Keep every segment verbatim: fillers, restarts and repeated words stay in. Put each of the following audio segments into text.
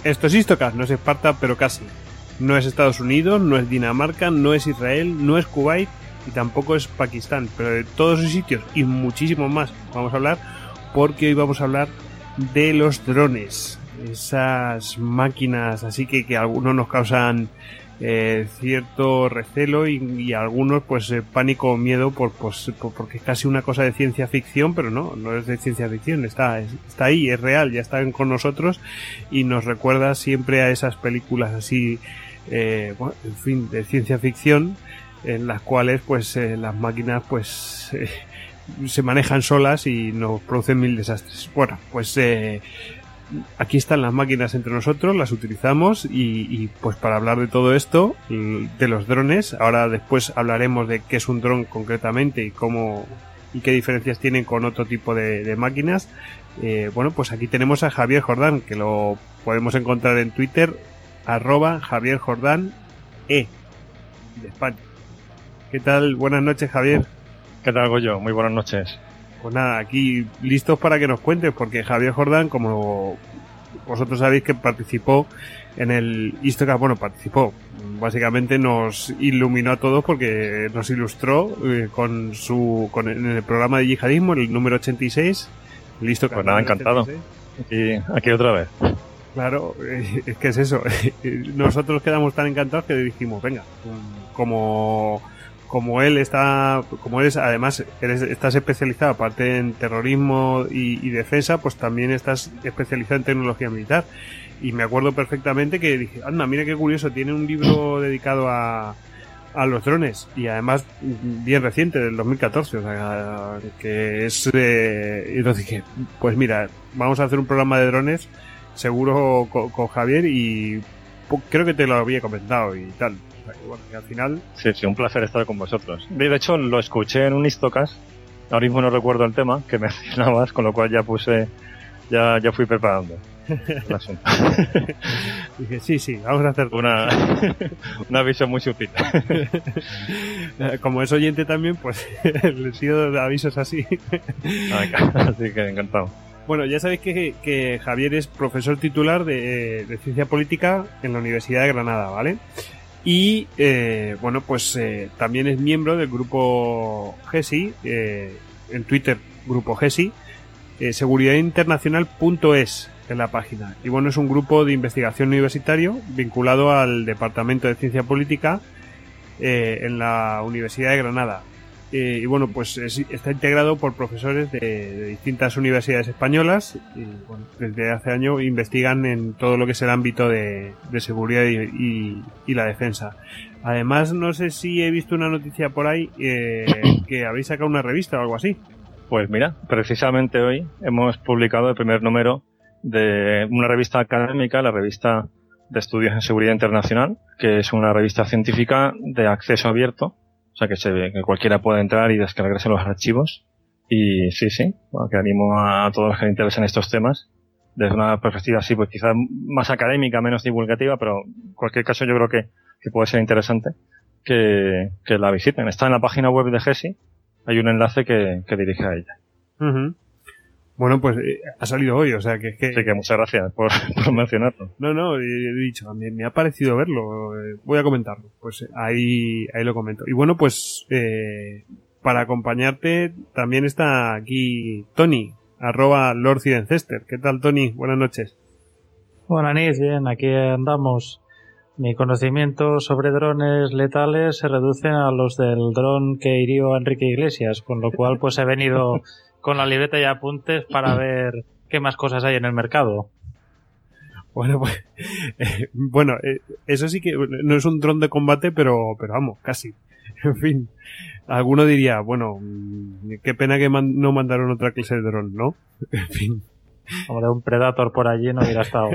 Esto es Istocast, no es Esparta, pero casi. No es Estados Unidos, no es Dinamarca, no es Israel, no es Kuwait y tampoco es Pakistán. Pero de todos esos sitios y muchísimos más vamos a hablar, porque hoy vamos a hablar de los drones. Esas máquinas así que, que a algunos nos causan eh, cierto recelo y, y a algunos pues eh, pánico o miedo por, pues, por, porque es casi una cosa de ciencia ficción, pero no, no es de ciencia ficción, está, está ahí, es real, ya está con nosotros y nos recuerda siempre a esas películas así, eh, bueno, en fin, de ciencia ficción, en las cuales pues eh, las máquinas pues eh, se manejan solas y nos producen mil desastres. Bueno, pues eh, aquí están las máquinas entre nosotros, las utilizamos y, y pues para hablar de todo esto, de los drones, ahora después hablaremos de qué es un dron concretamente y cómo y qué diferencias tienen con otro tipo de, de máquinas. Eh, bueno, pues aquí tenemos a Javier Jordán, que lo podemos encontrar en Twitter, arroba Javier Jordán E, de España. ¿Qué tal? Buenas noches, Javier. ¿Qué tal, Goyo? Muy buenas noches. Pues nada, aquí listos para que nos cuentes, porque Javier Jordán, como vosotros sabéis que participó en el Istocast, bueno, participó, básicamente nos iluminó a todos porque nos ilustró eh, con su con en el programa de yihadismo, el número ochenta y seis, el Istocast. Pues nada, encantado. Aquí, aquí otra vez. Claro, eh, es que es eso. Nosotros quedamos tan encantados que dijimos, venga, como... como él está, como él es, además eres, estás especializado aparte en terrorismo y, y defensa, pues también estás especializado en tecnología militar. Y me acuerdo perfectamente que dije, anda, mira qué curioso, tiene un libro dedicado a, a los drones y además bien reciente, del dos mil catorce, o sea, que es, eh, y entonces dije, pues mira, vamos a hacer un programa de drones, seguro con, con Javier y creo que te lo había comentado y tal. Bueno, y al final... Sí, sí, un placer estar con vosotros. De hecho, lo escuché en un Istocast, ahora mismo no recuerdo el tema que mencionabas, con lo cual ya puse, ya, ya fui preparando el asunto. Dije, sí, sí, vamos a hacer una, una visión muy sutil. Como es oyente también, pues le sigo de avisos así. Así que encantado. Bueno, ya sabéis que, que Javier es profesor titular de, de Ciencia Política en la Universidad de Granada, ¿vale? Y, eh, bueno, pues eh, también es miembro del grupo GESI, eh, en Twitter, grupo GESI, eh, seguridad internacional punto es en la página. Y bueno, es un grupo de investigación universitario vinculado al Departamento de Ciencia Política eh, en la Universidad de Granada. Eh, y bueno, pues es, está integrado por profesores de, de distintas universidades españolas y bueno, desde hace años investigan en todo lo que es el ámbito de, de seguridad y, y, y la defensa. Además, no sé si he visto una noticia por ahí eh, que habéis sacado una revista o algo así. Pues mira, precisamente hoy hemos publicado el primer número de una revista académica, la revista de Estudios en Seguridad Internacional, que es una revista científica de acceso abierto. O sea, que, se, que cualquiera puede entrar y descargarse los archivos. Y sí, sí, bueno, que animo a todos los que les interesan estos temas, desde una perspectiva así, pues quizás más académica, menos divulgativa, pero en cualquier caso yo creo que, que puede ser interesante que, que la visiten. Está en la página web de GESI, hay un enlace que, que dirige a ella. Uh-huh. Bueno, pues eh, ha salido hoy, o sea que es que... Sí, que muchas gracias por, por mencionarlo. No, no, he dicho, me, me ha parecido verlo, eh, voy a comentarlo, pues ahí, ahí lo comento. Y bueno, pues eh, para acompañarte también está aquí Tony, arroba Lord Cirencester. ¿Qué tal, Tony? Buenas noches. Buenas noches, bien, aquí andamos. Mi conocimiento sobre drones letales se reducen a los del dron que hirió a Enrique Iglesias, con lo cual pues he venido con la libreta y apuntes para ver qué más cosas hay en el mercado. Bueno, pues eh, bueno, eh, eso sí que no es un dron de combate, pero pero vamos, casi. En fin, alguno diría, bueno, qué pena que man- no mandaron otra clase de dron, ¿no? En fin. Hombre, un Predator por allí no hubiera estado.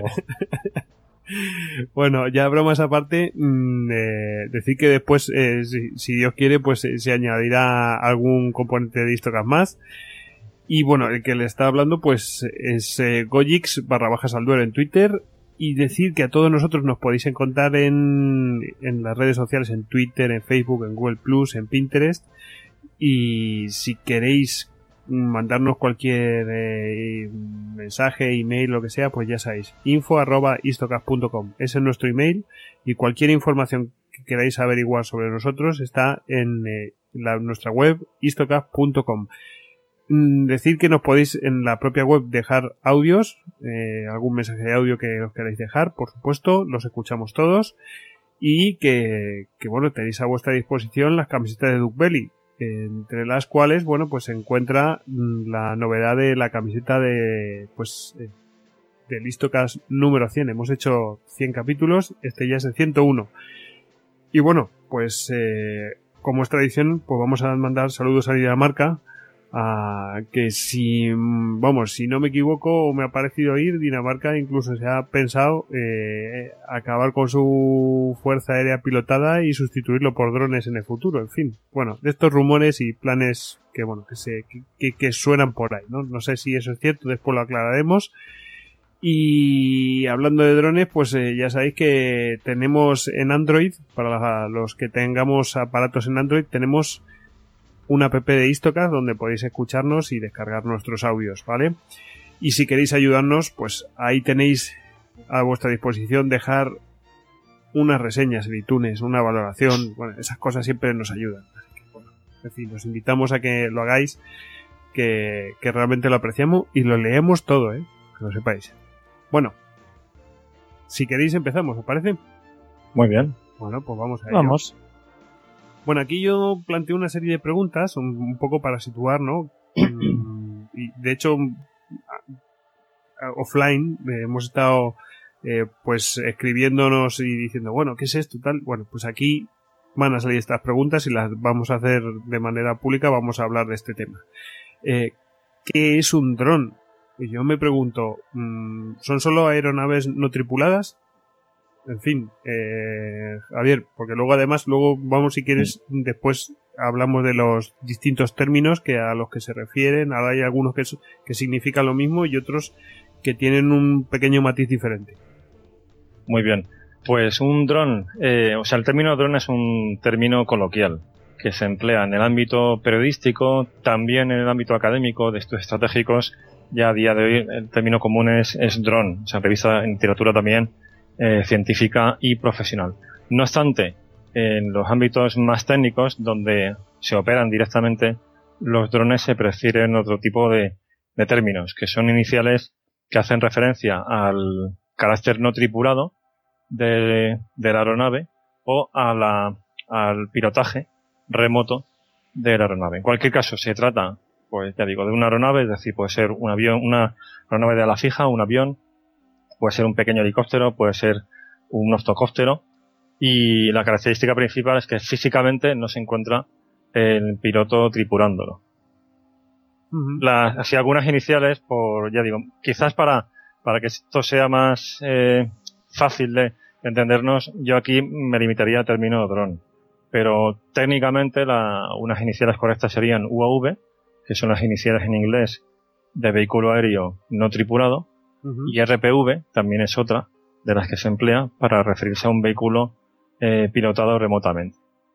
Bueno, ya bromas aparte, mmm, eh, decir que después, eh, si, si Dios quiere, pues eh, se añadirá algún componente de Istocast más. Y bueno, el que le está hablando pues es eh, Gojix barra bajas al duelo en Twitter. Y decir que a todos nosotros nos podéis encontrar en, en las redes sociales, en Twitter, en Facebook, en Google Plus, en Pinterest. Y si queréis mandarnos cualquier eh, mensaje, email, lo que sea, pues ya sabéis, info arroba istocast punto com. Ese es nuestro email, y cualquier información que queráis averiguar sobre nosotros está en eh, la, nuestra web istocast punto com. Mm, decir que nos podéis en la propia web dejar audios, eh, algún mensaje de audio que os queráis dejar, por supuesto, los escuchamos todos, y que, que bueno, tenéis a vuestra disposición las camisetas de Duke Belly, entre las cuales, bueno, pues se encuentra la novedad de la camiseta de, pues, eh, del Istocast número cien. Hemos hecho cien capítulos, este ya es el ciento uno. Y bueno, pues, eh, como es tradición, pues vamos a mandar saludos a Dinamarca, a que si, vamos, si no me equivoco o me ha parecido oír, Dinamarca incluso se ha pensado eh, acabar con su fuerza aérea pilotada y sustituirlo por drones en el futuro. En fin, bueno, de estos rumores y planes que bueno que se que, que, que suenan por ahí, ¿no? No sé si eso es cierto, después lo aclararemos. Y hablando de drones, pues eh, ya sabéis que tenemos en Android, para los que tengamos aparatos en Android, tenemos una app de Istocast donde podéis escucharnos y descargar nuestros audios, ¿vale? Y si queréis ayudarnos, pues ahí tenéis a vuestra disposición dejar unas reseñas en iTunes, una valoración, bueno, esas cosas siempre nos ayudan. Así que, bueno, en fin, os invitamos a que lo hagáis, que, que realmente lo apreciamos y lo leemos todo, ¿eh? Que lo sepáis. Bueno, si queréis empezamos, ¿os parece? Muy bien. Bueno, pues vamos a ello. Vamos. Bueno, aquí yo planteo una serie de preguntas, un, un poco para situar, ¿no? Y de hecho, offline eh, hemos estado eh, pues escribiéndonos y diciendo, bueno, ¿qué es esto? Tal. Bueno, pues aquí van a salir estas preguntas y las vamos a hacer de manera pública, vamos a hablar de este tema. Eh, ¿Qué es un dron? Y yo me pregunto, ¿son solo aeronaves no tripuladas? En fin, eh, Javier, porque luego además, luego vamos si quieres, después hablamos de los distintos términos que a los que se refieren. Ahora hay algunos que, que significan lo mismo y otros que tienen un pequeño matiz diferente. Muy bien, pues un dron, eh, o sea, el término dron es un término coloquial que se emplea en el ámbito periodístico, también en el ámbito académico de estudios estratégicos. Ya a día de hoy el término común es, es dron, o sea, revista en literatura también eh, científica y profesional. No obstante, en los ámbitos más técnicos, donde se operan directamente los drones, se prefieren otro tipo de, de términos, que son iniciales que hacen referencia al carácter no tripulado de, de la aeronave o a la, al pilotaje remoto de la aeronave. En cualquier caso, se trata, pues ya digo, de una aeronave, es decir, puede ser un avión, una aeronave de ala fija, un avión, puede ser un pequeño helicóptero, puede ser un octocóptero, y la característica principal es que físicamente no se encuentra el piloto tripulándolo. Uh-huh. Las, así algunas iniciales, por ya digo, quizás para, para que esto sea más eh, fácil de entendernos, yo aquí me limitaría al término dron. Pero técnicamente la, unas iniciales correctas serían U A V, que son las iniciales en inglés de vehículo aéreo no tripulado, uh-huh. y R P V también es otra de las que se emplea para referirse a un vehículo eh, pilotado remotamente.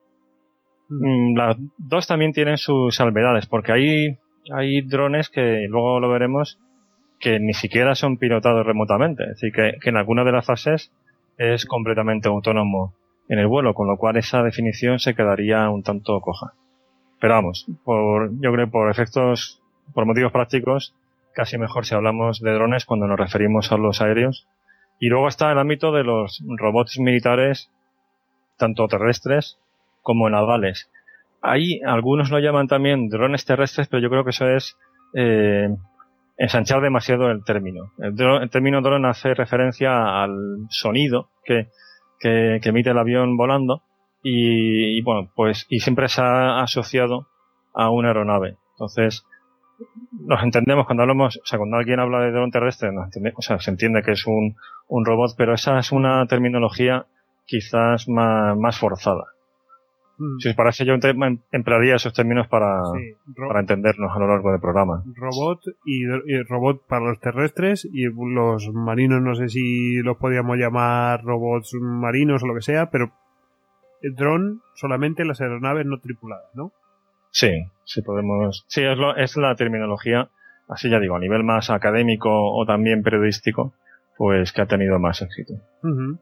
Uh-huh. Las dos también tienen sus salvedades, porque hay, hay drones que luego lo veremos que ni siquiera son pilotados remotamente, es decir, que, que en alguna de las fases es completamente autónomo en el vuelo, con lo cual esa definición se quedaría un tanto coja. Pero vamos, por, yo creo que por efectos, por motivos prácticos, casi mejor si hablamos de drones cuando nos referimos a los aéreos. Y luego está el ámbito de los robots militares, tanto terrestres como navales. Ahí algunos lo llaman también drones terrestres, pero yo creo que eso es eh, ensanchar demasiado el término. El, dron, el término drone hace referencia al sonido que, que, que emite el avión volando. Y, y bueno, pues, y siempre se ha asociado a una aeronave. Entonces, nos entendemos cuando hablamos, o sea, cuando alguien habla de dron terrestre, nos entiende, o sea, se entiende que es un, un robot, pero esa es una terminología quizás más, más forzada. Mm. Si os parece, yo emplearía esos términos para, sí, ro- para entendernos a lo largo del programa. Robot y, y robot para los terrestres, y los marinos no sé si los podríamos llamar robots marinos o lo que sea, pero el dron solamente las aeronaves no tripuladas, ¿no? Sí, sí podemos. Sí, es, lo, es la terminología, así ya digo, a nivel más académico o también periodístico, pues que ha tenido más éxito. Uh-huh.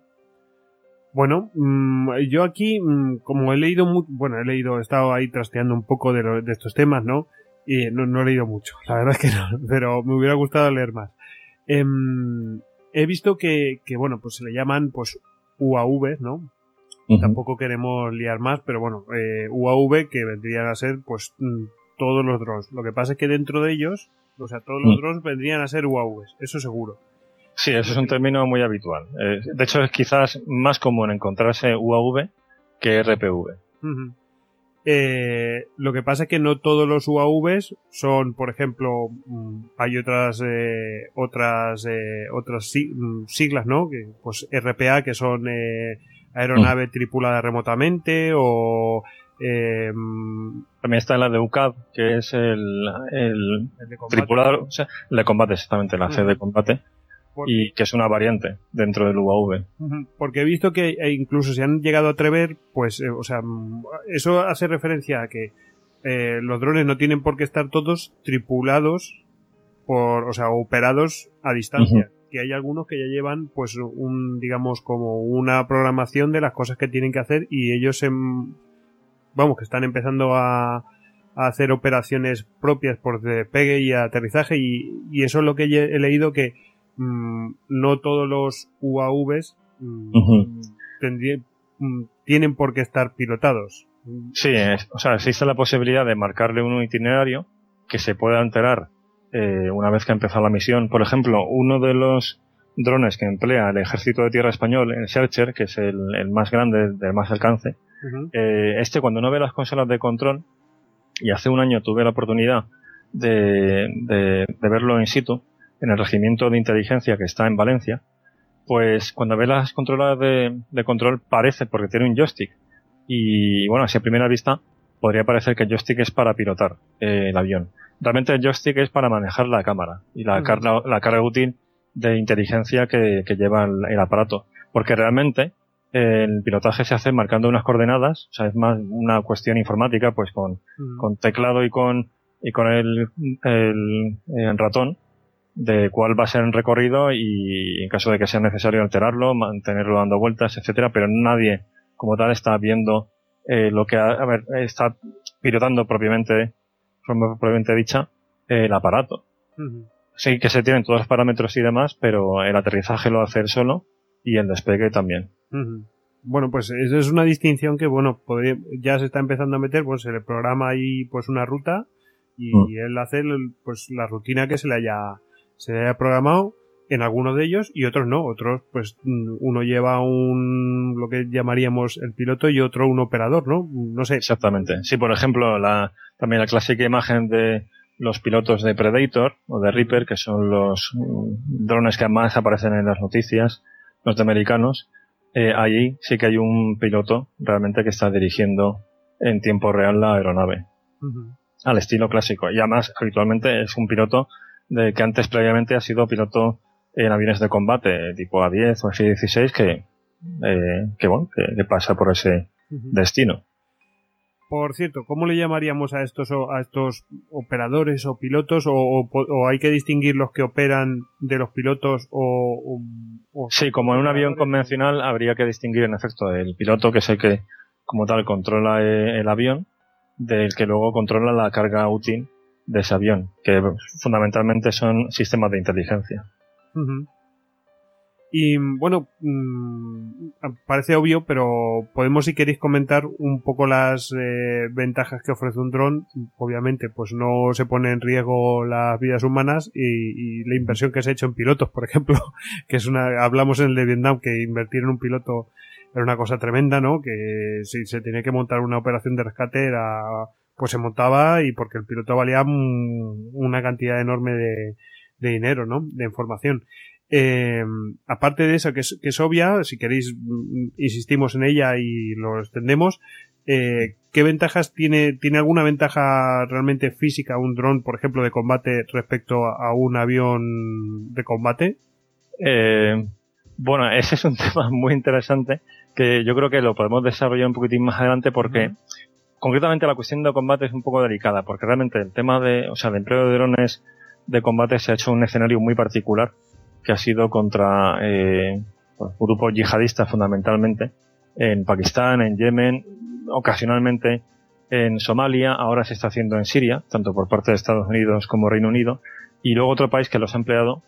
Bueno, mmm, yo aquí, mmm, como he leído, mu- bueno, he leído, he estado ahí trasteando un poco de, lo, de estos temas, ¿no? Y no, no he leído mucho, la verdad es que no, pero me hubiera gustado leer más. Eh, he visto que, que, bueno, pues se le llaman, pues, U A V, ¿no? Uh-huh. Tampoco queremos liar más, pero bueno, eh, U A V que vendrían a ser, pues, mmm, todos los drones. Lo que pasa es que dentro de ellos, o sea, todos los uh-huh. drones vendrían a ser U A Vs, eso seguro. Sí, eso es un término muy habitual. Eh, de hecho, es quizás más común encontrarse U A V que R P V. Uh-huh. Eh, lo que pasa es que no todos los U A Vs son, por ejemplo, hay otras eh, otras eh, otras siglas, ¿no? Que, pues R P A, que son eh, aeronave uh-huh. tripulada remotamente, o eh, también está la de U C A V, que es el, el, el de tripulado, o sea, el de combate, exactamente, la uh-huh. C de combate. Y que es una variante dentro del U A V. Porque he visto que incluso se han llegado a atrever, pues, eh, o sea, eso hace referencia a que eh, los drones no tienen por qué estar todos tripulados por, o sea, operados a distancia. Uh-huh. Que hay algunos que ya llevan, pues, un, digamos, como una programación de las cosas que tienen que hacer y ellos, en, vamos, que están empezando a, a hacer operaciones propias por despegue y aterrizaje y, y eso es lo que he leído que Mm, no todos los U A Vs mm, uh-huh. tendría, mm, tienen por qué estar pilotados. Sí, es, o sea, existe la posibilidad de marcarle un itinerario que se pueda alterar eh, una vez que ha empezado la misión. Por ejemplo, uno de los drones que emplea el Ejército de Tierra Español, el Searcher, que es el, el más grande, de más alcance, uh-huh. eh, este cuando no ve las consolas de control, y hace un año tuve la oportunidad de, de, de verlo in situ, en el regimiento de inteligencia que está en Valencia, pues cuando ve las controlas de, de control parece, porque tiene un joystick, y bueno, así a primera vista podría parecer que el joystick es para pilotar eh, el avión. Realmente el joystick es para manejar la cámara y la, uh-huh. carga, la carga útil de inteligencia que, que lleva el, el aparato, porque realmente eh, el pilotaje se hace marcando unas coordenadas, o sea, es más una cuestión informática, pues con, uh-huh. con teclado y con, y con el, el, el ratón, de cuál va a ser el recorrido y en caso de que sea necesario alterarlo, mantenerlo dando vueltas, etcétera, pero nadie como tal está viendo eh, lo que a, a ver, está pilotando propiamente, forma propiamente dicha, eh, el aparato. Uh-huh. Sí que se tienen todos los parámetros y demás, pero el aterrizaje lo hace él solo y el despegue también. Uh-huh. Bueno, pues eso es una distinción que, bueno, podría, ya se está empezando a meter, pues se le programa ahí pues una ruta y uh-huh. él hace pues la rutina que se le haya se haya programado en algunos de ellos y otros no, otros pues uno lleva un lo que llamaríamos el piloto y otro un operador, ¿no? No sé. Exactamente. Sí, por ejemplo, la también la clásica imagen de los pilotos de Predator o de Reaper, que son los drones que más aparecen en las noticias norteamericanos, eh, allí sí que hay un piloto realmente que está dirigiendo en tiempo real la aeronave. Uh-huh. Al estilo clásico. Y además, habitualmente es un piloto de que antes previamente ha sido piloto en aviones de combate tipo A diez o F dieciséis que, eh, que bueno, que, que pasa por ese uh-huh. destino. Por cierto, ¿cómo le llamaríamos a estos a estos operadores o pilotos o, o, o hay que distinguir los que operan de los pilotos o, o, o sí, como en un avión convencional habría que distinguir en efecto el piloto, que es el que como tal controla el avión, del que luego controla la carga útil de ese avión, que fundamentalmente son sistemas de inteligencia. Uh-huh. Y bueno, mmm, parece obvio, pero podemos, si queréis, comentar un poco las eh, ventajas que ofrece un dron. Obviamente, pues no se pone en riesgo las vidas humanas y, y la inversión que se ha hecho en pilotos, por ejemplo, que es una, hablamos en el de Vietnam, que invertir en un piloto era una cosa tremenda, ¿no? Que si se tenía que montar una operación de rescate era, pues se montaba y porque el piloto valía un, una cantidad enorme de, de dinero, ¿no? De información. Eh, aparte de eso, que es, que es obvia, si queréis insistimos en ella y lo extendemos, eh, ¿qué ventajas tiene, tiene alguna ventaja realmente física un dron, por ejemplo, de combate respecto a un avión de combate? Eh, bueno, ese es un tema muy interesante que yo creo que lo podemos desarrollar un poquitín más adelante porque uh-huh. concretamente la cuestión de combate es un poco delicada, porque realmente el tema de, o sea, de empleo de drones de combate se ha hecho un escenario muy particular, que ha sido contra eh, pues, grupos yihadistas fundamentalmente, en Pakistán, en Yemen, ocasionalmente en Somalia, ahora se está haciendo en Siria, tanto por parte de Estados Unidos como Reino Unido, y luego otro país que los ha empleado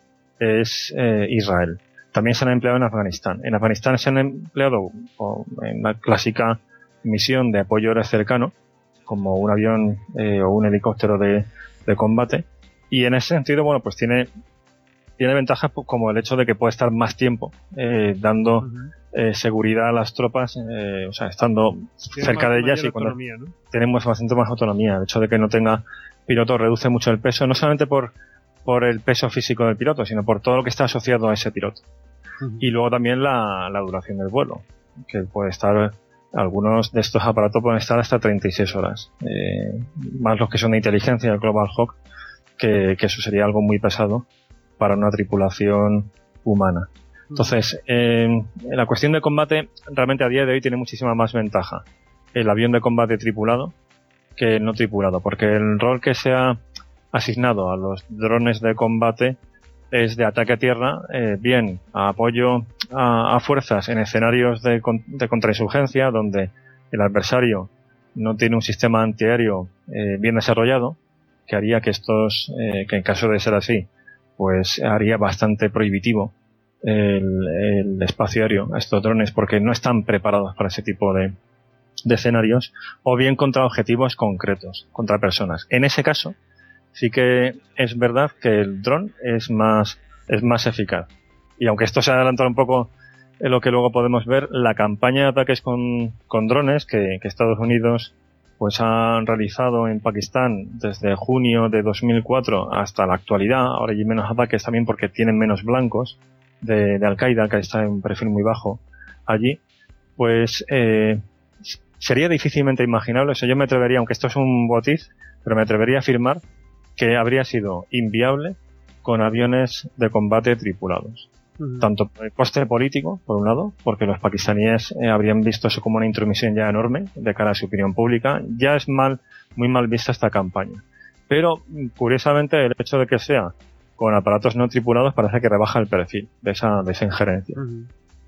es eh, Israel. También se han empleado en Afganistán. En Afganistán se han empleado o, en la clásica misión de apoyo aéreo cercano, como un avión eh, o un helicóptero de, de combate, y en ese sentido, bueno, pues tiene tiene ventajas como el hecho de que puede estar más tiempo eh, dando uh-huh. eh, seguridad a las tropas, eh, o sea, estando tiene cerca de ellas y cuando ¿no? tenemos bastante más autonomía. El hecho de que no tenga piloto reduce mucho el peso, no solamente por por el peso físico del piloto, sino por todo lo que está asociado a ese piloto. Uh-huh. Y luego también la, la duración del vuelo, que puede estar, algunos de estos aparatos pueden estar hasta treinta y seis horas, eh, más los que son de inteligencia, el Global Hawk, que, que eso sería algo muy pesado para una tripulación humana. Entonces, eh, la cuestión de combate realmente a día de hoy tiene muchísima más ventaja el avión de combate tripulado que el no tripulado, porque el rol que se ha asignado a los drones de combate es de ataque a tierra, eh, bien a apoyo a, a fuerzas en escenarios de, de contrainsurgencia donde el adversario no tiene un sistema antiaéreo eh, bien desarrollado, que haría que estos, eh, que en caso de ser así, pues haría bastante prohibitivo el, el espacio aéreo a estos drones porque no están preparados para ese tipo de, de escenarios, o bien contra objetivos concretos, contra personas. En ese caso, sí que es verdad que el dron es más, es más eficaz. Y aunque esto se ha adelantado un poco en lo que luego podemos ver, la campaña de ataques con, con drones que, que Estados Unidos pues han realizado en Pakistán desde junio de dos mil cuatro hasta la actualidad, ahora hay menos ataques también porque tienen menos blancos de, de Al-Qaeda, que está en un perfil muy bajo allí, pues eh, sería difícilmente imaginable, o sea, yo me atrevería, aunque esto es un botiz, pero me atrevería a afirmar que habría sido inviable con aviones de combate tripulados. Uh-huh. Tanto por el coste político, por un lado, porque los pakistaníes eh, habrían visto eso como una intromisión ya enorme de cara a su opinión pública. Ya es mal, muy mal vista esta campaña. Pero, curiosamente, el hecho de que sea con aparatos no tripulados parece que rebaja el perfil de esa, de esa injerencia. Uh-huh.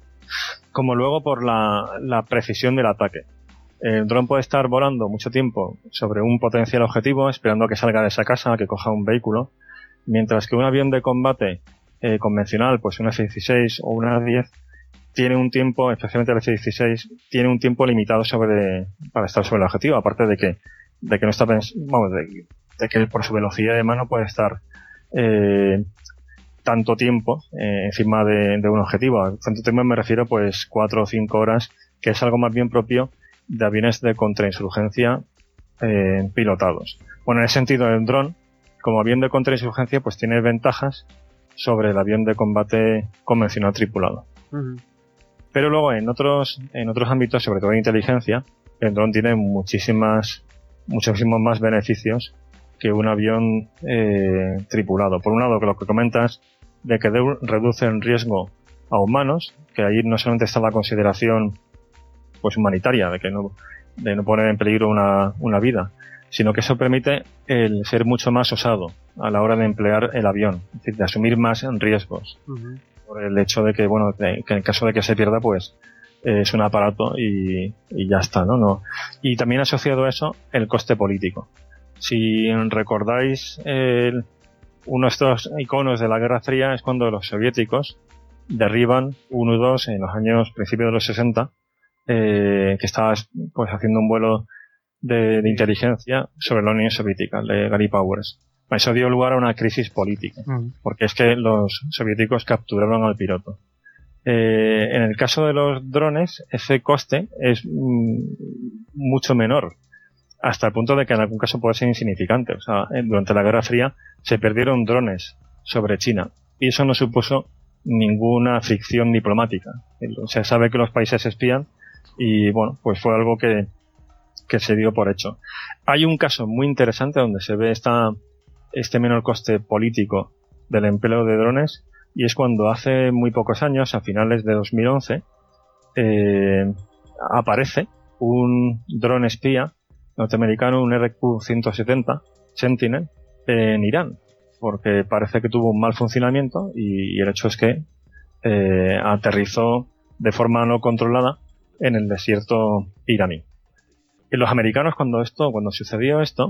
Como luego por la, la precisión del ataque. El dron puede estar volando mucho tiempo sobre un potencial objetivo, esperando a que salga de esa casa, a que coja un vehículo, mientras que un avión de combate eh, convencional, pues un F dieciséis o un A diez, tiene un tiempo, especialmente el F dieciséis, tiene un tiempo limitado sobre para estar sobre el objetivo, aparte de que de que no está pens- vamos, de, de que por su velocidad de mano puede estar eh, tanto tiempo eh, encima de, de un objetivo. A tanto tiempo me refiero pues cuatro o cinco horas, que es algo más bien propio de aviones de contrainsurgencia eh, pilotados. Bueno, en ese sentido, el dron, como avión de contrainsurgencia, pues tiene ventajas sobre el avión de combate convencional tripulado. Uh-huh. Pero luego en otros en otros ámbitos, sobre todo en inteligencia, el dron tiene muchísimas muchísimos más beneficios que un avión eh, tripulado. Por un lado, que lo que comentas de que de, reduce el riesgo a humanos, que ahí no solamente está la consideración pues humanitaria, de que no, de no poner en peligro una, una vida, sino que eso permite el ser mucho más osado a la hora de emplear el avión, es decir, de asumir más riesgos. Uh-huh. Por el hecho de que, bueno, de, que en caso de que se pierda, pues eh, es un aparato y, y ya está, ¿no? no Y también asociado a eso, el coste político. Si recordáis, eh, uno de estos iconos de la Guerra Fría es cuando los soviéticos derriban un U dos en los años principios de los sesenta, Eh, que estaba pues haciendo un vuelo de, de inteligencia sobre la Unión Soviética, de Gary Powers. Eso dio lugar a una crisis política, mm. porque es que los soviéticos capturaron al piloto. Eh, en el caso de los drones, ese coste es mm, mucho menor, hasta el punto de que en algún caso puede ser insignificante. O sea, durante la Guerra Fría se perdieron drones sobre China, y eso no supuso ninguna fricción diplomática. O sea, sabe que los países espían, y bueno, pues fue algo que, que se dio por hecho. Hay un caso muy interesante donde se ve esta, este menor coste político del empleo de drones, y es cuando hace muy pocos años, a finales de dos mil once, eh, aparece un dron espía norteamericano, un R Q ciento setenta Sentinel, en Irán, porque parece que tuvo un mal funcionamiento y, y el hecho es que eh, aterrizó de forma no controlada en el desierto iraní. Y los americanos, cuando esto, cuando sucedió esto,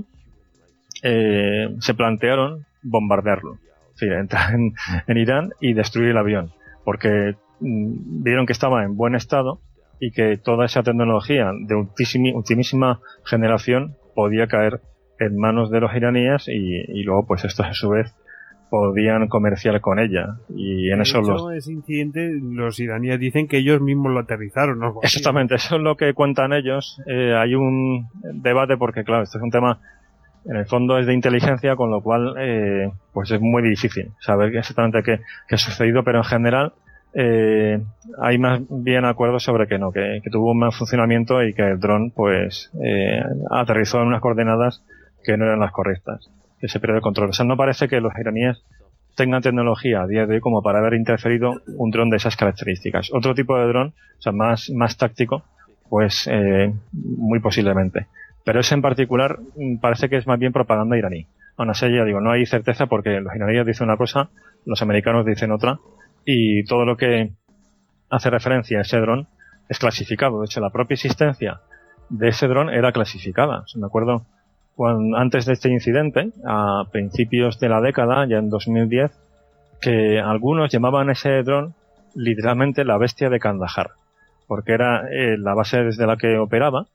eh, se plantearon bombardearlo, es decir, entrar en, en Irán y destruir el avión, porque mm, vieron que estaba en buen estado y que toda esa tecnología de ultísima, ultimísima generación podía caer en manos de los iraníes y, y luego pues estos a su vez podían comerciar con ella y en de eso hecho, los ese incidente los iraníes dicen que ellos mismos lo aterrizaron, ¿no? exactamente, eso es lo que cuentan ellos. Eh, hay un debate porque claro, esto es un tema en el fondo es de inteligencia, con lo cual eh, pues es muy difícil saber exactamente qué, qué ha sucedido, pero en general eh, hay más bien acuerdos sobre que no, que, que tuvo un mal funcionamiento y que el dron pues eh, aterrizó en unas coordenadas que no eran las correctas, que se pierde el control. O sea, no parece que los iraníes tengan tecnología a día de hoy como para haber interferido un dron de esas características. Otro tipo de dron, o sea, más, más táctico, pues eh, muy posiblemente. Pero ese en particular parece que es más bien propaganda iraní. Aún así, ya digo, no hay certeza porque los iraníes dicen una cosa, los americanos dicen otra, y todo lo que hace referencia a ese dron es clasificado. De hecho, la propia existencia de ese dron era clasificada. O sea, me acuerdo cuando, antes de este incidente, a principios de la década, ya en dos mil diez, que algunos llamaban ese dron literalmente la bestia de Kandahar, porque era eh, la base desde la que operaba,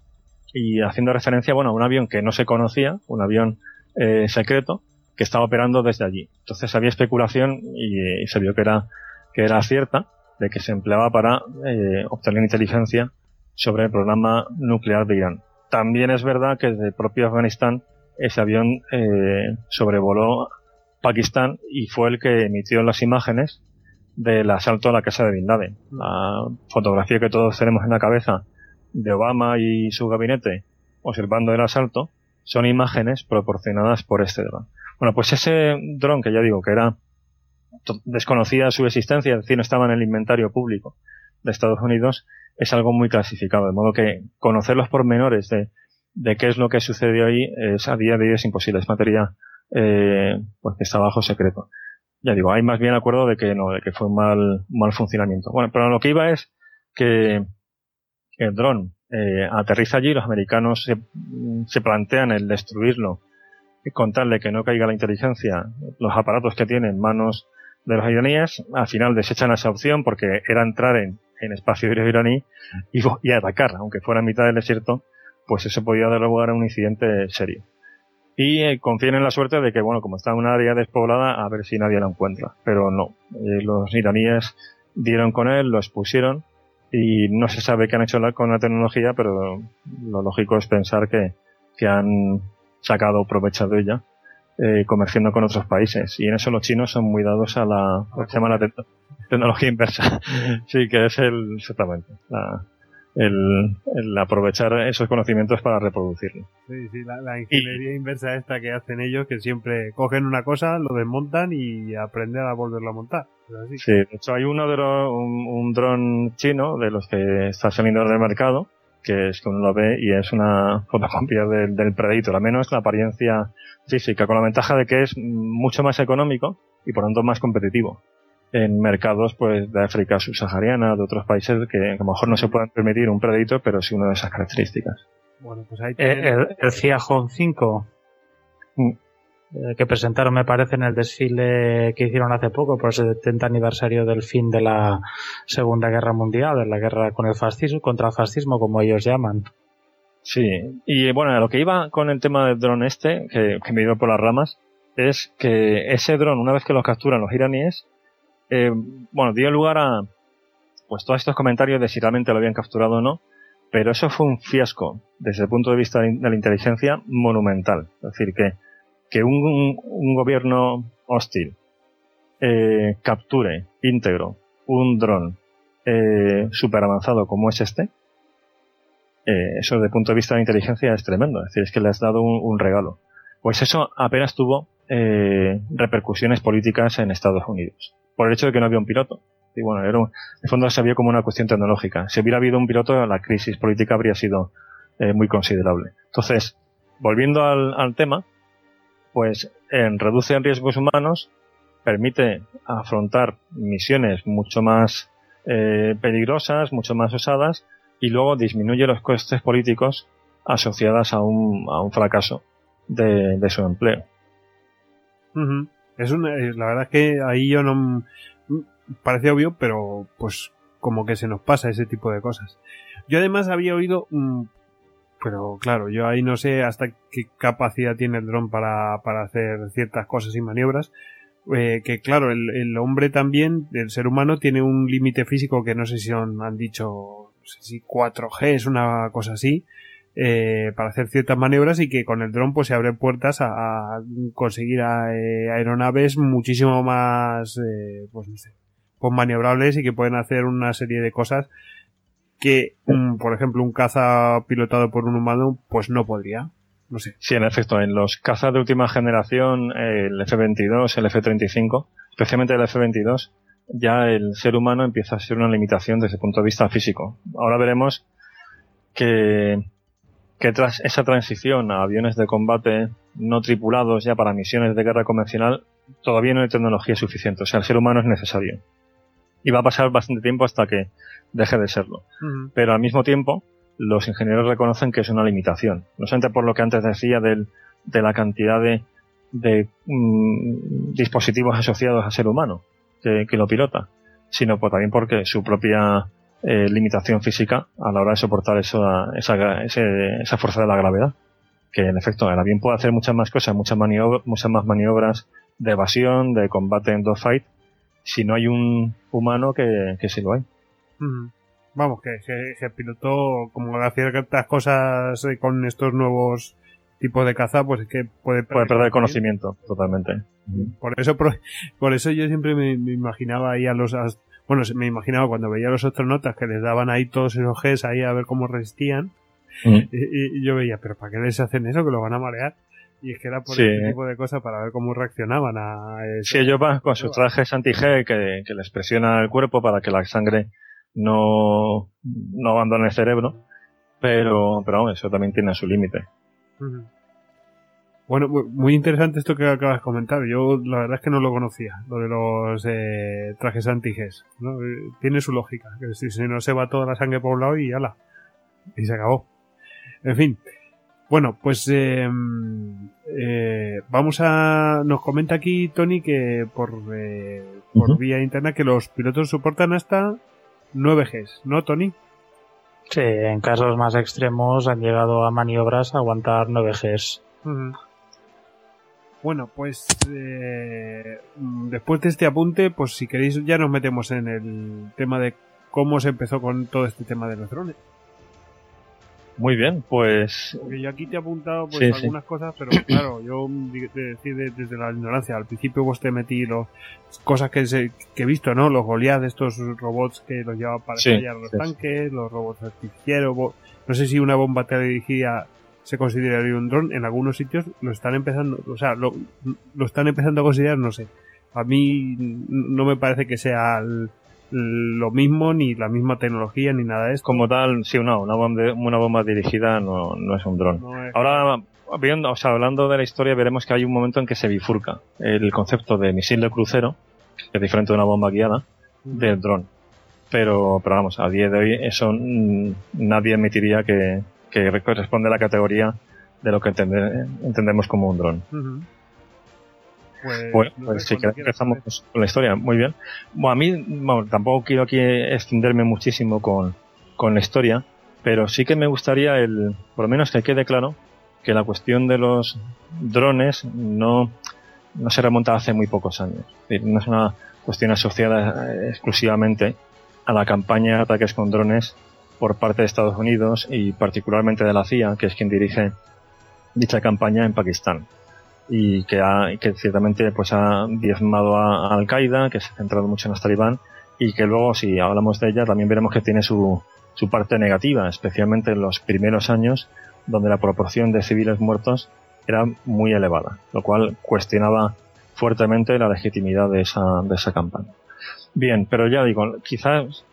y haciendo referencia, bueno, a un avión que no se conocía, un avión eh, secreto, que estaba operando desde allí. Entonces había especulación y, y se vio que era, que era cierta, de que se empleaba para eh, obtener inteligencia sobre el programa nuclear de Irán. También es verdad que desde el propio Afganistán ese avión eh, sobrevoló Pakistán y fue el que emitió las imágenes del asalto a la casa de Bin Laden. La fotografía que todos tenemos en la cabeza de Obama y su gabinete observando el asalto son imágenes proporcionadas por este dron. Bueno, pues ese dron, que ya digo que era desconocida su existencia, es decir, no estaba en el inventario público de Estados Unidos, es algo muy clasificado, de modo que conocer los pormenores de, de qué es lo que sucedió ahí es, a día de hoy es imposible, es materia eh, pues que está bajo secreto. Ya digo, hay más bien acuerdo de que no, de que fue un mal, mal funcionamiento. Bueno, pero lo que iba es que el dron eh, aterriza allí, los americanos se, se plantean el destruirlo y con tal de que no caiga la inteligencia, los aparatos que tienen en manos de los iraníes. Al final desechan esa opción porque era entrar en, en espacio aéreo iraní y, y atacar, aunque fuera en mitad del desierto, pues eso podía dar lugar a un incidente serio. Y eh, confían en la suerte de que, bueno, como está en un área despoblada, a ver si nadie lo encuentra. Pero no, eh, los iraníes dieron con él, lo expusieron y no se sabe qué han hecho la, con la tecnología, pero lo lógico es pensar que, que han sacado provecho de ella eh, comerciando con otros países. Y en eso los chinos son muy dados a la, lo que se llama la te tecnología inversa. Sí, que es el, exactamente, la, el, el aprovechar esos conocimientos para reproducirlo. Sí, sí, la, la ingeniería y, inversa esta que hacen ellos, que siempre cogen una cosa, lo desmontan y aprenden a volverlo a montar. Así. Sí, de hecho hay uno de los, un, un dron chino de los que está saliendo del mercado, que es que uno lo ve y es una fotocopia del, del Predator, al menos la apariencia física, con la ventaja de que es mucho más económico y por tanto más competitivo en mercados pues de África subsahariana, de otros países que a lo mejor no se puedan permitir un Predator, pero sí una de esas características. Bueno, pues ahí eh, el, el C I A Home cinco mm. eh, que presentaron, me parece, en el desfile que hicieron hace poco por el setenta aniversario del fin de la Segunda Guerra Mundial, de la guerra con el fascismo, contra el fascismo, como ellos llaman. Sí, y bueno, a lo que iba con el tema del dron este, que, que me iba por las ramas, es que ese dron, una vez que lo capturan los iraníes, eh, bueno, dio lugar a pues todos estos comentarios de si realmente lo habían capturado o no, pero eso fue un fiasco desde el punto de vista de la inteligencia monumental. Es decir, que, que un, un, un gobierno hostil eh, capture íntegro un dron eh, súper avanzado como es este, eh, eso desde el punto de vista de la inteligencia es tremendo. Es decir, es que le has dado un, un regalo. Pues eso apenas tuvo eh, repercusiones políticas en Estados Unidos, por el hecho de que no había un piloto. Y bueno, era un, en el fondo se vio como una cuestión tecnológica. Si hubiera habido un piloto, la crisis política habría sido eh, muy considerable. Entonces, volviendo al, al tema, pues en reduce riesgos humanos, permite afrontar misiones mucho más eh, peligrosas, mucho más osadas, y luego disminuye los costes políticos asociados a un, a un fracaso de, de su empleo. Uh-huh. Es una, la verdad es que ahí yo no... Parece obvio, pero pues como que se nos pasa ese tipo de cosas. Yo además había oído... Pero claro, yo ahí no sé hasta qué capacidad tiene el dron para, para hacer ciertas cosas y maniobras. Eh, que claro, el, el hombre también, el ser humano, tiene un límite físico que no sé si son, han dicho, no sé si cuatro G es una cosa así, eh, para hacer ciertas maniobras, y que con el dron pues se abren puertas a, a conseguir a, eh, aeronaves muchísimo más, eh, pues no sé, pues maniobrables, y que pueden hacer una serie de cosas que, um, por ejemplo, un caza pilotado por un humano pues no podría. No sé. Sí, en efecto, en los cazas de última generación, el F veintidós, el F treinta y cinco, especialmente el F veintidós, ya el ser humano empieza a ser una limitación desde el punto de vista físico. Ahora veremos que, que tras esa transición a aviones de combate no tripulados ya para misiones de guerra convencional, todavía no hay tecnología suficiente. O sea, el ser humano es necesario. Y va a pasar bastante tiempo hasta que deje de serlo. Uh-huh. Pero al mismo tiempo, los ingenieros reconocen que es una limitación. No solamente por lo que antes decía del, de la cantidad de, de mmm, dispositivos asociados al ser humano que, que lo pilota, sino por, también porque su propia eh, limitación física a la hora de soportar eso, esa, ese, esa fuerza de la gravedad. Que en efecto el avión puede hacer muchas más cosas, muchas, maniobras, muchas más maniobras de evasión, de combate en dogfight, si no hay un humano que, que sí lo hay. Uh-huh. Vamos, que, que, que el piloto, como hace ciertas cosas con estos nuevos tipos de caza, pues es que puede perder, puede perder conocimiento, totalmente. Por eso, por, por eso yo siempre me, me imaginaba ahí a los, a, bueno, me imaginaba cuando veía a los astronautas que les daban ahí todos esos Gs ahí a ver cómo resistían, uh-huh. y, y yo veía, pero ¿para qué les hacen eso? Que lo van a marear. Y es que era por sí. Este tipo de cosas, para ver cómo reaccionaban a eso. Sí, ellos van con sus trajes anti-G que, que les presiona el cuerpo para que la sangre no, no abandone el cerebro, pero, pero bueno, eso también tiene su límite. Uh-huh. Bueno, muy interesante esto que acabas de comentar. Yo la verdad es que no lo conocía, lo de los eh, trajes anti-Gs, ¿no? Tiene su lógica, que si, si no se va toda la sangre por un lado y ala, y se acabó. En fin. Bueno, pues eh, eh, vamos a... Nos comenta aquí Tony que por, eh, por uh-huh. vía interna que los pilotos soportan hasta nueve Gs, ¿no, Tony? Sí, en casos más extremos han llegado a maniobras a aguantar nueve Gs. Uh-huh. Bueno, pues eh, después de este apunte, pues si queréis ya nos metemos en el tema de cómo se empezó con todo este tema de los drones. Muy bien, pues... Porque yo aquí te he apuntado pues sí, algunas sí. cosas, pero claro, yo decir desde la ignorancia, al principio pues te metí los cosas que, se, que he visto, ¿no? Los Goliath, estos robots que los llevaban para sí, estallar los sí. tanques, los robots artificieros, bo... no sé si una bomba teledirigida se consideraría un dron. En algunos sitios lo están empezando, o sea, lo, lo están empezando a considerar, no sé. A mí no me parece que sea el, lo mismo, ni la misma tecnología, ni nada de esto. Como tal, sí, no, una bomba, una bomba dirigida no, no es un dron. No es... Ahora, viendo, o sea, hablando de la historia, veremos que hay un momento en que se bifurca el concepto de misil de crucero, que es diferente de una bomba guiada, uh-huh. del dron. Pero, pero vamos, a día de hoy eso mmm, nadie admitiría que, que corresponde a la categoría de lo que entender, entendemos como un dron. Uh-huh. Pues, bueno, no pues sí, que empezamos saber. Con la historia. Muy bien. Bueno, a mí bueno, tampoco quiero aquí extenderme muchísimo con, con la historia, pero sí que me gustaría, el, por lo menos que quede claro, que la cuestión de los drones no, no se remonta hace muy pocos años. Es decir, no es una cuestión asociada exclusivamente a la campaña de ataques con drones por parte de Estados Unidos y particularmente de la C I A, que es quien dirige dicha campaña en Pakistán. Y que, ha, que ciertamente pues ha diezmado a, a Al-Qaeda, que se ha centrado mucho en los talibán, y que luego, si hablamos de ella, también veremos que tiene su, su parte negativa, especialmente en los primeros años, donde la proporción de civiles muertos era muy elevada, lo cual cuestionaba fuertemente la legitimidad de esa, de esa campaña. Bien, pero ya digo, quizás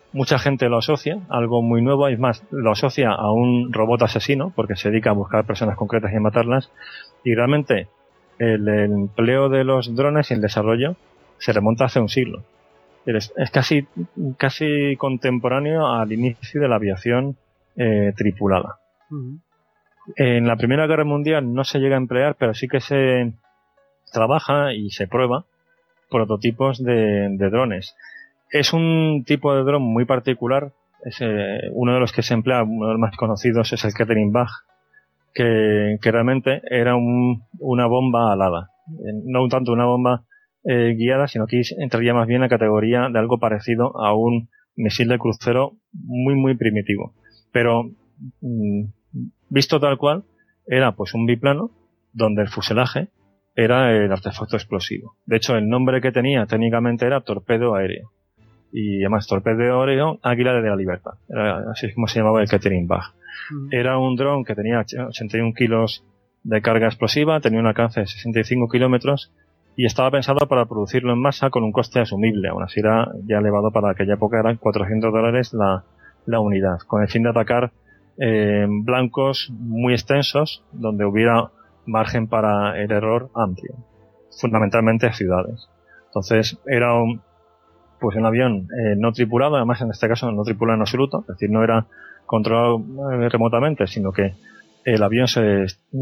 mucha gente lo asocia a algo muy nuevo, y más, lo asocia a un robot asesino, porque se dedica a buscar personas concretas y matarlas, y realmente el, el empleo de los drones y el desarrollo se remonta hace un siglo. Es, es casi, casi contemporáneo al inicio de la aviación eh, tripulada. Uh-huh. En la Primera Guerra Mundial no se llega a emplear, pero sí que se trabaja y se prueba prototipos de, de drones. Es un tipo de dron muy particular. Es, eh, uno de los que se emplea, uno de los más conocidos, es el Catherine Bach, que, que realmente era un, una bomba alada. Eh, no tanto una bomba eh, guiada, sino que entraría más bien en la categoría de algo parecido a un misil de crucero muy, muy primitivo. Pero, mm, visto tal cual, era pues un biplano donde el fuselaje era el artefacto explosivo. De hecho, el nombre que tenía técnicamente era torpedo aéreo. Y además, torpedo aéreo, Águila de la Libertad. Era así como se llamaba el Catherine Bach. Mm. Era un dron que tenía ochenta y un kilos de carga explosiva, tenía un alcance de sesenta y cinco kilómetros y estaba pensado para producirlo en masa con un coste asumible. Aún así era ya elevado para aquella época, eran cuatrocientos dólares la, la unidad, con el fin de atacar eh, blancos muy extensos donde hubiera margen para el error amplio, fundamentalmente ciudades. Entonces era un, pues un avión eh, no tripulado, además en este caso no tripulado en absoluto, es decir, no era controlado eh, remotamente, sino que el avión se,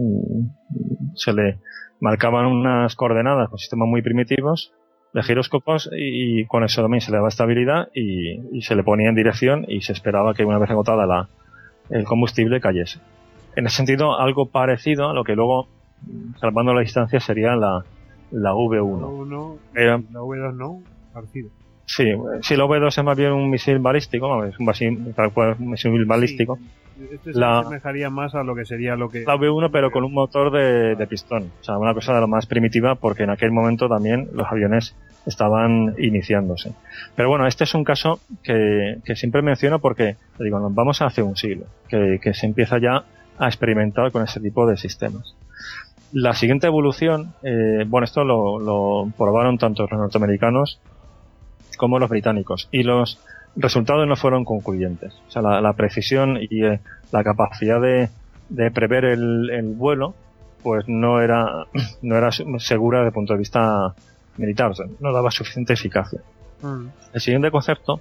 se le marcaban unas coordenadas con sistemas muy primitivos de giróscopos y, y con eso también se le daba estabilidad y, y se le ponía en dirección y se esperaba que una vez agotada la, el combustible cayese. En ese sentido, algo parecido a lo que luego, salvando la distancia, sería la, la V uno. uno Era, la V dos no, parecido. Sí, sí, la V dos es más bien un misil balístico, es un, basil, tal cual, un misil balístico. Sí, este se la, asemejaría más a lo que sería lo que... La V uno, pero con un motor de, de pistón. O sea, una cosa de lo más primitiva, porque en aquel momento también los aviones estaban iniciándose. Pero bueno, este es un caso que, que siempre menciono porque, digo, nos vamos hace un siglo, que, que se empieza ya a experimentar con ese tipo de sistemas. La siguiente evolución, eh, bueno, esto lo, lo probaron tanto los norteamericanos como los británicos, y los resultados no fueron concluyentes. O sea, la, la precisión y eh, la capacidad de, de prever el, el vuelo, pues no era no era segura desde el punto de vista militar, o sea, no daba suficiente eficacia. Mm. El siguiente concepto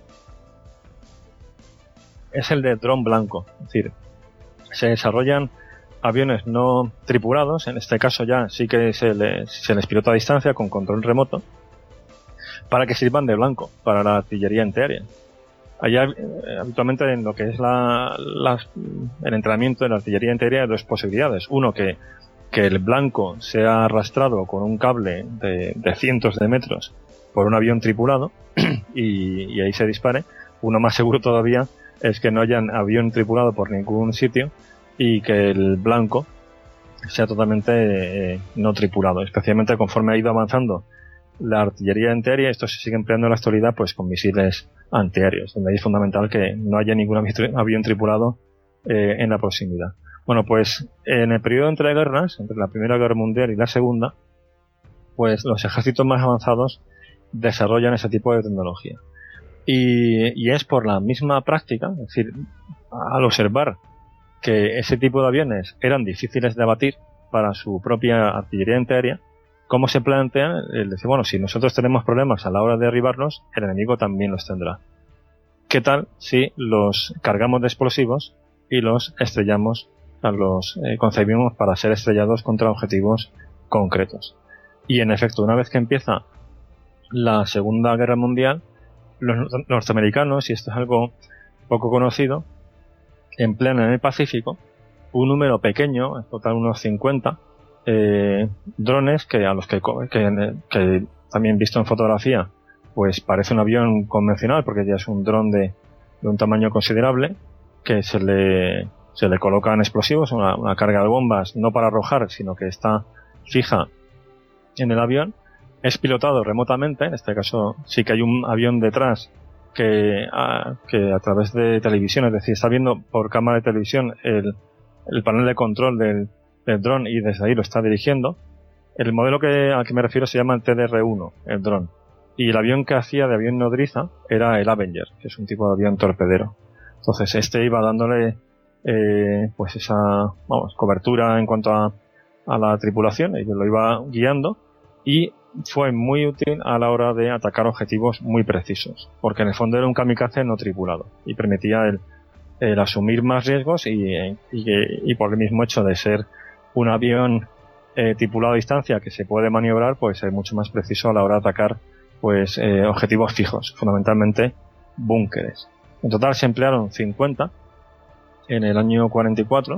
es el de dron blanco, es decir, se desarrollan aviones no tripulados, en este caso ya sí que se les, se les pilota a distancia con control remoto, para que sirvan de blanco para la artillería antiaérea. Allá, eh, habitualmente en lo que es la, la, el entrenamiento de la artillería antiaérea hay dos posibilidades. Uno, que, que el blanco sea arrastrado con un cable de, de cientos de metros por un avión tripulado y, y ahí se dispare. Uno más seguro todavía es que no haya avión tripulado por ningún sitio y que el blanco sea totalmente eh, no tripulado, especialmente conforme ha ido avanzando la artillería antiaérea. Esto se sigue empleando en la actualidad pues con misiles antiaéreos, donde ahí es fundamental que no haya ningún avión tripulado eh, en la proximidad. Bueno, pues en el periodo entre guerras, entre la Primera Guerra Mundial y la Segunda, pues los ejércitos más avanzados desarrollan ese tipo de tecnología. Y, y es por la misma práctica, es decir, al observar que ese tipo de aviones eran difíciles de abatir para su propia artillería antiaérea, cómo se plantea el decir, bueno, si nosotros tenemos problemas a la hora de derribarlos, el enemigo también los tendrá. ¿Qué tal si los cargamos de explosivos y los estrellamos, o sea, los eh, concebimos para ser estrellados contra objetivos concretos? Y en efecto, una vez que empieza la Segunda Guerra Mundial, los norteamericanos, y esto es algo poco conocido, emplean en el Pacífico un número pequeño, en total unos cincuenta, Eh, drones que a los que, que, que también visto en fotografía pues parece un avión convencional, porque ya es un dron de, de un tamaño considerable, que se le se le colocan explosivos, una, una carga de bombas, no para arrojar, sino que está fija en el avión. Es pilotado remotamente, en este caso sí que hay un avión detrás que a, que a través de televisión, es decir, está viendo por cámara de televisión el, el panel de control del el dron y desde ahí lo está dirigiendo. El modelo que al que me refiero se llama el T D R uno, el dron. y el avión que hacía de avión nodriza era el Avenger, que es un tipo de avión torpedero. Entonces este iba dándole eh, pues esa vamos, cobertura en cuanto a, a la tripulación, y lo iba guiando, y fue muy útil a la hora de atacar objetivos muy precisos, porque en el fondo era un kamikaze no tripulado y permitía el, el asumir más riesgos y, y, y por el mismo hecho de ser un avión eh, tripulado a distancia que se puede maniobrar, pues es mucho más preciso a la hora de atacar pues eh, objetivos fijos, fundamentalmente búnkeres. En total se emplearon cincuenta en el año cuarenta y cuatro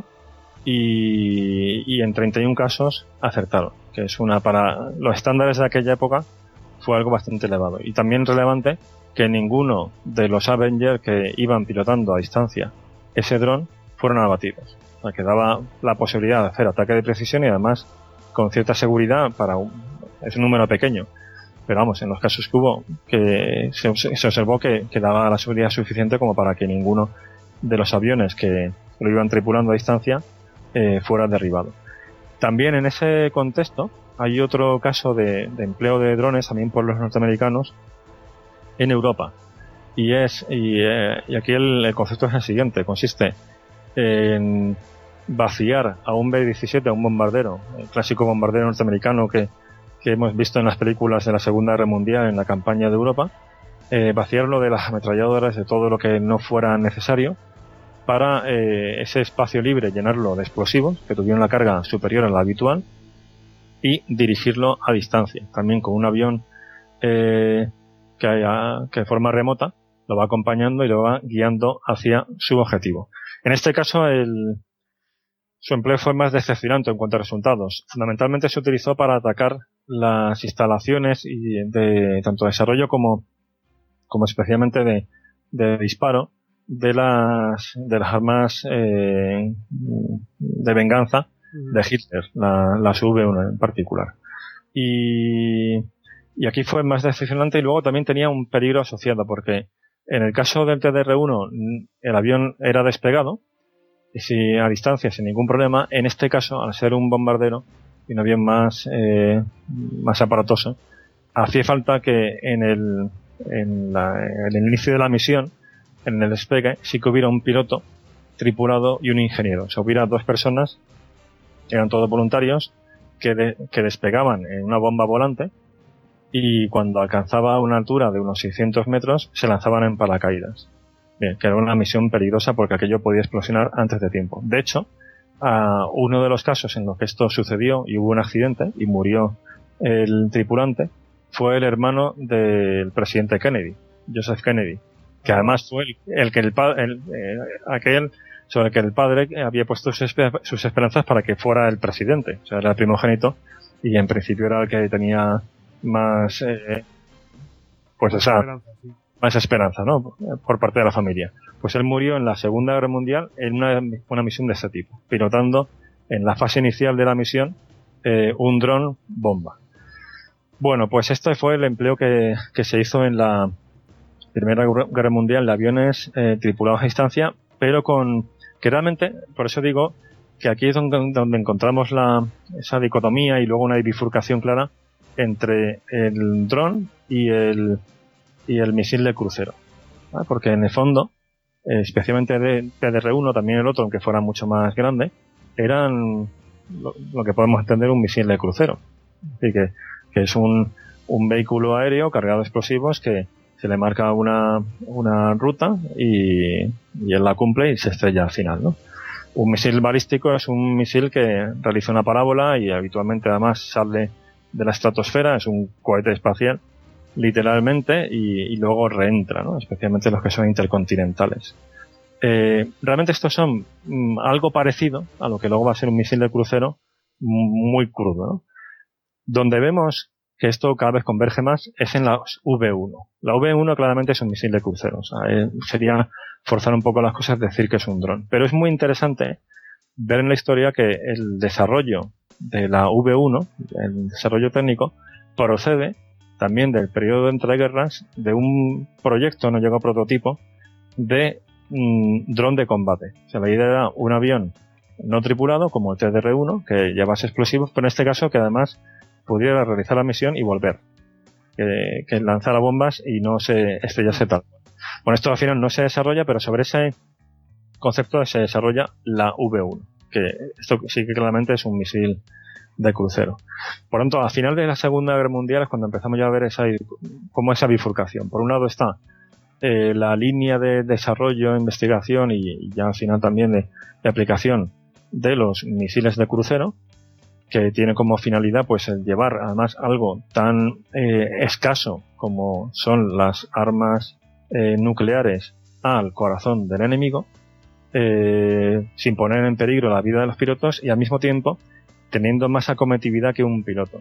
y, y en treinta y uno casos acertaron, que es una, para los estándares de aquella época fue algo bastante elevado. Y también relevante que ninguno de los Avengers que iban pilotando a distancia ese dron fueron abatidos. O sea, que daba la posibilidad de hacer ataque de precisión y además con cierta seguridad para un, es un número pequeño. Pero vamos, en los casos que hubo, que se, se observó que, que daba la seguridad suficiente como para que ninguno de los aviones que lo iban tripulando a distancia eh, fuera derribado. También en ese contexto hay otro caso de, de empleo de drones también por los norteamericanos en Europa. Y es y, eh, y aquí el, el concepto es el siguiente, consiste en vaciar a un B diecisiete, a un bombardero, el clásico bombardero norteamericano que, que hemos visto en las películas de la Segunda Guerra Mundial en la campaña de Europa, eh, vaciarlo de las ametralladoras, de todo lo que no fuera necesario, para eh, ese espacio libre llenarlo de explosivos que tuvieran la carga superior a la habitual y dirigirlo a distancia, también con un avión eh, que, haya, que de forma remota lo va acompañando y lo va guiando hacia su objetivo. En este caso el, su empleo fue más decepcionante en cuanto a resultados. Fundamentalmente se utilizó para atacar las instalaciones y de tanto desarrollo como, como especialmente de, de disparo de las de las armas eh, de venganza de Hitler, la, las V uno en particular. Y, y aquí fue más decepcionante y luego también tenía un peligro asociado porque en el caso del T D R uno el avión era despegado y si a distancia sin ningún problema. En este caso, al ser un bombardero y un avión más eh, más aparatoso, hacía falta que en el en, la, en el inicio de la misión, en el despegue, sí que hubiera un piloto tripulado y un ingeniero. O sea, hubiera dos personas, eran todos voluntarios, que, de, que despegaban en una bomba volante y cuando alcanzaba una altura de unos seiscientos metros se lanzaban en paracaídas. Bien, que era una misión peligrosa porque aquello podía explosionar antes de tiempo. De hecho, a uno de los casos en los que esto sucedió y hubo un accidente y murió el tripulante fue el hermano del presidente Kennedy, Joseph Kennedy, que además fue el, el que el padre, el, eh, aquel sobre el que el padre había puesto sus, sus esperanzas para que fuera el presidente. O sea, era el primogénito y en principio era el que tenía más, eh, pues esa, esperanza, sí. más esperanza, ¿no? Por parte de la familia. Pues él murió en la Segunda Guerra Mundial en una, una misión de ese tipo, pilotando en la fase inicial de la misión eh, un dron bomba. Bueno, pues este fue el empleo que, que se hizo en la Primera Guerra Mundial de aviones eh, tripulados a distancia, pero con que realmente, por eso digo que aquí es donde, donde encontramos la, esa dicotomía y luego una bifurcación clara entre el dron y el y el misil de crucero, ¿vale? Porque en el fondo, eh, especialmente de T D R uno, también el otro, aunque fuera mucho más grande, eran lo, lo que podemos entender un misil de crucero. Así que, que es un, un vehículo aéreo cargado de explosivos que se le marca una, una ruta y, y él la cumple y se estrella al final, ¿no? Un misil balístico es un misil que realiza una parábola y habitualmente además sale de la estratosfera, es un cohete espacial, literalmente, y, y luego reentra, ¿no? Especialmente los que son intercontinentales. Eh, realmente estos son mm, algo parecido a lo que luego va a ser un misil de crucero muy crudo, ¿no? Donde vemos que esto cada vez converge más es en la V uno. La V uno claramente es un misil de crucero. O sea, eh, sería forzar un poco las cosas decir que es un dron. Pero es muy interesante ver en la historia que el desarrollo de la V uno, el desarrollo técnico, procede también del periodo de entreguerras de un proyecto, no llegó a prototipo, de mmm, dron de combate. O sea, la idea era un avión no tripulado, como el T D R uno, que llevase explosivos, pero en este caso que además pudiera realizar la misión y volver. que, que lanzara bombas y no se estrellase tal. Bueno, esto al final no se desarrolla, pero sobre ese concepto se desarrolla la V uno, que esto sí que claramente es un misil de crucero. Por lo tanto, al final de la Segunda Guerra Mundial es cuando empezamos ya a ver esa, como esa bifurcación. Por un lado está eh, la línea de desarrollo, investigación y, y ya al final también de, de aplicación de los misiles de crucero, que tiene como finalidad pues el llevar además algo tan eh, escaso como son las armas eh, nucleares al corazón del enemigo, eh, sin poner en peligro la vida de los pilotos y al mismo tiempo teniendo más acometividad que un piloto.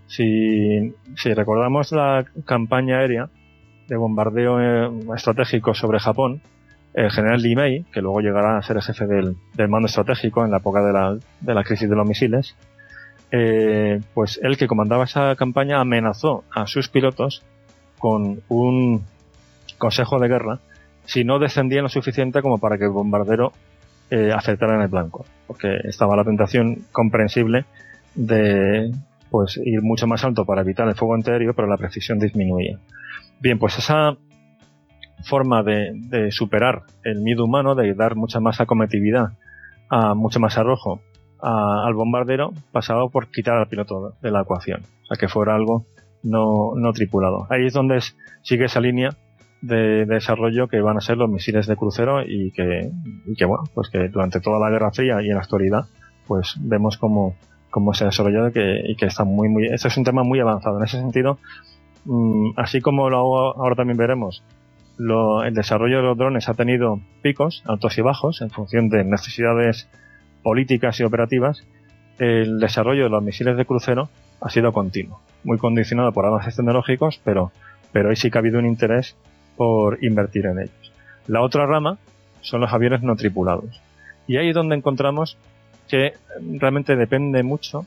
Si, si recordamos la campaña aérea de bombardeo eh, estratégico sobre Japón, el general Lee Mei, que luego llegará a ser el jefe del, del mando estratégico en la época de la, de la crisis de los misiles, eh, pues él que comandaba esa campaña amenazó a sus pilotos con un consejo de guerra si no descendían lo suficiente como para que el bombardero eh, acertara en el blanco, porque estaba la tentación comprensible de pues ir mucho más alto para evitar el fuego antiaéreo, pero la precisión disminuía. Bien, pues esa forma de, de superar el miedo humano, de dar mucha más acometividad, a mucho más arrojo a, al bombardero, pasaba por quitar al piloto de la ecuación, o sea que fuera algo no, no tripulado. Ahí es donde es, sigue esa línea de, de desarrollo que van a ser los misiles de crucero y que, y que bueno, pues que durante toda la Guerra Fría y en la actualidad pues vemos cómo, cómo se ha desarrollado y que, y que está muy muy, este es un tema muy avanzado en ese sentido. Mmm, así como lo ahora también veremos, Lo, el desarrollo de los drones ha tenido picos, altos y bajos, en función de necesidades políticas y operativas. El desarrollo de los misiles de crucero ha sido continuo, muy condicionado por avances tecnológicos, pero, pero ahí sí que ha habido un interés por invertir en ellos. La otra rama son los aviones no tripulados. Y ahí es donde encontramos que realmente depende mucho,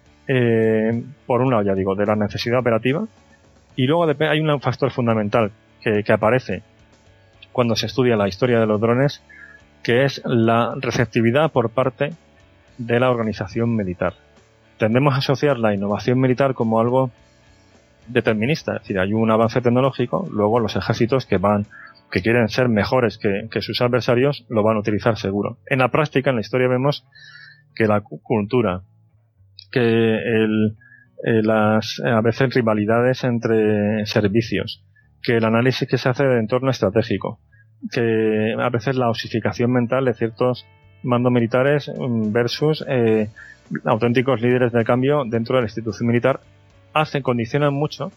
eh, por un lado, ya digo, de la necesidad operativa, y luego hay un factor fundamental Que, que aparece cuando se estudia la historia de los drones, que es la receptividad por parte de la organización militar. Tendemos a asociar la innovación militar como algo determinista, es decir, hay un avance tecnológico, luego los ejércitos que van, que quieren ser mejores que, que sus adversarios, lo van a utilizar seguro. En la práctica, en la historia vemos que la cultura, que el, eh, las a veces rivalidades entre servicios, que el análisis que se hace de entorno estratégico, que a veces la osificación mental de ciertos mandos militares versus eh, auténticos líderes del cambio dentro de la institución militar, hacen, condicionan mucho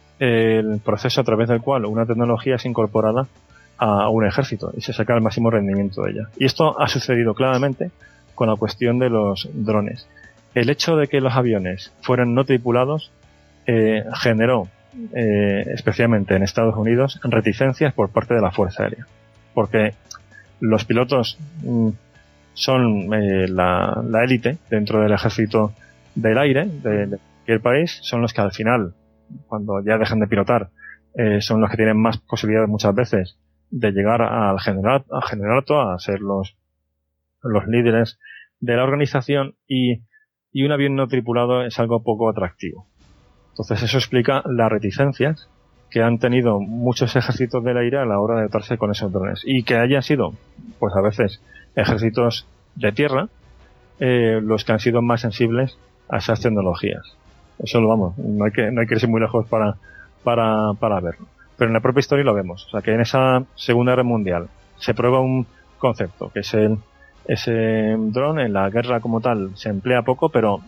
el proceso a través del cual una tecnología es incorporada a un ejército y se saca el máximo rendimiento de ella. Y esto ha sucedido claramente con la cuestión de los drones. El hecho de que los aviones fueran no tripulados eh, generó Eh, especialmente en Estados Unidos, reticencias por parte de la Fuerza Aérea, porque los pilotos mm, son eh, la, la élite dentro del ejército del aire de, de cualquier país, son los que al final, cuando ya dejan de pilotar, eh, son los que tienen más posibilidades muchas veces de llegar al general, al generalato, a ser los, los líderes de la organización, y, y un avión no tripulado es algo poco atractivo. Entonces eso explica las reticencias que han tenido muchos ejércitos del aire a la hora de dotarse con esos drones, y que hayan sido, pues a veces, ejércitos de tierra eh, los que han sido más sensibles a esas tecnologías. Eso lo vamos, no hay que, no hay que irse muy lejos para, para, para verlo. Pero en la propia historia lo vemos. O sea, que en esa Segunda Guerra Mundial se prueba un concepto, que es el, ese dron en la guerra como tal se emplea poco, pero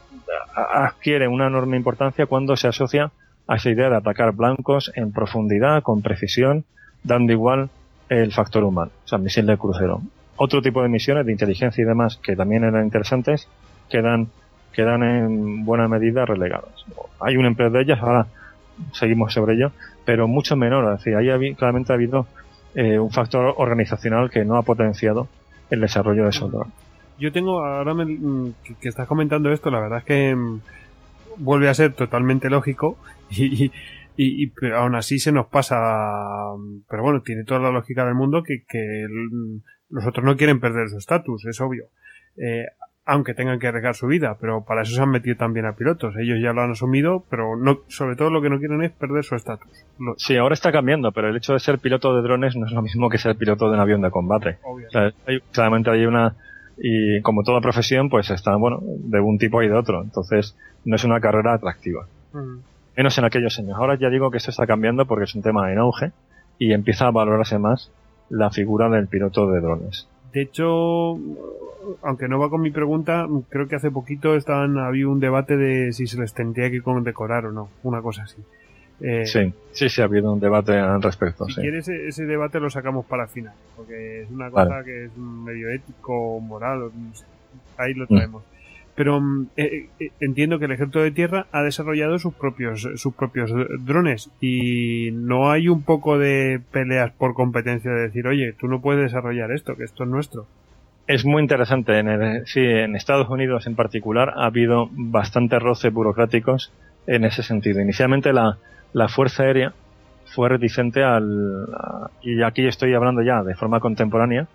adquiere una enorme importancia cuando se asocia a esa idea de atacar blancos en profundidad, con precisión, dando igual el factor humano, o sea, misil de crucero. Otro tipo de misiones de inteligencia y demás que también eran interesantes quedan, quedan en buena medida relegadas. Hay un empleo de ellas, ahora seguimos sobre ello, pero mucho menor. Es decir, ahí ha, claramente ha habido eh, un factor organizacional que no ha potenciado el desarrollo de esos drones. Yo tengo, ahora me, que, que estás comentando esto, la verdad es que mm, vuelve a ser totalmente lógico y, y, y pero aún así se nos pasa, pero bueno, tiene toda la lógica del mundo que, que el, los otros no quieren perder su estatus, es obvio. Eh, aunque tengan que arriesgar su vida, pero para eso se han metido también a pilotos. Ellos ya lo han asumido, pero no, sobre todo lo que no quieren es perder su estatus. Lo... Sí, ahora está cambiando, pero el hecho de ser piloto de drones no es lo mismo que ser piloto de un avión de combate. O sea, hay, claramente hay una... Y como toda profesión, pues está, bueno, de un tipo y de otro. Entonces, no es una carrera atractiva. Uh-huh. Menos en aquellos años. Ahora ya digo que esto está cambiando porque es un tema en auge y empieza a valorarse más la figura del piloto de drones. De hecho, aunque no va con mi pregunta, creo que hace poquito estaban, había un debate de si se les tendría que condecorar o no, una cosa así. Eh, sí, sí, sí, ha habido un debate al respecto. Si sí. quieres, ese, ese debate lo sacamos para el final, porque es una cosa vale. que es medio ético, moral, no sé, ahí lo traemos. Mm. Pero eh, eh, entiendo que el Ejército de Tierra ha desarrollado sus propios sus propios drones y no hay un poco de peleas por competencia de decir, oye, tú no puedes desarrollar esto, que esto es nuestro. Es muy interesante. En el, sí, en Estados Unidos en particular ha habido bastantes roces burocráticos en ese sentido. Inicialmente la, la Fuerza Aérea fue reticente al... A, y aquí estoy hablando ya de forma contemporánea,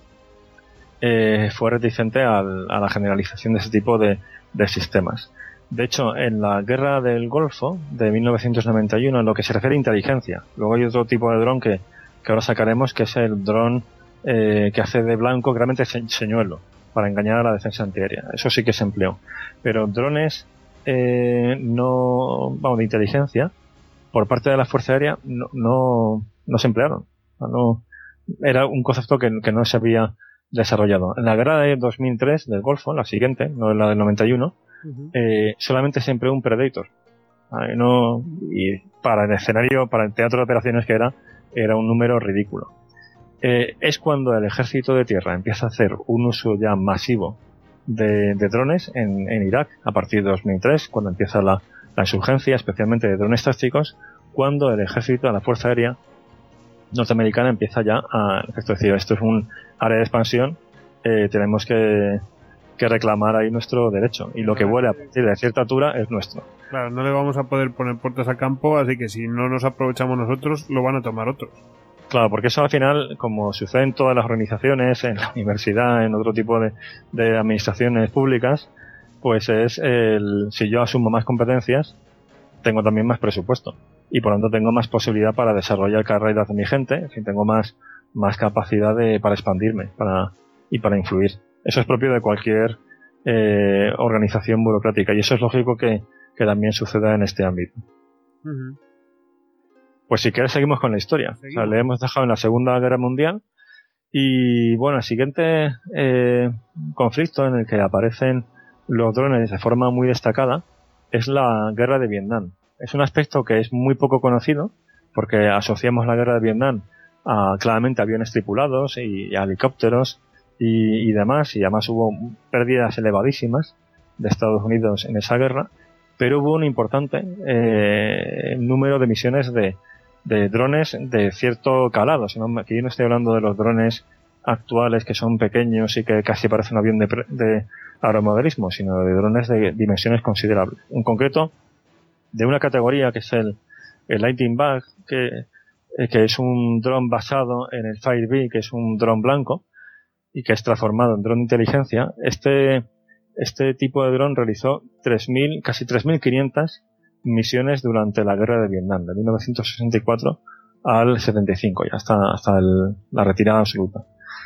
Eh, fue reticente al, a la generalización de ese tipo de, de sistemas. De hecho, en la guerra del Golfo de mil novecientos noventa y uno, en lo que se refiere a inteligencia, luego hay otro tipo de dron que, que ahora sacaremos, que es el dron eh, que hace de blanco, realmente señuelo, para engañar a la defensa antiaérea. Eso sí que se empleó. Pero drones eh, no, vamos, de inteligencia, por parte de la Fuerza Aérea, no, no, no se emplearon. No, era un concepto que, que no se había desarrollado. En la guerra de dos mil tres del Golfo, la siguiente, no en la del noventa y uno, uh-huh. eh, solamente se empleó un Predator. ¿Vale? No, y para el escenario, para el teatro de operaciones que era, era un número ridículo. Eh, es cuando el Ejército de Tierra empieza a hacer un uso ya masivo de, de drones en, en Irak, a partir de dos mil tres, cuando empieza la, la insurgencia, especialmente de drones tácticos, cuando el Ejército, la Fuerza Aérea norteamericana empieza ya a, es decir, esto es un área de expansión, eh, tenemos que, que reclamar ahí nuestro derecho, y lo que vuele a partir de cierta altura es nuestro. Claro, no le vamos a poder poner puertas al campo, así que si no nos aprovechamos nosotros, lo van a tomar otros. Claro, porque eso al final, como sucede en todas las organizaciones, en la universidad, en otro tipo de, de administraciones públicas, pues es el, si yo asumo más competencias, tengo también más presupuesto y por lo tanto tengo más posibilidad para desarrollar carreras de mi gente, si tengo más más capacidad de, para expandirme para y para influir. Eso es propio de cualquier eh, organización burocrática y eso es lógico que, que también suceda en este ámbito. Uh-huh. Pues si quieres seguimos con la historia. O sea, le hemos dejado en la Segunda Guerra Mundial y bueno, el siguiente eh, conflicto en el que aparecen los drones de forma muy destacada es la Guerra de Vietnam. Es un aspecto que es muy poco conocido porque asociamos la Guerra de Vietnam a claramente aviones tripulados y, y a helicópteros y, y demás, y además hubo pérdidas elevadísimas de Estados Unidos en esa guerra, pero hubo un importante eh, número de misiones de, de drones de cierto calado. Si no, aquí no estoy hablando de los drones actuales que son pequeños y que casi parecen un avión de, de aeromodelismo, sino de drones de dimensiones considerables. En concreto, de una categoría que es el, el Lightning Bug, que, que es un dron basado en el Firebee, que es un dron blanco y que es transformado en dron de inteligencia. Este, este tipo de dron realizó tres mil, casi tres mil quinientas misiones durante la guerra de Vietnam, de mil novecientos sesenta y cuatro al setenta y cinco, ya hasta, hasta el, la retirada absoluta.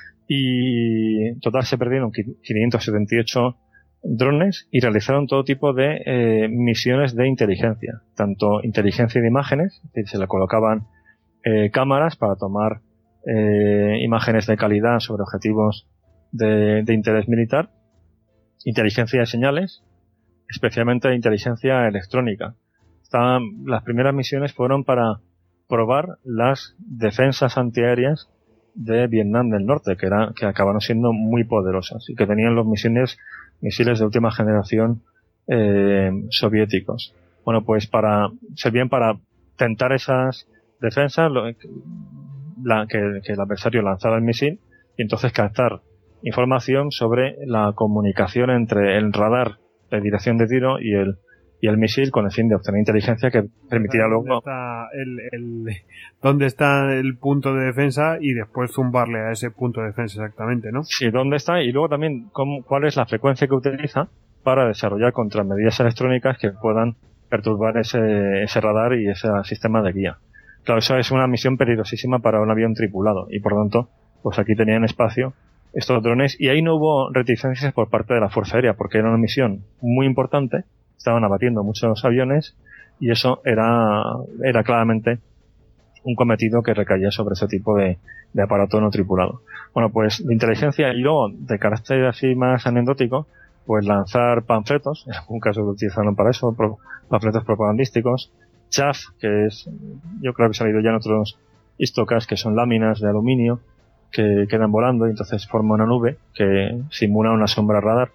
Y en total se perdieron quinientos setenta y ocho drones y realizaron todo tipo de eh, misiones de inteligencia, tanto inteligencia de imágenes, es decir, se le colocaban eh, cámaras para tomar eh, imágenes de calidad sobre objetivos de, de interés militar, inteligencia de señales, especialmente inteligencia electrónica. Estaban, las primeras misiones fueron para probar las defensas antiaéreas de Vietnam del Norte, que era, que acabaron siendo muy poderosas y que tenían los misiles, misiles de última generación eh, soviéticos. Bueno, pues para, servían para tentar esas defensas, lo, la, que, que el adversario lanzara el misil y entonces captar información sobre la comunicación entre el radar de dirección de tiro y el, y el misil con el fin de obtener inteligencia que permitiría ¿Dónde luego... está el, el, dónde está el punto de defensa y después zumbarle a ese punto de defensa exactamente, ¿no? Sí, dónde está y luego también cómo, cuál es la frecuencia que utiliza para desarrollar contramedidas electrónicas que puedan perturbar ese, ese radar y ese sistema de guía. Claro, eso es una misión peligrosísima para un avión tripulado y por lo tanto, pues aquí tenían espacio estos drones y ahí no hubo reticencias por parte de la Fuerza Aérea porque era una misión muy importante, estaban abatiendo muchos aviones y eso era, era claramente un cometido que recaía sobre ese tipo de, de aparato no tripulado. Bueno, pues de inteligencia y luego de carácter así más anecdótico, pues lanzar panfletos, en algún caso lo utilizaron para eso, pro, panfletos propagandísticos, chaff, que es, yo creo que se ha salido ya en otros histocast, que son láminas de aluminio que quedan volando y entonces forma una nube que simula una sombra radar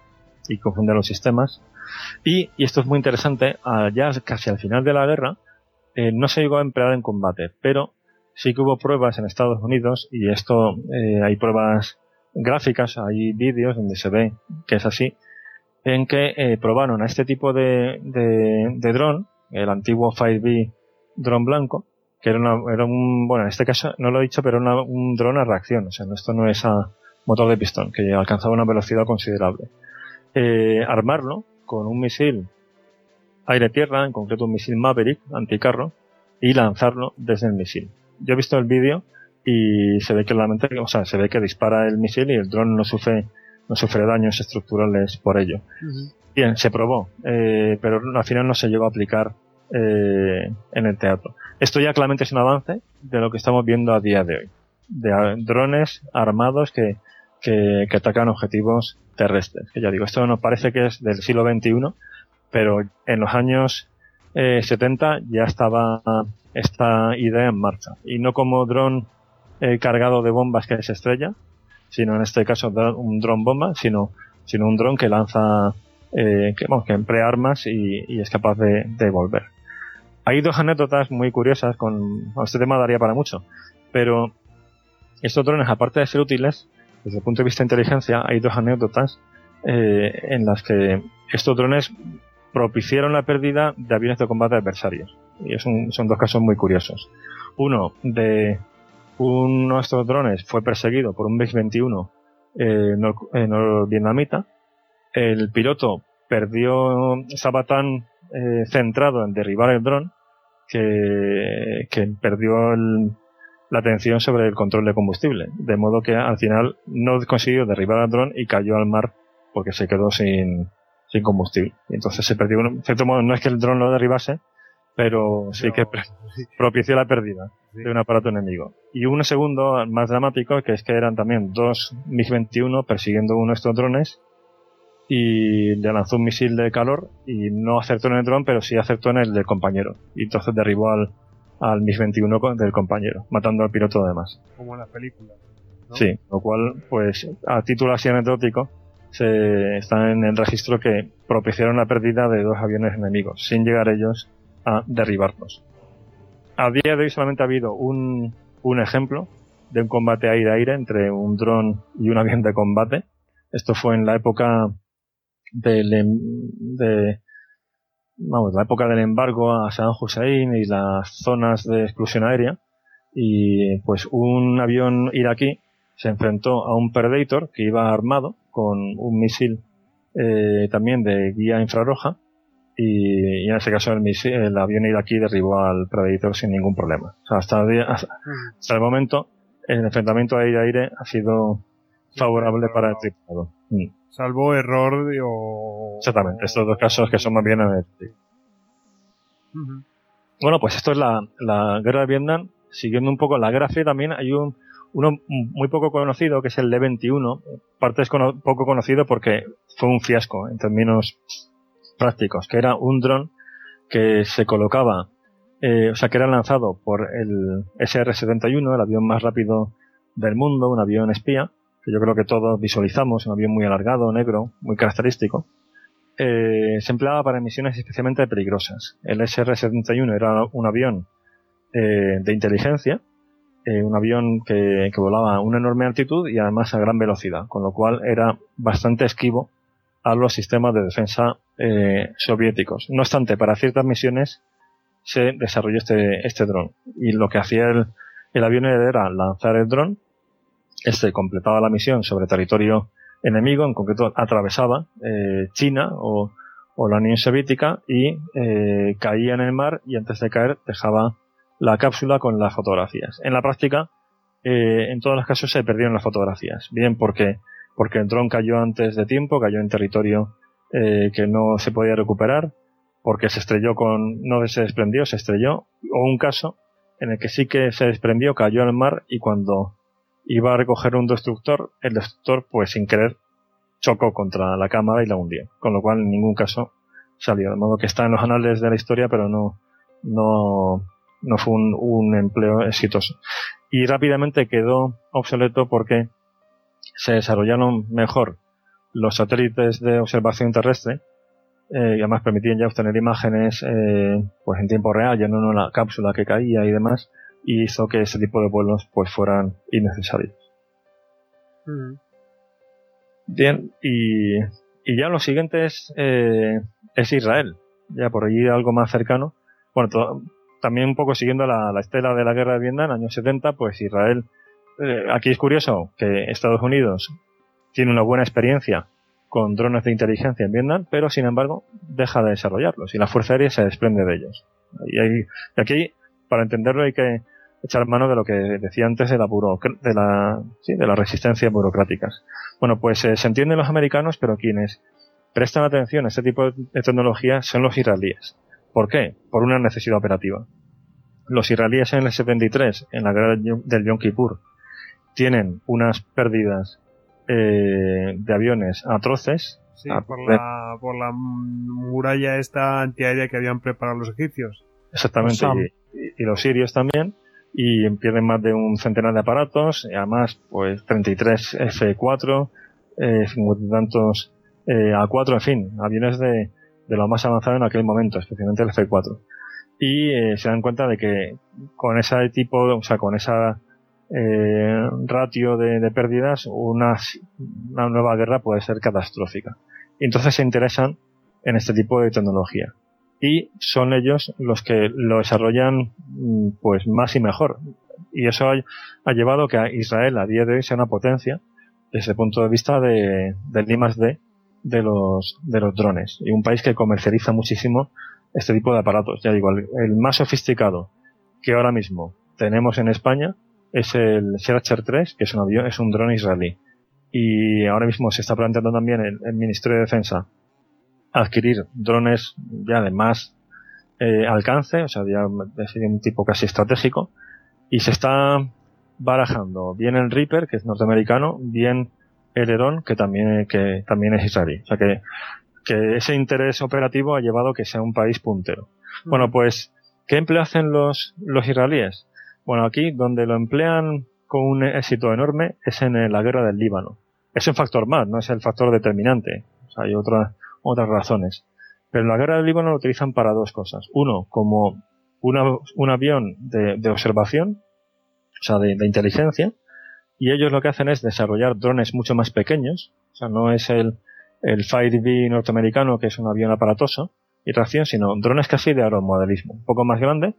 y confunde los sistemas. Y, y esto es muy interesante, ya casi al final de la guerra, eh, no se llegó a emplear en combate, pero sí que hubo pruebas en Estados Unidos y esto, eh, hay pruebas gráficas, hay vídeos donde se ve que es así, en que eh, probaron a este tipo de, de, de dron, el antiguo cinco B dron blanco, que era, una, era un, bueno, en este caso no lo he dicho, pero era una, un dron a reacción, o sea, esto no es a motor de pistón, que alcanzaba una velocidad considerable. Eh, armarlo con un misil aire-tierra, en concreto un misil Maverick anticarro, y lanzarlo desde el misil. Yo he visto el vídeo y se ve que realmente, o sea, se ve que dispara el misil y el dron no sufre, no sufre daños estructurales por ello. Uh-huh. Bien, se probó, eh, pero al final no se llegó a aplicar eh, en el teatro. Esto ya claramente es un avance de lo que estamos viendo a día de hoy, de drones armados que, que, que atacan objetivos terrestres. Que ya digo, esto nos parece que es del siglo veintiuno, pero en los años eh, setenta ya estaba esta idea en marcha. Y no como dron eh, cargado de bombas que se estrella, sino en este caso un dron bomba, sino, sino un dron que lanza, eh, que, bueno, que emplea armas y, y es capaz de, de volver. Hay dos anécdotas muy curiosas con, con este tema daría para mucho, pero estos drones, aparte de ser útiles, desde el punto de vista de inteligencia, hay dos anécdotas eh, en las que estos drones propiciaron la pérdida de aviones de combate adversarios. Y es un, son dos casos muy curiosos. Uno de uno de estos drones fue perseguido por un MiG veintiuno eh, nor, eh, norvietnamita. El piloto perdió, estaba tan eh, centrado en derribar el dron que, que perdió el, la atención sobre el control de combustible. De modo que al final no consiguió derribar al dron y cayó al mar porque se quedó sin sin combustible. Y entonces se perdió, en cierto modo, no es que el dron lo derribase, pero sí que propició la pérdida de un aparato enemigo. Y un segundo más dramático, que es que eran también dos MiG veintiuno persiguiendo uno de estos drones y le lanzó un misil de calor y no acertó en el dron, pero sí acertó en el del compañero. Y entonces derribó al, al MiG veintiuno del compañero, matando al piloto además. Como en las películas, ¿no? Sí, lo cual, pues, a título así anecdótico, se está en el registro que propiciaron la pérdida de dos aviones enemigos, sin llegar ellos a derribarlos. A día de hoy solamente ha habido un, un ejemplo de un combate aire-aire entre un dron y un avión de combate. Esto fue en la época del, de, vamos, la época del embargo a Saddam Hussein y las zonas de exclusión aérea. Y pues un avión iraquí se enfrentó a un Predator que iba armado con un misil eh, también de guía infrarroja y, y en ese caso el, misil, el avión iraquí derribó al Predator sin ningún problema. O sea, hasta, hasta, hasta el momento el enfrentamiento aire-aire ha sido favorable para el tripulado. Mm. Salvo error de, o... Exactamente, estos dos casos que son más bien anecdóticos. Uh-huh. Bueno, pues esto es la, la guerra de Vietnam. Siguiendo un poco la guerra fría también hay un uno muy poco conocido que es el D veintiuno. Parte es cono- poco conocido porque fue un fiasco en términos prácticos, que era un dron que se colocaba, eh, o sea que era lanzado por el S R setenta y uno, el avión más rápido del mundo, un avión espía, que yo creo que todos visualizamos, un avión muy alargado, negro, muy característico. Eh, se empleaba para misiones especialmente peligrosas. El S R setenta y uno era un avión eh, de inteligencia, eh, un avión que, que volaba a una enorme altitud y además a gran velocidad, con lo cual era bastante esquivo a los sistemas de defensa eh, soviéticos. No obstante, para ciertas misiones se desarrolló este, este dron. Y lo que hacía el, el avión era lanzar el dron, este completaba la misión sobre territorio enemigo, en concreto atravesaba eh, China o, o la Unión Soviética y eh, caía en el mar, y antes de caer dejaba la cápsula con las fotografías. En la práctica, eh, en todos los casos se perdieron las fotografías, bien porque porque el dron cayó antes de tiempo, cayó en territorio eh, que no se podía recuperar, porque se estrelló con, no se desprendió, se estrelló, o un caso en el que sí que se desprendió, cayó al mar, y cuando iba a recoger un destructor, el destructor, pues sin querer, chocó contra la cámara y la hundió, con lo cual en ningún caso salió, de modo que está en los anales de la historia, pero no no, no fue un, un empleo exitoso. Y rápidamente quedó obsoleto porque se desarrollaron mejor los satélites de observación terrestre, eh, y además permitían ya obtener imágenes eh, pues en tiempo real, ya no en la cápsula que caía y demás, y hizo que ese tipo de vuelos pues fueran innecesarios. Mm. Bien, y, y ya lo siguiente es, eh, es Israel, ya por allí algo más cercano. Bueno, to, también un poco siguiendo la, la estela de la guerra de Vietnam, años setenta, pues Israel. Eh, aquí es curioso que Estados Unidos tiene una buena experiencia con drones de inteligencia en Vietnam, pero sin embargo deja de desarrollarlos y la Fuerza Aérea se desprende de ellos. Y, hay, y aquí, para entenderlo, hay que echar mano de lo que decía antes de la, buro, de la, sí, de las resistencias burocráticas. Bueno, pues eh, se entienden los americanos, pero quienes prestan atención a este tipo de tecnología son los israelíes. ¿Por qué? Por una necesidad operativa. Los israelíes en el setenta y tres, en la guerra del Yom Kippur, tienen unas pérdidas eh, de aviones atroces. Sí, a, por, la, por la muralla esta antiaérea que habían preparado los egipcios. Exactamente, y, y los sirios también, y pierden más de un centenar de aparatos, y además pues treinta y tres F cuatro, eh, cincuenta y tantos eh, A cuatro, en fin, aviones de, de lo más avanzado en aquel momento, especialmente el F cuatro. Y eh, se dan cuenta de que con ese tipo, o sea, con esa Eh, ratio de, de pérdidas, una, una nueva guerra puede ser catastrófica. Y entonces se interesan en este tipo de tecnología. Y son ellos los que lo desarrollan pues más y mejor. Y eso ha, ha llevado que a Israel a día de hoy sea una potencia desde el punto de vista de, del I más D de los, de los drones. Y un país que comercializa muchísimo este tipo de aparatos. Ya digo, el, el más sofisticado que ahora mismo tenemos en España es el Searcher tres, que es un avión, es un dron israelí. Y ahora mismo se está planteando también el, el Ministerio de Defensa adquirir drones ya de más eh, alcance, o sea, ya de un tipo casi estratégico, y se está barajando bien el Reaper, que es norteamericano, bien el Heron, que también, que también es israelí. O sea que, que ese interés operativo ha llevado a que sea un país puntero. Mm. Bueno, pues, ¿qué empleo hacen los, los israelíes? Bueno, aquí donde lo emplean con un éxito enorme es en la guerra del Líbano. Es un factor más, no es el factor determinante. O sea, hay otras otras razones. Pero en la guerra del Líbano lo utilizan para dos cosas. Uno, como una, un avión de, de observación, o sea, de, de inteligencia, y ellos lo que hacen es desarrollar drones mucho más pequeños. O sea, no es el, el Firebee norteamericano, que es un avión aparatoso y tracción, sino drones casi de aeromodelismo. Un poco más grande,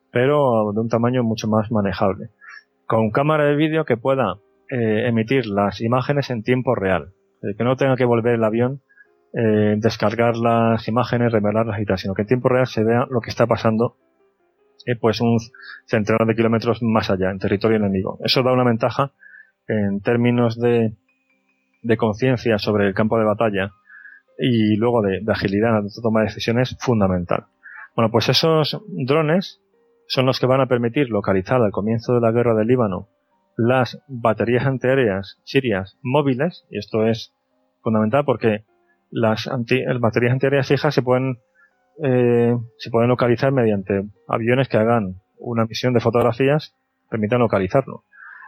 pero de un tamaño mucho más manejable, con cámara de vídeo que pueda eh, emitir las imágenes en tiempo real, eh, que no tenga que volver el avión, eh, descargar las imágenes, revelarlas y tal, sino que en tiempo real se vea lo que está pasando eh, pues un centenar de kilómetros más allá, en territorio enemigo. Eso da una ventaja en términos de, de conciencia sobre el campo de batalla y luego de, de agilidad en la toma de decisiones fundamental. Bueno, pues esos drones son los que van a permitir localizar al comienzo de la guerra del Líbano las baterías antiaéreas sirias móviles, y esto es fundamental porque las, anti, las baterías antiaéreas fijas se pueden eh, se pueden localizar mediante aviones que hagan una misión de fotografías, permitan localizarlo.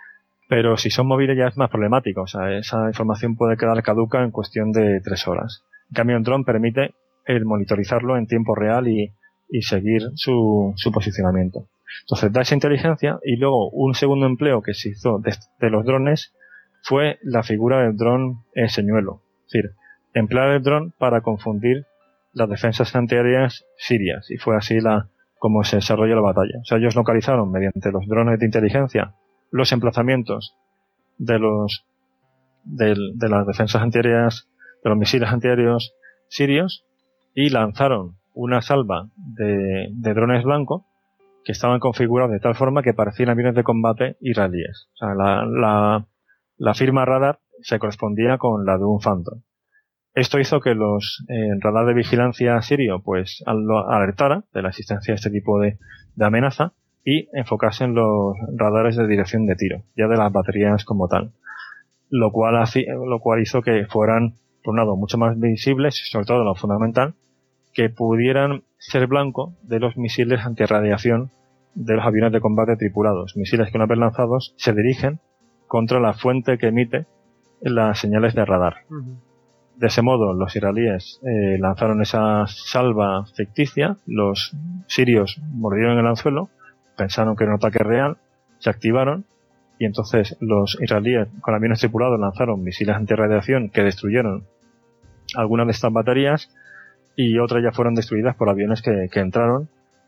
Pero si son móviles ya es más problemático, o sea, esa información puede quedar caduca en cuestión de tres horas. En cambio, un dron permite el monitorizarlo en tiempo real y y seguir su, su posicionamiento. Entonces da esa inteligencia, y luego un segundo empleo que se hizo de, de los drones fue la figura del dron eh, señuelo. Es decir, emplear el dron para confundir las defensas antiaéreas sirias, y fue así la como se desarrolló la batalla. O sea, ellos localizaron mediante los drones de inteligencia los emplazamientos de los de, de las defensas antiaéreas, de los misiles antiaéreos sirios, y lanzaron una salva de, de drones blancos que estaban configurados de tal forma que parecían aviones de combate israelíes. O sea, la, la, la firma radar se correspondía con la de un Phantom. Esto hizo que los eh, radar de vigilancia sirio pues lo alertara de la existencia de este tipo de, de amenaza y enfocasen los radares de dirección de tiro, ya de las baterías como tal. Lo cual, haci, lo cual hizo que fueran, por un lado, mucho más visibles, sobre todo lo fundamental, que pudieran ser blanco de los misiles antirradiación de los aviones de combate tripulados. Misiles que una vez lanzados se dirigen contra la fuente que emite las señales de radar. Uh-huh. De ese modo, los israelíes eh, lanzaron esa salva ficticia, los sirios mordieron el anzuelo, pensaron que era un ataque real, se activaron, y entonces los israelíes con aviones tripulados lanzaron misiles antirradiación que destruyeron algunas de estas baterías, y otras ya fueron destruidas por aviones que, que entraron,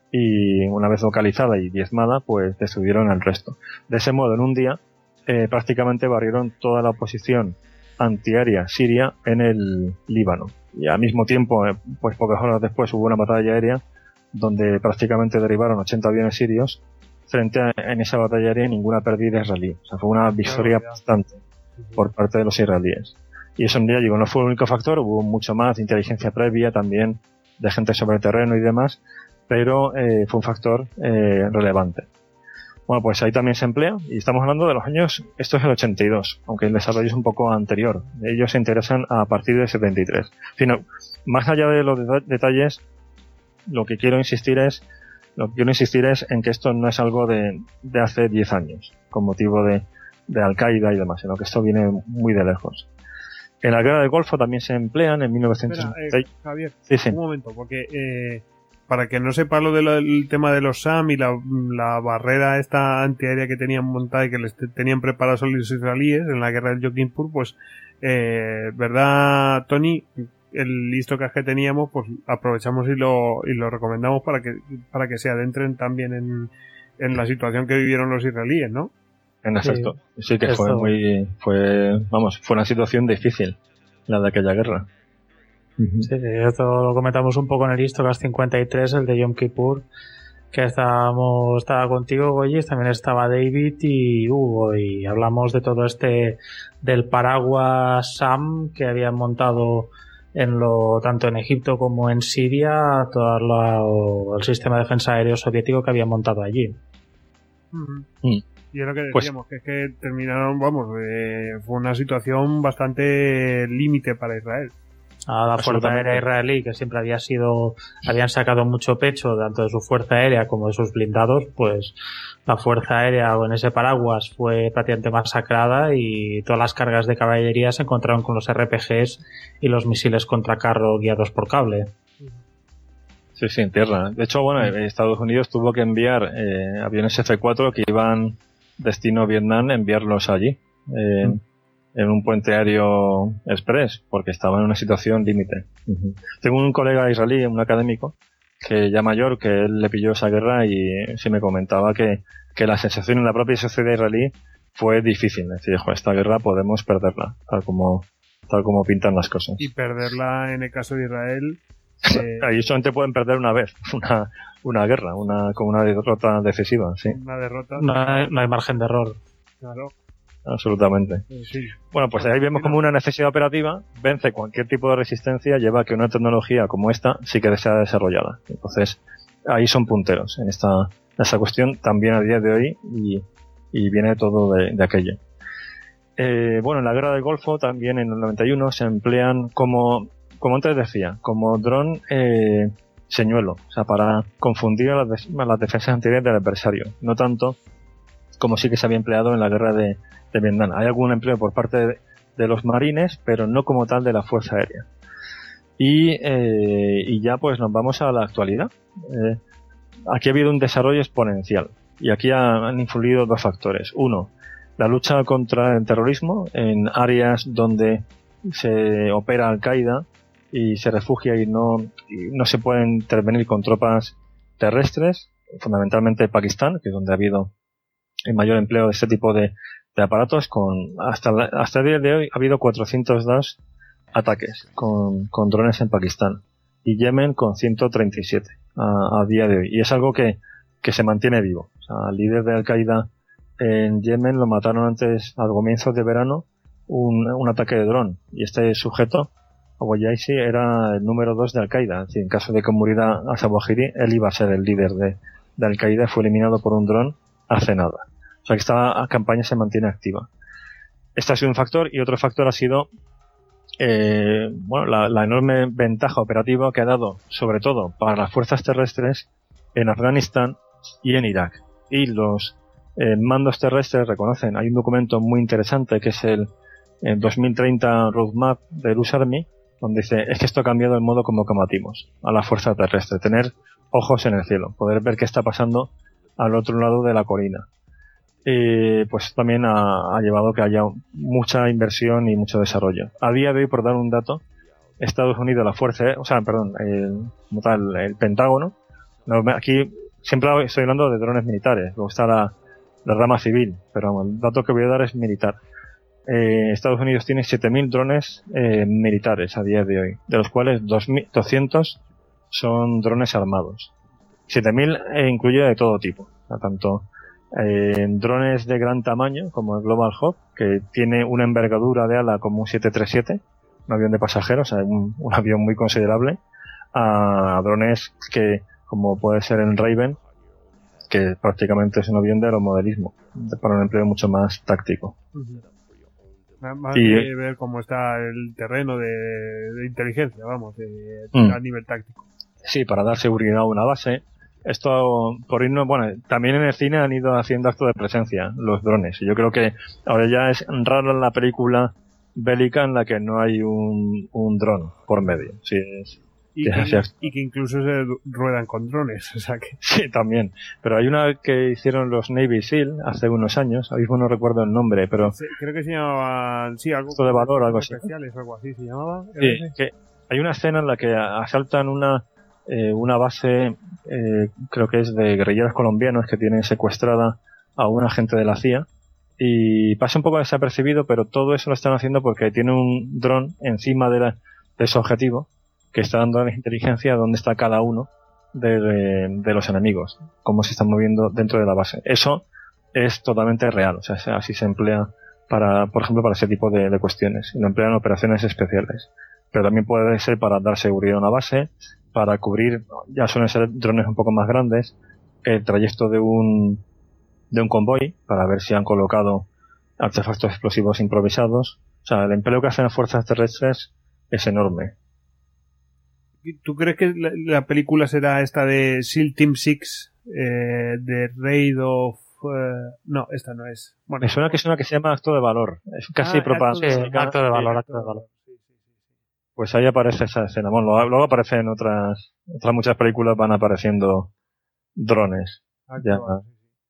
y una vez localizada y diezmada, pues destruyeron el resto. De ese modo, en un día, eh, prácticamente barrieron toda la posición antiaérea siria en el Líbano. Y al mismo tiempo, eh, pues pocas horas después, hubo una batalla aérea donde prácticamente derribaron ochenta aviones sirios frente a, en esa batalla aérea, ninguna pérdida israelí. O sea, fue una victoria bastante por parte de los israelíes. Y eso, ya digo, no fue el único factor, hubo mucho más de inteligencia previa también, de gente sobre el terreno y demás, pero eh, fue un factor eh, relevante. Bueno, pues ahí también se emplea, y estamos hablando de los años, esto es el ochenta y dos, aunque el desarrollo es un poco anterior. Ellos se interesan a partir del setenta y tres. En fin, no, más allá de los de- detalles, lo que quiero insistir es, lo que quiero insistir es en que esto no es algo de, de hace diez años, con motivo de, de Al-Qaeda y demás, sino que esto viene muy de lejos. En la guerra del Golfo también se emplean en mil novecientos sesenta. Espera, eh, Javier, sí, sí. un momento, porque eh, para que no sepa lo del tema de los SAM y la, la barrera esta antiaérea que tenían montada y que les te, tenían preparados los israelíes en la guerra del Yom Kippur, pues, eh, ¿verdad, Tony? El listo que teníamos, pues aprovechamos y lo, y lo recomendamos para que, para que se adentren también en, en la situación que vivieron los israelíes, ¿no? En efecto, sí, sí que fue muy, fue, vamos, fue una situación difícil, la de aquella guerra. Sí, esto lo comentamos un poco en el Histocast cincuenta y tres, el de Yom Kippur, que estábamos, estaba contigo, Goyis, también estaba David y Hugo, y hablamos de todo este, del paraguas SAM que habían montado en lo, tanto en Egipto como en Siria, todo lo, el sistema de defensa aéreo soviético que habían montado allí. Uh-huh. Mm. Y es lo que decíamos, pues, que es que terminaron, vamos, eh, fue una situación bastante límite para Israel. A la fuerza aérea israelí, que siempre había sido, habían sacado mucho pecho tanto de su fuerza aérea como de sus blindados, pues la fuerza aérea en ese paraguas fue prácticamente masacrada, y todas las cargas de caballería se encontraron con los R P Gs y los misiles contra carro guiados por cable. Sí, sí, en tierra. De hecho, bueno, Estados Unidos tuvo que enviar eh, aviones F cuatro que iban destino Vietnam, enviarlos allí. Eh, mm. En un puente aéreo express, porque estaba en una situación límite. Uh-huh. Tengo un colega israelí, un académico, que ya mayor, que él le pilló esa guerra y sí me comentaba que, que la sensación en la propia sociedad israelí fue difícil. Es decir, dijo, esta guerra podemos perderla, tal como, tal como pintan las cosas. Y perderla en el caso de Israel... Eh... Ahí solamente pueden perder una vez, una, una guerra, una, con una derrota decisiva, sí. Una derrota... No hay, no hay margen de error. Claro. Absolutamente. Sí. Bueno, pues ahí vemos como una necesidad operativa vence cualquier tipo de resistencia, lleva a que una tecnología como esta sí que sea desarrollada. Entonces, ahí son punteros en esta, en esta cuestión, también a día de hoy, y, y viene todo de, de aquello. Eh, bueno, en la guerra del Golfo, también en el noventa y uno, se emplean como, como antes decía, como dron eh, señuelo, o sea, para confundir a las, de, a las defensas antiaéreas del adversario. No tanto como sí que se había empleado en la guerra de de Vietnam. Hay algún empleo por parte de, de los marines, pero no como tal de la Fuerza Aérea. Y, eh, y ya pues nos vamos a la actualidad. Eh, aquí ha habido un desarrollo exponencial, y aquí ha, han influido dos factores. Uno, la lucha contra el terrorismo en áreas donde se opera Al-Qaeda y se refugia y no, y no se puede intervenir con tropas terrestres, fundamentalmente Pakistán, que es donde ha habido el mayor empleo de este tipo de, de aparatos. Con hasta, la, hasta el día de hoy ha habido cuatrocientos dos ataques con, con drones en Pakistán y Yemen con ciento treinta y siete a, a día de hoy, y es algo que, que se mantiene vivo. O sea, al líder de Al-Qaeda en Yemen lo mataron antes, al comienzo de verano, un, un ataque de dron, y este sujeto, Abu Yaisi, era el número dos de Al-Qaeda. Es decir, en caso de que muriera al-Zawahiri, él iba a ser el líder de, de Al-Qaeda. Fue eliminado por un dron hace nada. O sea que esta campaña se mantiene activa. Este ha sido un factor, y otro factor ha sido eh, bueno, la, la enorme ventaja operativa que ha dado, sobre todo para las fuerzas terrestres en Afganistán y en Irak. Y los eh, mandos terrestres reconocen, hay un documento muy interesante que es el, el dos mil treinta Roadmap del U S Army, donde dice, es que esto ha cambiado el modo como combatimos a la fuerza terrestre, tener ojos en el cielo, poder ver qué está pasando al otro lado de la colina. Y pues también ha, ha llevado que haya mucha inversión y mucho desarrollo. A día de hoy, por dar un dato, Estados Unidos, la fuerza, o sea, perdón, el, como tal, el Pentágono, no, aquí siempre estoy hablando de drones militares, luego está la, la rama civil, pero el dato que voy a dar es militar. Eh, Estados Unidos tiene siete mil drones eh, militares a día de hoy, de los cuales dos mil doscientos son drones armados. siete mil eh, incluye de todo tipo, o sea, tanto eh, drones de gran tamaño como el Global Hawk, que tiene una envergadura de ala como un siete treinta y siete, un avión de pasajeros, o sea, un, un avión muy considerable, a drones que, como puede ser el Raven, que prácticamente es un avión de aeromodelismo, para un empleo mucho más táctico. Uh-huh. Más y que ver cómo está el terreno de, de inteligencia, vamos, de, de, mm. a nivel táctico. Sí, para dar seguridad a una base. Esto, por irnos, bueno, también en el cine han ido haciendo acto de presencia los drones. Y yo creo que ahora ya es rara la película bélica en la que no hay un, un dron por medio. Sí, es, y, que, y que incluso se ruedan con drones, o sea que... Sí, también. Pero hay una que hicieron los Navy SEAL hace unos años, ahora mismo no recuerdo el nombre, pero... Sí, creo que se llamaba... Sí, algo... de valor, algo así. Especiales o algo así se llamaba. Sí, que hay una escena en la que asaltan una... Eh, una base, eh, creo que es de guerrilleros colombianos que tienen secuestrada a un agente de la C I A, y pasa un poco desapercibido, pero todo eso lo están haciendo porque tiene un dron encima de, la, de ese objetivo que está dando la inteligencia de dónde está cada uno de, de, de los enemigos, cómo se están moviendo dentro de la base. Eso es totalmente real, o sea, así se emplea para, por ejemplo, para ese tipo de, de cuestiones, y lo emplean en operaciones especiales, pero también puede ser para dar seguridad a una base, para cubrir, ya suelen ser drones un poco más grandes, el trayecto de un de un convoy, para ver si han colocado artefactos explosivos improvisados. O sea, el empleo que hacen las fuerzas terrestres es enorme. ¿Tú crees que la, la película será esta de SEAL Team seis, eh, de Raid of... Uh, no, esta no es. Bueno, me suena que es una que se llama Acto de Valor. Es casi ah, propaganda. Sí, acto de valor, acto de valor. Pues ahí aparece esa escena. Bueno, luego aparece en otras, otras muchas películas, van apareciendo drones. Ah, ya. Bueno,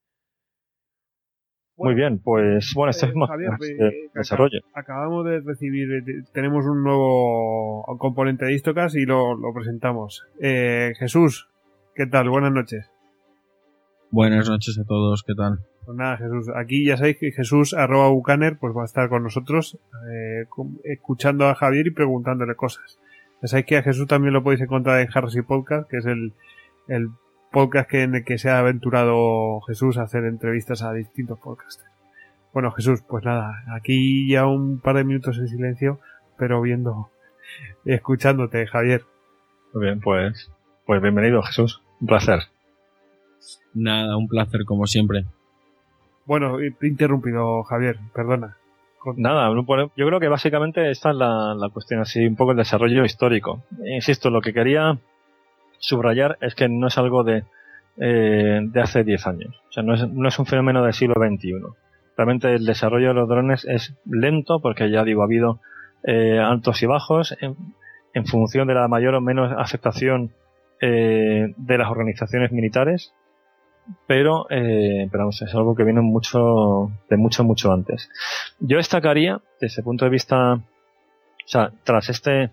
muy bien, pues bueno, esto eh, es más Javier, de eh, desarrollo. Acabamos de recibir, eh, tenemos un nuevo componente de Histocast y lo, lo presentamos. Eh, Jesús, ¿qué tal? Buenas noches. Buenas noches a todos, ¿qué tal? Pues nada, Jesús, aquí ya sabéis que Jesús arroba bucaner pues va a estar con nosotros eh, escuchando a Javier y preguntándole cosas. Ya sabéis que a Jesús también lo podéis encontrar en Heresy Podcast, que es el, el podcast que, en el que se ha aventurado Jesús a hacer entrevistas a distintos podcasters. Bueno, Jesús, pues nada, aquí ya un par de minutos en silencio, pero viendo, escuchándote, Javier. Muy bien, pues, pues bienvenido, Jesús. Un placer. Nada, un placer como siempre. Bueno, te he interrumpido, Javier, perdona. Con... Nada, yo creo que básicamente esta es la, la cuestión, así un poco el desarrollo histórico. Insisto, lo que quería subrayar es que no es algo de, eh, de hace diez años. O sea, no es, no es un fenómeno del siglo veintiuno. Realmente el desarrollo de los drones es lento porque, ya digo, ha habido eh, altos y bajos en, en función de la mayor o menos aceptación eh, de las organizaciones militares. Pero, eh, pero vamos, es algo que viene mucho, de mucho, mucho antes. Yo destacaría, desde el punto de vista O sea, tras este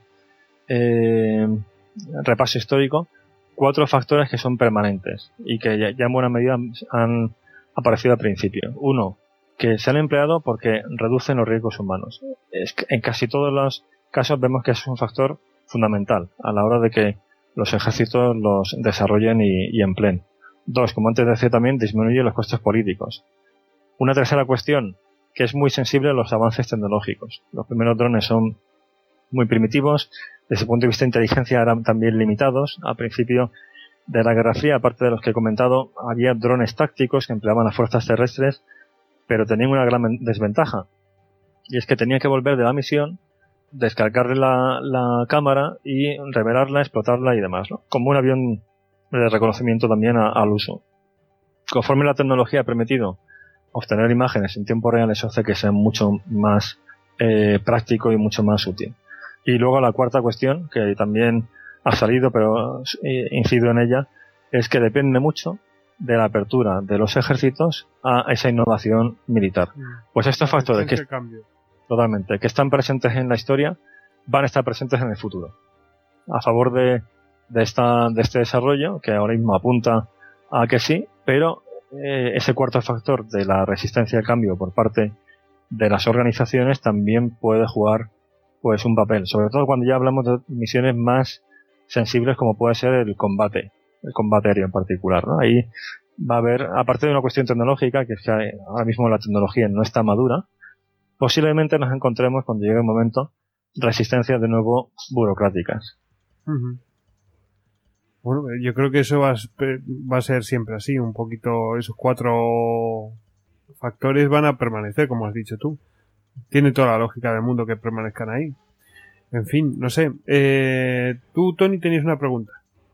eh, repaso histórico, cuatro factores que son permanentes y que ya, ya en buena medida han aparecido al principio. Uno, que se han empleado porque reducen los riesgos humanos. Es que en casi todos los casos vemos que es un factor fundamental a la hora de que los ejércitos los desarrollen y, y empleen. Dos, como antes decía también, disminuye los costes políticos. Una tercera cuestión, que es muy sensible a los avances tecnológicos. Los primeros drones son muy primitivos, desde el punto de vista de inteligencia eran también limitados. Al principio de la Guerra Fría, aparte de los que he comentado, había drones tácticos que empleaban las fuerzas terrestres, pero tenían una gran desventaja, y es que tenían que volver de la misión, descargarle la, la cámara y revelarla, explotarla y demás, ¿no? Como un avión de reconocimiento también a, al uso. Conforme la tecnología ha permitido obtener imágenes en tiempo real, eso hace que sea mucho más eh, práctico y mucho más útil. Y luego la cuarta cuestión, que también ha salido, pero eh, incido en ella, es que depende mucho de la apertura de los ejércitos a esa innovación militar. Pues estos factores que, totalmente, que están presentes en la historia van a estar presentes en el futuro. A favor de, de, esta, de este desarrollo, que ahora mismo apunta a que sí, pero eh, ese cuarto factor de la resistencia al cambio por parte de las organizaciones también puede jugar pues un papel, sobre todo cuando ya hablamos de misiones más sensibles como puede ser el combate, el combate aéreo en particular, ¿no? Ahí va a haber, aparte de una cuestión tecnológica, que es que ahora mismo la tecnología no está madura, posiblemente nos encontremos cuando llegue el momento resistencias de nuevo burocráticas. Uh-huh. Bueno, yo creo que eso va a, va a ser siempre así, un poquito, esos cuatro factores van a permanecer, como has dicho tú. Tiene toda la lógica del mundo que permanezcan ahí. En fin, no sé. Eh, tú, Tony, tenías una pregunta.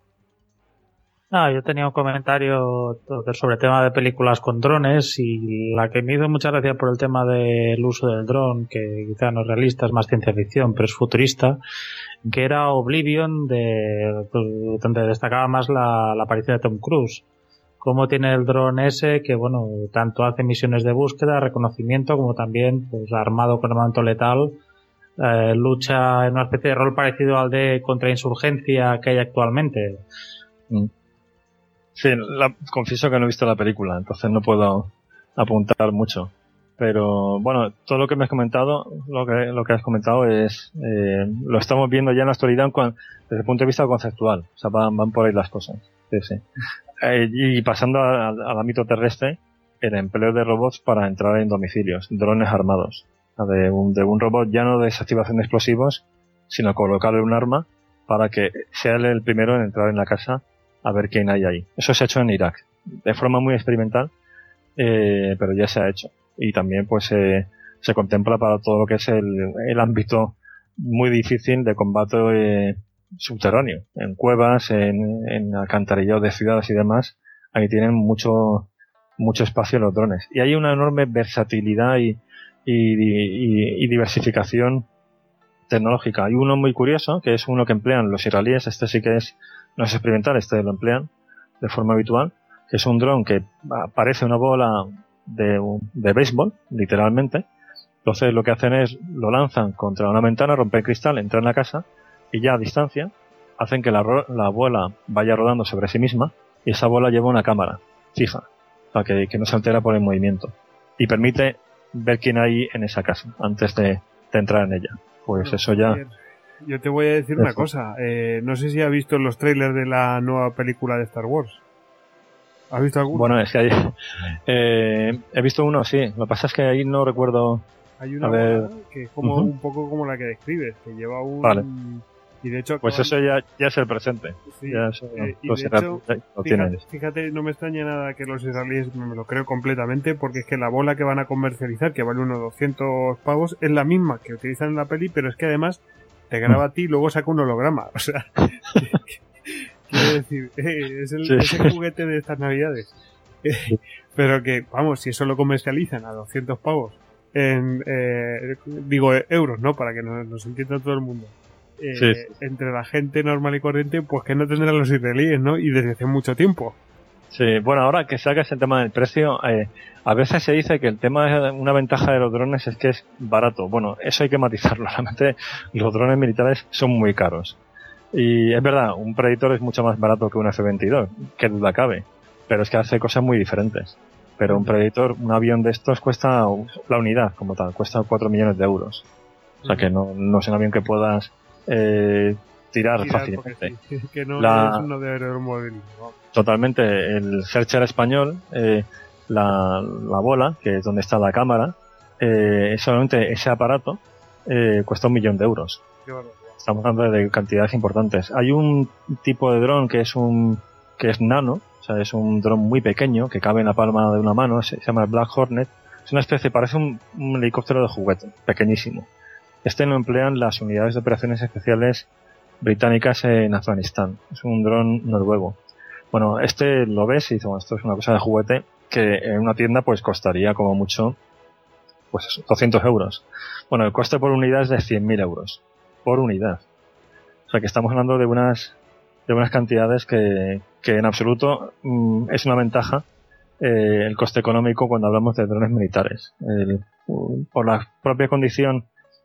Ah, yo tenía un comentario sobre el tema de películas con drones, y la que me hizo mucha gracia por el tema del uso del dron, que quizá no es realista, es más ciencia ficción, pero es futurista, que era Oblivion, de, donde destacaba más la, la aparición de Tom Cruise. Cómo tiene el dron ese, que bueno, tanto hace misiones de búsqueda, reconocimiento, como también, pues armado con armamento letal, eh, lucha en una especie de rol parecido al de contrainsurgencia que hay actualmente. Mm. Sí, la, confieso que no he visto la película, entonces no puedo apuntar mucho. Pero bueno, todo lo que me has comentado, lo que, lo que has comentado es, eh, lo estamos viendo ya en la actualidad desde el punto de vista conceptual. O sea, van, van por ahí las cosas. Sí, sí. Eh, y pasando a, a, al ámbito terrestre, el empleo de robots para entrar en domicilios, drones armados. O sea, de, un, de un robot ya no de desactivación de explosivos, sino colocarle un arma para que sea él el primero en entrar en la casa a ver quién hay ahí. Eso se ha hecho en Irak, de forma muy experimental, eh, pero ya se ha hecho. Y también pues eh, se contempla para todo lo que es el, el ámbito muy difícil de combate eh, subterráneo, en cuevas, en, en alcantarillados de ciudades y demás. Ahí tienen mucho mucho espacio los drones. Y hay una enorme versatilidad y, y, y, y diversificación tecnológica. Hay uno muy curioso, que es uno que emplean los israelíes. Este sí que es, no es experimental, este lo emplean de forma habitual, que es un dron que parece una bola de, de béisbol, literalmente. Entonces lo que hacen es, lo lanzan contra una ventana, rompen cristal, entran en la casa, y ya a distancia hacen que la, la bola vaya rodando sobre sí misma, y esa bola lleva una cámara fija, para que, que no se altera por el movimiento, y permite ver quién hay en esa casa antes de, de entrar en ella. Pues eso ya... Yo te voy a decir eso. Una cosa, eh, no sé si has visto los trailers de la nueva película de Star Wars. ¿Has visto alguno? Bueno, es que hay, eh, he visto uno, sí. Lo que pasa es que ahí no recuerdo... Hay una a ver... que es como uh-huh. un poco como la que describes, que lleva un... Vale. Y de hecho... Pues eso ya, ya es el presente. Sí, ya eso, eh, y lo de hecho, lo fíjate, fíjate, no me extraña nada que los israelíes, me lo creo completamente, porque es que la bola que van a comercializar, que vale unos doscientos pavos, es la misma que utilizan en la peli, pero es que además te graba a ti y luego saca un holograma. O sea, quiero decir, eh, es el, sí. es el juguete de estas navidades. Eh, pero que, vamos, si eso lo comercializan a doscientos pavos, en, eh, digo euros, ¿no? Para que nos, nos entienda todo el mundo. Eh, sí. Entre la gente normal y corriente, pues que no tendrán los israelíes, ¿no? Y desde hace mucho tiempo. Sí, bueno, ahora que sacas el tema del precio, eh, a veces se dice que el tema de una ventaja de los drones es que es barato. Bueno, eso hay que matizarlo. Realmente los drones militares son muy caros. Y es verdad, un Predator es mucho más barato que un F veintidós, qué duda cabe. Pero es que hace cosas muy diferentes. Pero un Predator, un avión de estos cuesta, la unidad como tal, cuesta cuatro millones de euros. O sea que no, no es un avión que puedas eh, tirar, tirar fácilmente. Sí, que no la, es uno de aeromodelismo. Totalmente. El Searcher español, eh, la, la bola, que es donde está la cámara, eh, solamente ese aparato eh, cuesta un millón de euros. Estamos hablando de cantidades importantes. Hay un tipo de dron que es un que es nano, o sea, es un dron muy pequeño que cabe en la palma de una mano, se, se llama Black Hornet. Es una especie, parece un, un helicóptero de juguete, pequeñísimo. Este lo emplean las unidades de operaciones especiales británicas en Afganistán. Es un dron noruego. Bueno, este lo ves y dices, bueno, esto es una cosa de juguete que en una tienda pues costaría como mucho pues doscientos euros. Bueno, el coste por unidad es de cien mil euros. Por unidad. O sea que estamos hablando de unas de unas cantidades que, que en absoluto mmm, es una ventaja eh, el coste económico cuando hablamos de drones militares. El, por la propia condición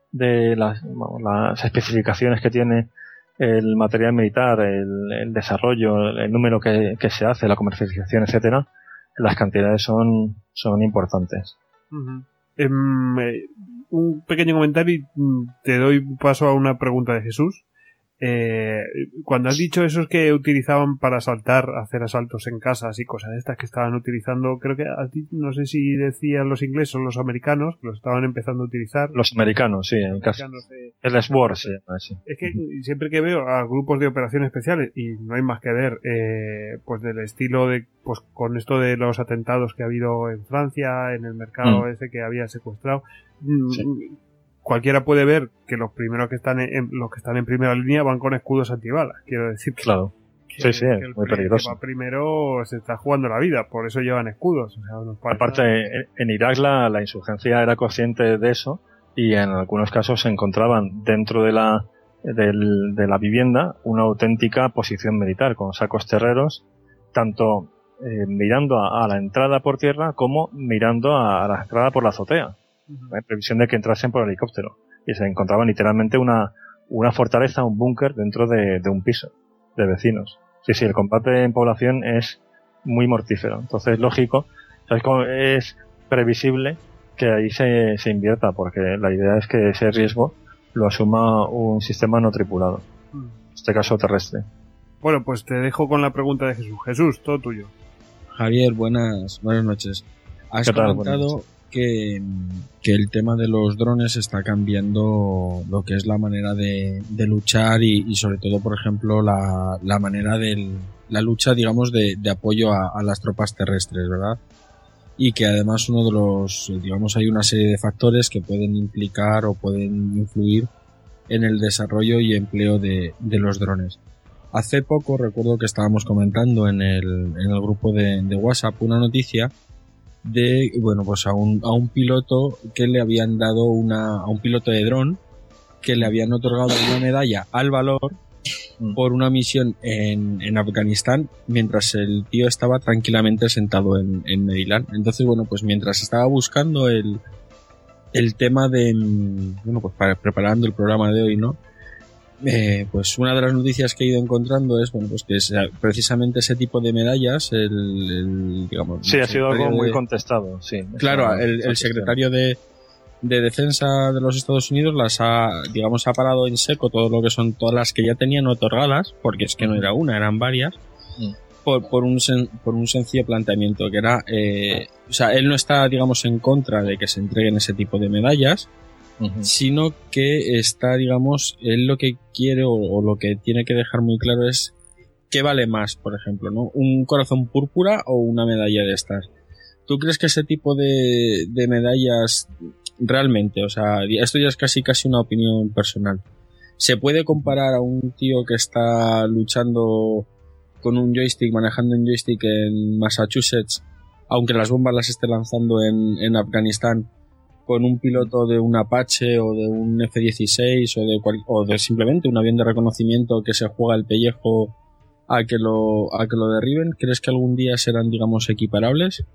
de las, bueno, las especificaciones que tiene el material militar, el, el desarrollo, el número que, que se hace, la comercialización, etcétera, las cantidades son, son importantes. Uh-huh. Um, eh, un pequeño comentario y te doy paso a una pregunta de Jesús. Eh, cuando has dicho esos que utilizaban para asaltar, hacer asaltos en casas y cosas de estas que estaban utilizando, creo que a ti, no sé si decían los ingleses o los americanos, que los estaban empezando a utilizar. Los americanos, sí, en casa. De, el SWORD, sí. Es que siempre que veo a grupos de operaciones especiales, y no hay más que ver, eh, pues del estilo de, pues con esto de los atentados que ha habido en Francia, en el mercado mm. ese que había secuestrado, sí. Cualquiera puede ver que los primeros que están en, los que están en primera línea van con escudos antibalas. Quiero decir que, claro. que, sí, sí, que es muy peligroso. Que va primero se está jugando la vida, por eso llevan escudos. O sea, no aparte, nada. En Irak la, la insurgencia era consciente de eso y en algunos casos se encontraban dentro de la del, de la vivienda una auténtica posición militar con sacos terreros, tanto eh, mirando a, a la entrada por tierra como mirando a, a la entrada por la azotea. En previsión de que entrasen por helicóptero y se encontraban literalmente una una fortaleza, un búnker dentro de, de un piso de vecinos. Sí, sí, el combate en población es muy mortífero, entonces es lógico, ¿sabes cómo? Es previsible que ahí se, se invierta, porque la idea es que ese riesgo lo asuma un sistema no tripulado, en este caso terrestre. Bueno, pues te dejo con la pregunta de Jesús. Jesús, todo tuyo. Javier, buenas buenas noches. Has comentado Que, que el tema de los drones está cambiando lo que es la manera de, de luchar y, y sobre todo, por ejemplo, la, la manera de la lucha, digamos, de, de apoyo a, a las tropas terrestres, ¿verdad? Y que además uno de los, digamos, hay una serie de factores que pueden implicar o pueden influir en el desarrollo y empleo de, de los drones. Hace poco recuerdo que estábamos comentando en el, en el grupo de, de WhatsApp una noticia de, bueno, pues a un, a un piloto que le habían dado una, a un piloto de dron que le habían otorgado una medalla al valor por una misión en, en Afganistán mientras el tío estaba tranquilamente sentado en, en Maryland. Entonces, bueno, pues mientras estaba buscando el, el tema de, bueno, pues para, preparando el programa de hoy, ¿no? Eh, pues una de las noticias que he ido encontrando es, bueno, pues que es precisamente ese tipo de medallas, el, el digamos... Sí, ha sido algo muy de, contestado, sí. Claro, el, el secretario de, de Defensa de los Estados Unidos las ha, digamos, ha parado en seco todo lo que son todas las que ya tenían otorgadas, porque es que no era una, eran varias, mm. por, por, un, sen, por un sencillo planteamiento, que era, eh, o sea, él no está, digamos, en contra de que se entreguen ese tipo de medallas, Uh-huh. sino que está, digamos, él lo que quiere o, o lo que tiene que dejar muy claro es qué vale más, por ejemplo, ¿no? Un corazón púrpura o una medalla de estas. ¿Tú crees que ese tipo de, de medallas realmente, o sea, esto ya es casi casi una opinión personal, se puede comparar a un tío que está luchando con un joystick, manejando un joystick en Massachusetts, aunque las bombas las esté lanzando en, en Afganistán, con un piloto de un Apache o de un F dieciséis o de, cual, o de simplemente un avión de reconocimiento que se juega el pellejo a que lo a que lo derriben? ¿Crees que algún día serán, digamos, equiparables?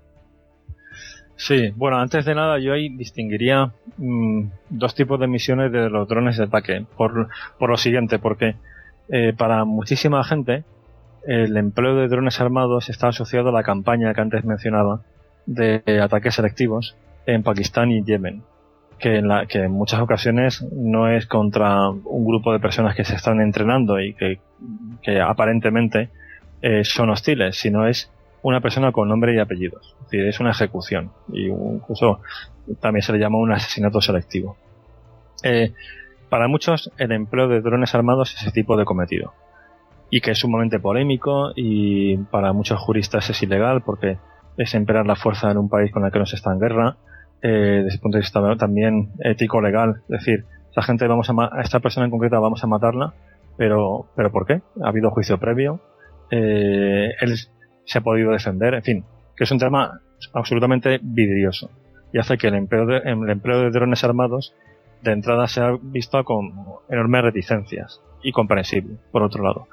Sí, bueno, antes de nada yo ahí distinguiría mmm, dos tipos de misiones de los drones de ataque, por, por lo siguiente, porque eh, para muchísima gente el empleo de drones armados está asociado a la campaña que antes mencionaba de ataques selectivos en Pakistán y Yemen, que en, la, que en muchas ocasiones no es contra un grupo de personas que se están entrenando y que, que aparentemente eh, son hostiles, sino es una persona con nombre y apellidos. Es decir, es una ejecución y incluso también se le llama un asesinato selectivo. Eh, para muchos el empleo de drones armados es ese tipo de cometido y que es sumamente polémico y para muchos juristas es ilegal porque es emplear la fuerza en un país con el que no se está en guerra. Eh, desde el punto de vista también ético-legal, es decir, esta gente vamos a, ma- a esta persona en concreto vamos a matarla, pero pero ¿por qué? Ha habido juicio previo, eh, él se ha podido defender, en fin, que es un tema absolutamente vidrioso y hace que el empleo de, el empleo de drones armados de entrada sea visto con enormes reticencias y comprensible, por otro lado.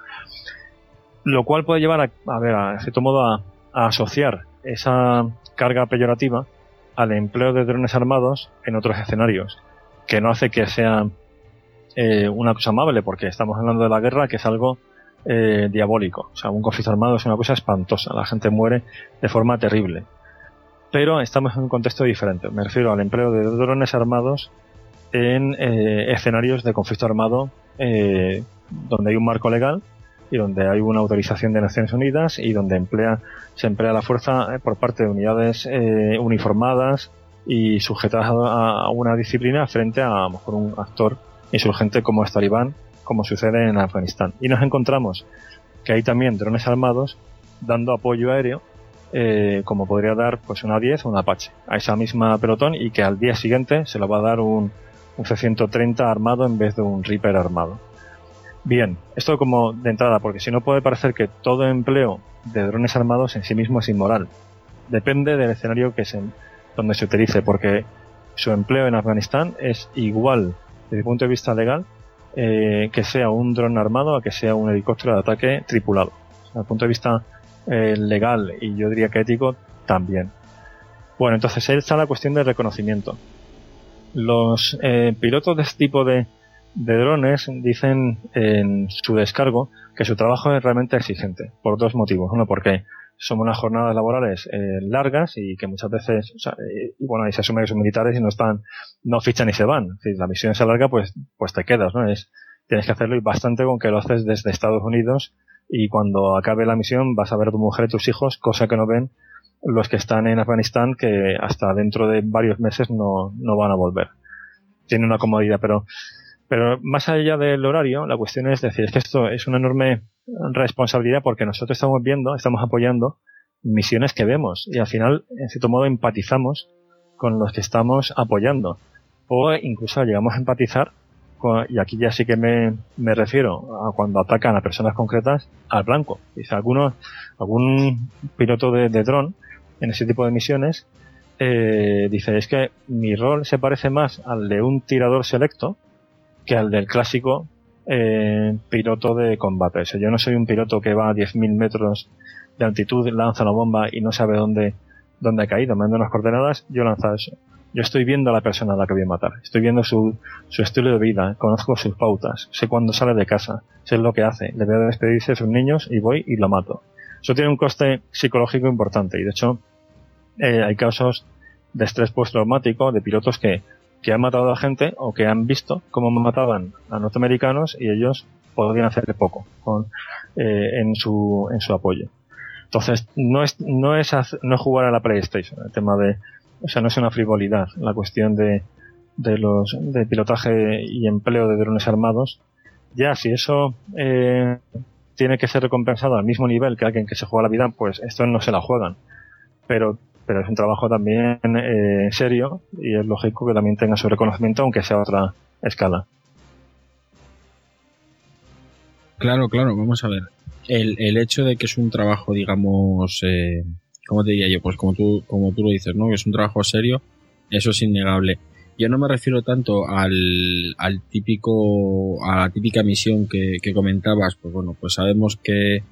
Lo cual puede llevar a, a ver, a cierto modo a, a asociar esa carga peyorativa al empleo de drones armados en otros escenarios, que no hace que sea eh, una cosa amable, porque estamos hablando de la guerra, que es algo eh, diabólico. O sea, un conflicto armado es una cosa espantosa, la gente muere de forma terrible. Pero estamos en un contexto diferente. Me refiero al empleo de drones armados en eh, escenarios de conflicto armado eh, donde hay un marco legal y donde hay una autorización de Naciones Unidas y donde emplea se emplea la fuerza eh, por parte de unidades eh, uniformadas y sujetadas a, a una disciplina frente a, a lo mejor un actor insurgente como es Talibán, como sucede en Afganistán. Y nos encontramos que hay también drones armados dando apoyo aéreo, eh, como podría dar pues una diez o un Apache a esa misma pelotón, y que al día siguiente se lo va a dar un, un C ciento treinta armado en vez de un Reaper armado. Bien, esto como de entrada, porque si no puede parecer que todo empleo de drones armados en sí mismo es inmoral. Depende del escenario que se, donde se utilice, porque su empleo en Afganistán es igual desde el punto de vista legal eh, que sea un dron armado a que sea un helicóptero de ataque tripulado. Desde el punto de vista eh, legal y yo diría que ético también. Bueno, entonces ahí está la cuestión del reconocimiento. Los eh, pilotos de este tipo de de drones dicen en su descargo que su trabajo es realmente exigente por dos motivos. Uno, porque son unas jornadas laborales eh, largas y que muchas veces, o sea, eh, y bueno, y se asume que son militares y no están, no fichan y se van. Es decir, la misión es larga, pues, pues te quedas, ¿no? Es, tienes que hacerlo, y bastante con que lo haces desde Estados Unidos, y cuando acabe la misión vas a ver a tu mujer y tus hijos, cosa que no ven los que están en Afganistán, que hasta dentro de varios meses no, no van a volver. Tiene una comodidad, pero Pero más allá del horario, la cuestión es decir, es que esto es una enorme responsabilidad, porque nosotros estamos viendo, estamos apoyando misiones que vemos y al final, en cierto modo, empatizamos con los que estamos apoyando, o incluso llegamos a empatizar con, y aquí ya sí que me, me refiero a cuando atacan a personas concretas, al blanco. Dice algunos, algún piloto de, de dron en ese tipo de misiones eh, dice, es que mi rol se parece más al de un tirador selecto que al del clásico eh, piloto de combate. O sea, yo no soy un piloto que va a diez mil metros de altitud, lanza la bomba y no sabe dónde, dónde ha caído, me manda unas coordenadas, yo lanzo eso. Yo estoy viendo a la persona a la que voy a matar, estoy viendo su, su estilo de vida, conozco sus pautas, sé cuándo sale de casa, sé lo que hace, le veo despedirse de sus niños y voy y lo mato. Eso tiene un coste psicológico importante, y de hecho eh, hay casos de estrés postraumático de pilotos que que han matado a gente o que han visto cómo mataban a norteamericanos y ellos podían hacerle poco con, eh, en su en su apoyo. Entonces no es no es hacer, no es jugar a la PlayStation, el tema de, o sea, no es una frivolidad la cuestión de de los de pilotaje y empleo de drones armados. Ya si eso eh, tiene que ser recompensado al mismo nivel que alguien que se juega la vida, pues esto no se la juegan, pero pero es un trabajo también eh, serio, y es lógico que también tenga su reconocimiento, aunque sea a otra escala. Claro, claro, vamos a ver. El, el hecho de que es un trabajo, digamos, eh, ¿cómo te diría yo? Pues como tú, como tú lo dices, ¿no? Que es un trabajo serio, eso es innegable. Yo no me refiero tanto al, al típico, a la típica misión que, que comentabas, pues bueno, pues sabemos que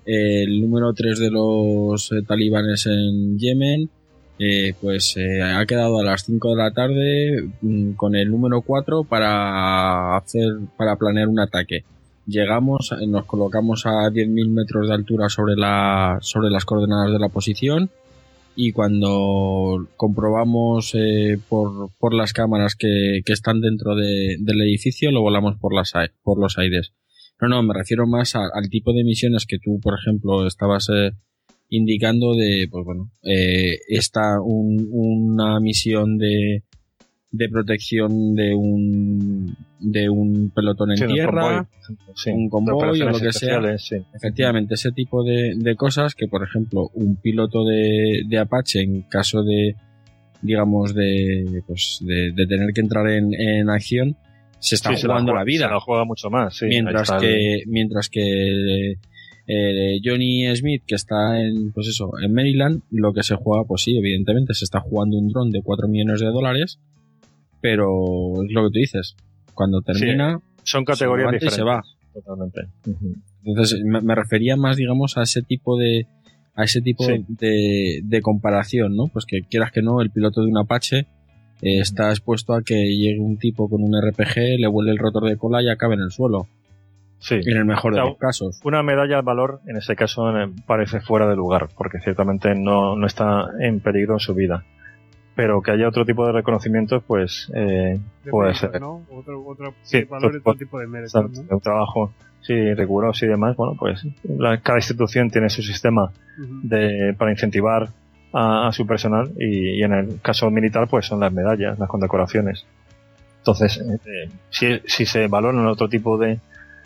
el número tres de los eh, talibanes en Yemen, eh, pues eh, ha quedado a las cinco de la tarde mm, con el número cuatro para hacer, para planear un ataque. Llegamos, eh, nos colocamos a diez mil metros de altura sobre la, sobre las coordenadas de la posición, y cuando comprobamos eh, por, por las cámaras que, que están dentro de, del edificio, lo volamos por las, por los aires. No, no, me refiero más a, al tipo de misiones que tú, por ejemplo, estabas eh, indicando de, pues bueno, eh, está un, una misión de, de protección de un de un pelotón en sí, tierra, un convoy, sí, un convoy o lo que sea. Sí. Efectivamente, ese tipo de, de cosas que, por ejemplo, un piloto de, de Apache, en caso de, digamos, de, pues, de, de tener que entrar en, en acción, se está sí, jugando se la, la vida. Se la juega mucho más, sí. Mientras que, el... mientras que eh, Johnny Smith, que está en, pues eso, en Maryland, lo que se juega, pues sí, evidentemente, se está jugando un dron de cuatro millones de dólares, pero es lo que tú dices. Cuando termina, sí, son categorías diferentes. Y se va. Totalmente. Uh-huh. Entonces, me, me refería más, digamos, a ese tipo de, a ese tipo sí. de, de comparación, ¿no? Pues que quieras que no, el piloto de un Apache eh, está expuesto a que llegue un tipo con un R P G, le vuele el rotor de cola y acabe en el suelo. Sí. En el mejor de o sea, los casos. Una medalla al valor, en ese caso, parece fuera de lugar, porque ciertamente no, no está en peligro en su vida. Pero que haya otro tipo de reconocimientos, pues eh, puede mérito, ser. ¿no? Otro, otro sí, valor, otro tipo de mérito, ¿no? Un trabajo, sí, riguroso y demás. Bueno, pues la, cada institución tiene su sistema uh-huh. de para incentivar a, a su personal y, y en el caso militar, pues son las medallas, las condecoraciones. Entonces, eh, si, si se valoran otro tipo de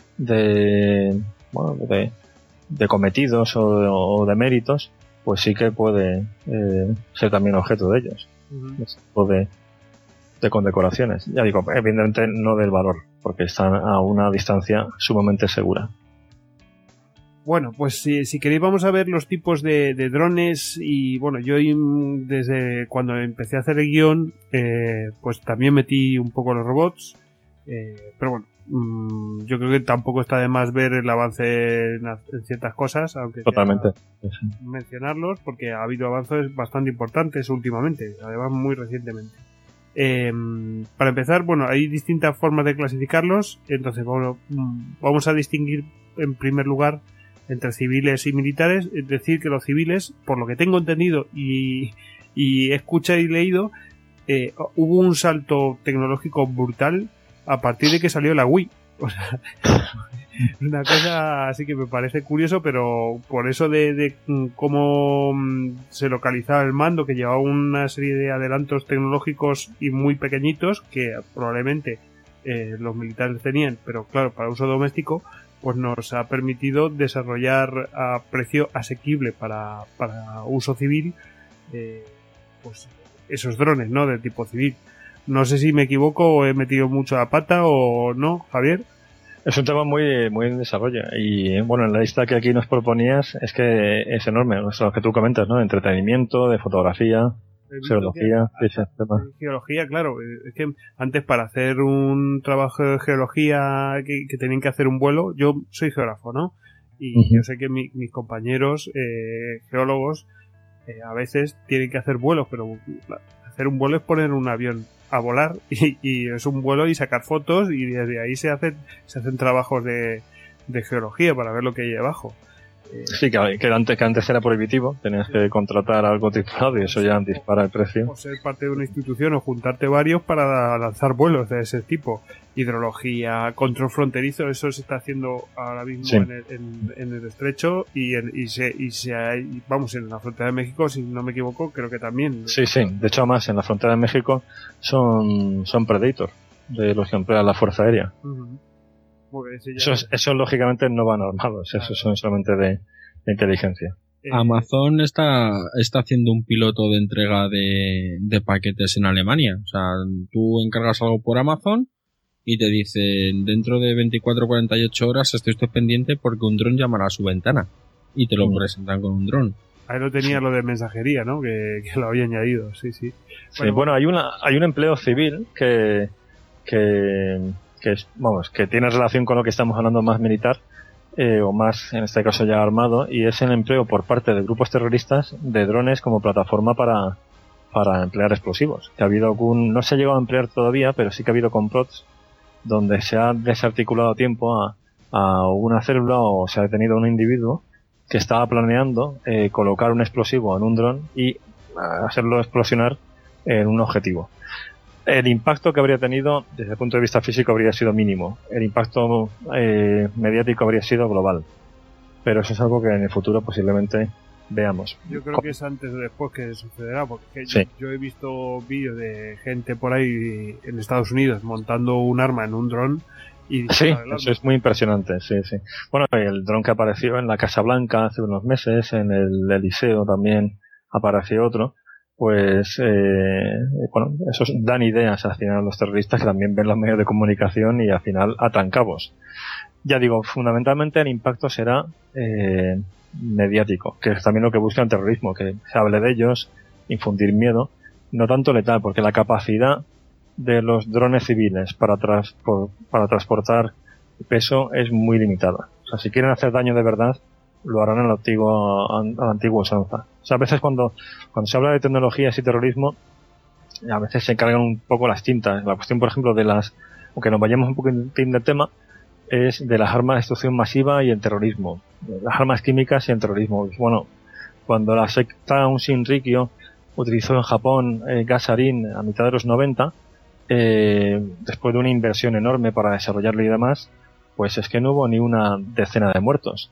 de bueno de, de cometidos o, o de méritos, pues sí que puede eh, ser también objeto de ellos. Uh-huh. Ese tipo de, de condecoraciones. Ya digo, evidentemente no del valor, porque están a una distancia sumamente segura. Bueno, pues si, si queréis vamos a ver los tipos de, de drones y bueno, yo desde cuando empecé a hacer el guión, eh, pues también metí un poco los robots, eh, pero bueno, mmm, yo creo que tampoco está de más ver el avance en, en ciertas cosas, aunque totalmente mencionarlos, porque ha habido avances bastante importantes últimamente, además muy recientemente. Eh, para empezar, bueno, hay distintas formas de clasificarlos, entonces bueno, vamos a distinguir en primer lugar entre civiles y militares, es decir, que los civiles, por lo que tengo entendido y, y he escuchado y leído, eh, hubo un salto tecnológico brutal a partir de que salió la Wii. O sea, una cosa así que me parece curioso, pero por eso de, de cómo se localizaba el mando, que llevaba una serie de adelantos tecnológicos y muy pequeñitos que probablemente eh, los militares tenían, pero claro, para uso doméstico, pues nos ha permitido desarrollar a precio asequible para, para uso civil eh, pues esos drones, ¿no? De tipo civil. No sé si me equivoco o he metido mucho la pata o no, Javier. Es un tema muy muy en desarrollo y bueno, en la lista que aquí nos proponías es que es enorme, o sea, lo que tú comentas, ¿no? De entretenimiento, de fotografía, geología, que, ese tema. Geología, claro, es que antes para hacer un trabajo de geología que, que tenían que hacer un vuelo, yo soy geógrafo, ¿no? Y uh-huh. yo sé que mi, mis compañeros eh, geólogos eh, a veces tienen que hacer vuelos, pero hacer un vuelo es poner un avión a volar y, y es un vuelo y sacar fotos y desde ahí se hacen se hacen trabajos de, de geología para ver lo que hay abajo. Eh, sí, que, que, antes, que antes era prohibitivo, tenías sí. que contratar algo tripulado y eso ya dispara el precio. O ser parte de una institución o juntarte varios para lanzar vuelos de ese tipo. Hidrología, control fronterizo, eso se está haciendo ahora mismo sí. en, el, en, en el estrecho y, en, y, se, y se hay, vamos, en la frontera de México, si no me equivoco, creo que también. Sí, sí, de hecho más en la frontera de México son, son Predator, de los que emplea la Fuerza Aérea. Uh-huh. Eso, es, eso lógicamente no van armados, claro. Eso son solamente de, de inteligencia. Amazon está, está haciendo un piloto de entrega de, de paquetes en Alemania. O sea, tú encargas algo por Amazon y te dicen dentro de veinticuatro a cuarenta y ocho horas esté usted pendiente porque un dron llamará a su ventana y te lo mm. presentan con un dron. Ahí no tenía sí. lo de mensajería, ¿no? Que, que lo había añadido, sí, sí. Bueno, sí, bueno hay una hay un empleo civil que que que es, vamos, que tiene relación con lo que estamos hablando más militar, eh, o más, en este caso ya armado, y es el empleo por parte de grupos terroristas de drones como plataforma para, para emplear explosivos. Que ha habido algún, no se ha llegado a emplear todavía, pero sí que ha habido complots donde se ha desarticulado a tiempo a, a una célula o se ha detenido a un individuo que estaba planeando eh, colocar un explosivo en un dron y hacerlo explosionar en un objetivo. El impacto que habría tenido desde el punto de vista físico habría sido mínimo. El impacto eh, mediático habría sido global. Pero eso es algo que en el futuro posiblemente veamos. Yo creo que es antes o después que sucederá, porque sí. yo, yo he visto vídeos de gente por ahí en Estados Unidos montando un arma en un dron. Y sí, eso es muy impresionante, sí, sí. Bueno, el dron que apareció en la Casa Blanca hace unos meses, en el Eliseo también apareció otro, pues, eh, bueno, esos dan ideas al final a los terroristas que también ven los medios de comunicación y al final atan cabos. Ya digo, fundamentalmente el impacto será eh, mediático, que es también lo que busca el terrorismo, que se hable de ellos, infundir miedo, no tanto letal, porque la capacidad de los drones civiles para, tras, por, para transportar peso es muy limitada. O sea, si quieren hacer daño de verdad, lo harán a la antigua, a la antigua usanza. O sea, a veces cuando, cuando se habla de tecnologías y terrorismo, a veces se cargan un poco las tintas. La cuestión, por ejemplo, de las, aunque nos vayamos un poquitín del tema, es de las armas de destrucción masiva y el terrorismo. Las armas químicas y el terrorismo. Bueno, cuando la secta Aum Shinrikyo utilizó en Japón eh, gas sarín a mitad de los noventa, eh, después de una inversión enorme para desarrollarlo y demás, pues es que no hubo ni una decena de muertos.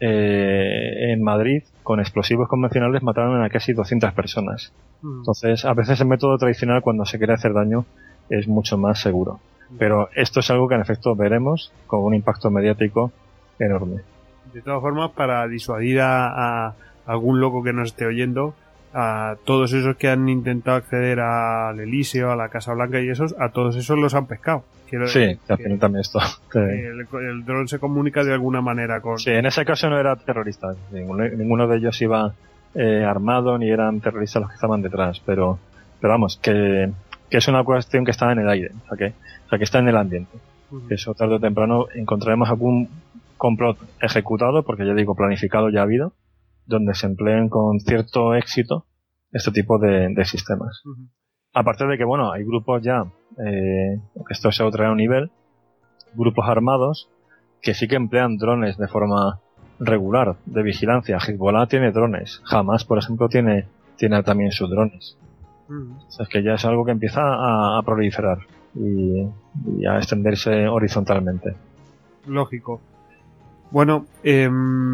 Eh, en Madrid, con explosivos convencionales, mataron a casi doscientas personas. Mm. Entonces, a veces el método tradicional, cuando se quiere hacer daño, es mucho más seguro. Pero esto es algo que en efecto veremos con un impacto mediático enorme. De todas formas, para disuadir a, a algún loco que nos esté oyendo, a todos esos que han intentado acceder al Elíseo, a la Casa Blanca y esos, a todos esos los han pescado. Quiero sí, decir, al final también esto. Sí. El, el dron se comunica de alguna manera con... Sí, en ese caso no era terrorista. Ninguno, ninguno de ellos iba eh, armado ni eran terroristas los que estaban detrás. Pero, pero vamos, que, que es una cuestión que está en el aire. O sea, que, o sea, que está en el ambiente. Uh-huh. Que eso tarde o temprano encontraremos algún complot ejecutado, porque ya digo, planificado ya ha habido, donde se empleen con cierto éxito este tipo de, de sistemas. Uh-huh. Aparte de que, bueno, hay grupos ya, eh, que esto se otra a un nivel, grupos armados que sí que emplean drones de forma regular, de vigilancia. Hezbollah tiene drones, Hamas, por ejemplo, tiene, tiene también sus drones. Uh-huh. O sea, es que ya es algo que empieza a, a proliferar y, y a extenderse horizontalmente. Lógico. Bueno, eh,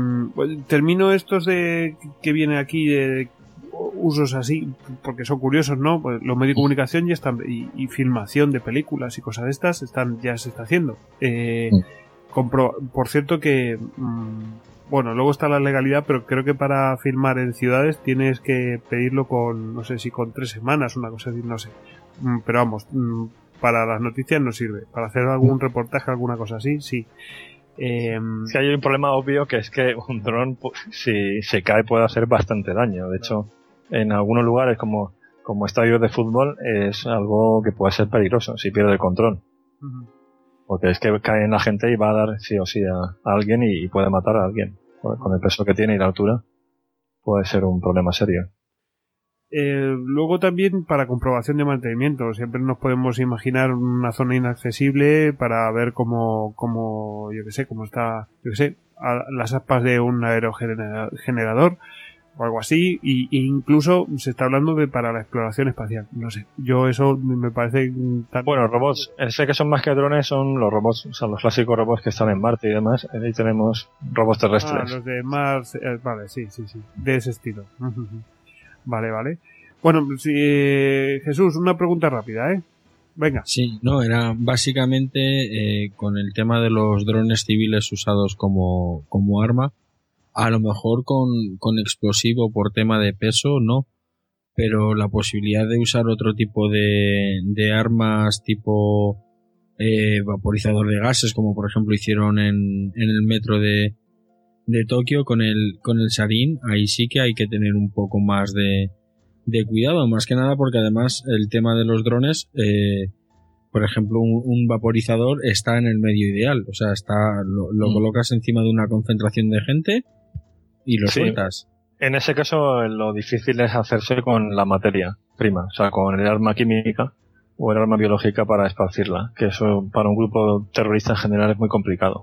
termino estos de que viene aquí de usos así, porque son curiosos, ¿no? Pues los medios de comunicación ya están, y, y filmación de películas y cosas de estas están, ya se está haciendo. Eh, compro, por cierto que, mmm, bueno, luego está la legalidad, pero creo que para filmar en ciudades tienes que pedirlo con, no sé si con tres semanas, una cosa así, no sé. Mm, pero vamos, mm, para las noticias no sirve. Para hacer algún reportaje, alguna cosa así, sí. Eh, sí, hay un problema obvio que es que un dron, pues, si se cae, puede hacer bastante daño. De hecho, en algunos lugares como, como estadios de fútbol es algo que puede ser peligroso si pierde el control. Uh-huh. Porque es que cae en la gente y va a dar sí o sí a, a alguien y, y puede matar a alguien. Con el peso que tiene y la altura puede ser un problema serio. Eh, luego también para comprobación de mantenimiento, siempre nos podemos imaginar una zona inaccesible para ver cómo, cómo yo que sé, cómo está, yo que sé, a, las aspas de un aerogenerador o algo así, y, e incluso se está hablando de para la exploración espacial, no sé, yo eso me parece tan... Bueno, robots, sé que son más que drones, son los robots, o sea, los clásicos robots que están en Marte y demás, ahí tenemos robots terrestres. Ah, los de Mars, eh, vale, sí, sí, sí, de ese estilo. Vale, vale. Bueno, sí, eh, Jesús, una pregunta rápida, ¿eh? Venga. Sí, no, era básicamente eh, con el tema de los drones civiles usados como, como arma, a lo mejor con, con explosivo por tema de peso, no, pero la posibilidad de usar otro tipo de, de armas tipo eh, vaporizador de gases, como por ejemplo hicieron en, en el metro de de Tokio con el con el sarín, ahí sí que hay que tener un poco más de, de cuidado, más que nada porque además el tema de los drones, eh, por ejemplo, un, un vaporizador está en el medio ideal. O sea, está lo, lo mm. colocas encima de una concentración de gente y lo sí. sueltas. En ese caso, lo difícil es hacerse con la materia prima, o sea, con el arma química o el arma biológica para esparcirla, que eso para un grupo terrorista en general es muy complicado.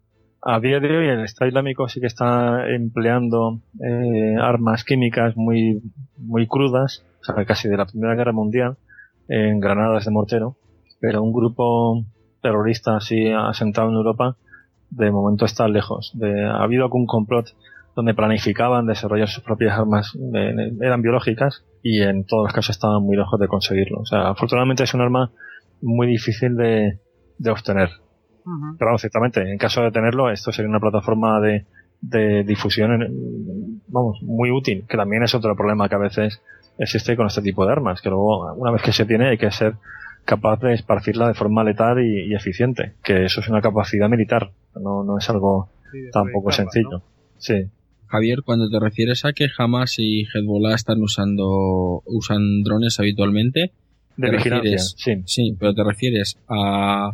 A día de hoy el Estado Islámico sí que está empleando eh, armas químicas muy muy crudas, o sea, casi de la Primera Guerra Mundial, en granadas de mortero, pero un grupo terrorista así asentado en Europa de momento está lejos. De, ha habido algún complot donde planificaban desarrollar sus propias armas, eh, eran biológicas, y en todos los casos estaban muy lejos de conseguirlo. O sea, afortunadamente es un arma muy difícil de, de obtener. Uh-huh. Pero vamos, ciertamente, en caso de tenerlo, esto sería una plataforma de, de difusión, en, vamos, muy útil, que también es otro problema que a veces existe con este tipo de armas, que luego, una vez que se tiene, hay que ser capaz de esparcirla de forma letal y, y eficiente, que eso es una capacidad militar, no, no es algo sí, tampoco sencillo. ¿No? Sí. Javier, cuando te refieres a que Hamas y Hezbollah están usando usan drones habitualmente, de vigilancia, sí. Sí, pero te refieres a,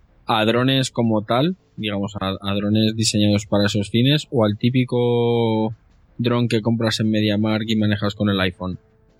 a drones como tal, digamos, a, a drones diseñados para esos fines, o al típico dron que compras en MediaMarkt y manejas con el iPhone.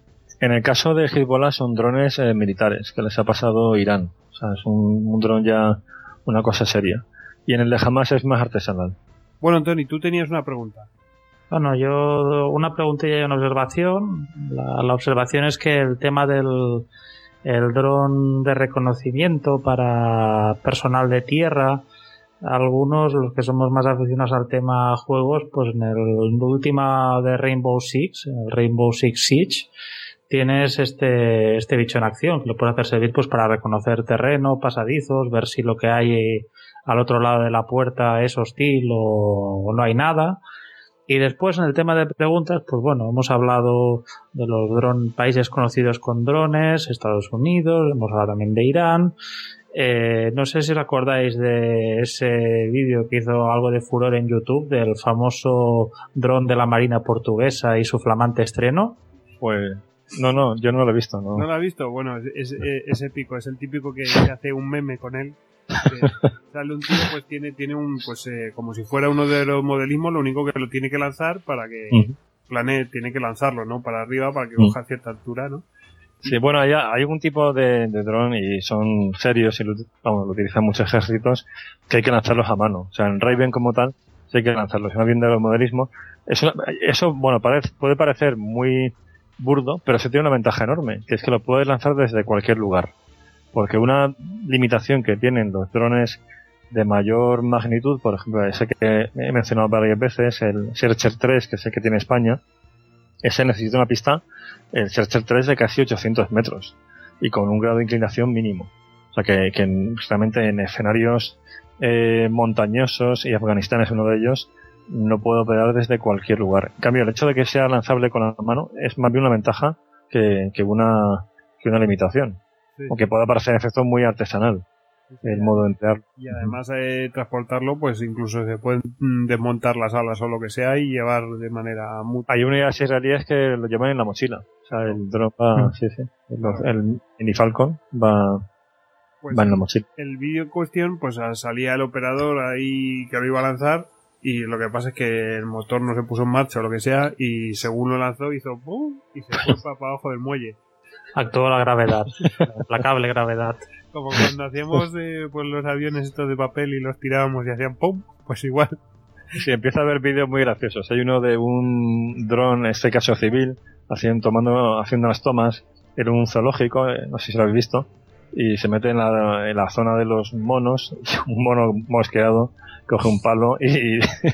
En el caso de Hezbollah son drones eh, militares que les ha pasado Irán, o sea, es un, un dron ya una cosa seria. Y en el de Hamas es más artesanal. Bueno, Tony, tú tenías una pregunta. Bueno, yo una preguntilla y una observación. La, la observación es que el tema del el dron de reconocimiento para personal de tierra, algunos, los que somos más aficionados al tema juegos, pues en el, el último de Rainbow Six, el Rainbow Six Siege, tienes este este bicho en acción, que lo puede hacer servir pues para reconocer terreno, pasadizos, ver si lo que hay al otro lado de la puerta es hostil o, o no hay nada. Y después, en el tema de preguntas, pues bueno, hemos hablado de los dron, países conocidos con drones, Estados Unidos, hemos hablado también de Irán. Eh, no sé si os acordáis de ese vídeo que hizo algo de furor en YouTube del famoso dron de la Marina portuguesa y su flamante estreno. Pues no, no, yo no lo he visto. ¿No, ¿No lo has visto? Bueno, es, es, es épico, es el típico que se hace un meme con él. Que sale un tío, pues tiene tiene un pues eh, como si fuera uno de los modelismos, lo único que lo tiene que lanzar para que uh-huh. planee, tiene que lanzarlo, ¿no? Para arriba, para que uh-huh. coja cierta altura, ¿no? Sí, bueno, hay, hay un tipo de, de dron y son serios y lo, vamos, lo utilizan muchos ejércitos, que hay que lanzarlos a mano. O sea, en Raven como tal, sí hay que lanzarlos. Si no viene de los modelismos, eso, eso bueno, parece, puede parecer muy burdo, pero se tiene una ventaja enorme, que es que lo puedes lanzar desde cualquier lugar. Porque una limitación que tienen los drones de mayor magnitud, por ejemplo, ese que he mencionado varias veces, el Searcher tres, que es el que tiene España, ese necesita una pista, el Searcher tres de casi ochocientos metros y con un grado de inclinación mínimo. O sea que, que realmente en escenarios eh, montañosos, y Afganistán es uno de ellos, no puede operar desde cualquier lugar. En cambio, el hecho de que sea lanzable con la mano es más bien una ventaja que, que, una, que una limitación. Sí. Aunque pueda parecer efecto muy artesanal el sí, modo de emplearlo. Y además eh, transportarlo, pues incluso se pueden desmontar las alas o lo que sea y llevar de manera muy... Hay unidades israelíes que lo llevan en la mochila. O sea, el drone va... Mm. Sí, sí. El, el Mini Falcon va... Pues va en la mochila. El vídeo en cuestión, pues salía el operador ahí que lo iba a lanzar y lo que pasa es que el motor no se puso en marcha o lo que sea y según lo lanzó hizo ¡pum! Y se fue para abajo del muelle. Actuó la gravedad, la cable gravedad. Como cuando hacíamos eh, pues los aviones estos de papel y los tirábamos y hacían ¡pum! Pues igual. Sí, empieza a haber vídeos muy graciosos. Hay uno de un dron, en este caso civil, haciendo, tomando, haciendo las tomas en un zoológico, eh, no sé si lo habéis visto, y se mete en la, en la zona de los monos, y un mono mosqueado coge un palo y,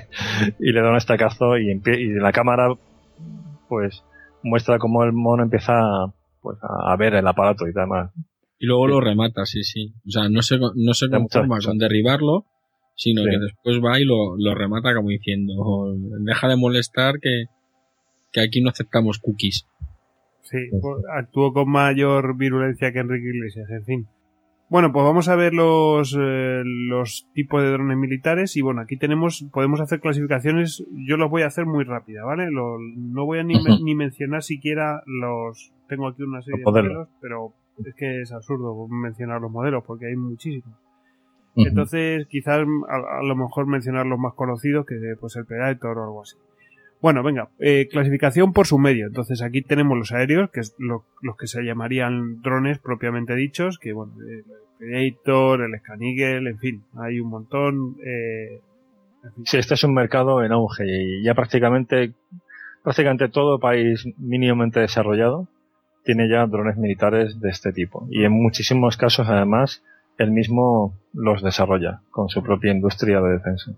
y le da un estacazo y, empie- y la cámara pues muestra cómo el mono empieza a pues a ver el aparato y demás. Y luego sí. lo remata, sí, sí. O sea, no se, no se conforma con derribarlo, sino sí. que después va y lo, lo remata como diciendo, deja de molestar que, que aquí no aceptamos cookies. Sí, pues, actuó con mayor virulencia que Enrique Iglesias, en fin. Bueno, pues vamos a ver los eh, los tipos de drones militares y bueno, aquí tenemos, podemos hacer clasificaciones, yo los voy a hacer muy rápida, ¿vale? Lo, no voy a ni, me, ni mencionar siquiera los, tengo aquí una serie de modelos, pero es que es absurdo mencionar los modelos porque hay muchísimos. Uh-huh. Entonces, quizás a, a lo mejor mencionar los más conocidos, que pues el Predator o algo así. Bueno, venga, eh, clasificación por su medio. Entonces aquí tenemos los aéreos, que es lo, los que se llamarían drones propiamente dichos, que bueno, el Predator, el Scan Eagle, en fin, hay un montón. Eh, en fin. Sí, este es un mercado en auge y ya prácticamente, prácticamente todo país mínimamente desarrollado tiene ya drones militares de este tipo. Y en muchísimos casos, además, él mismo los desarrolla con su propia industria de defensa.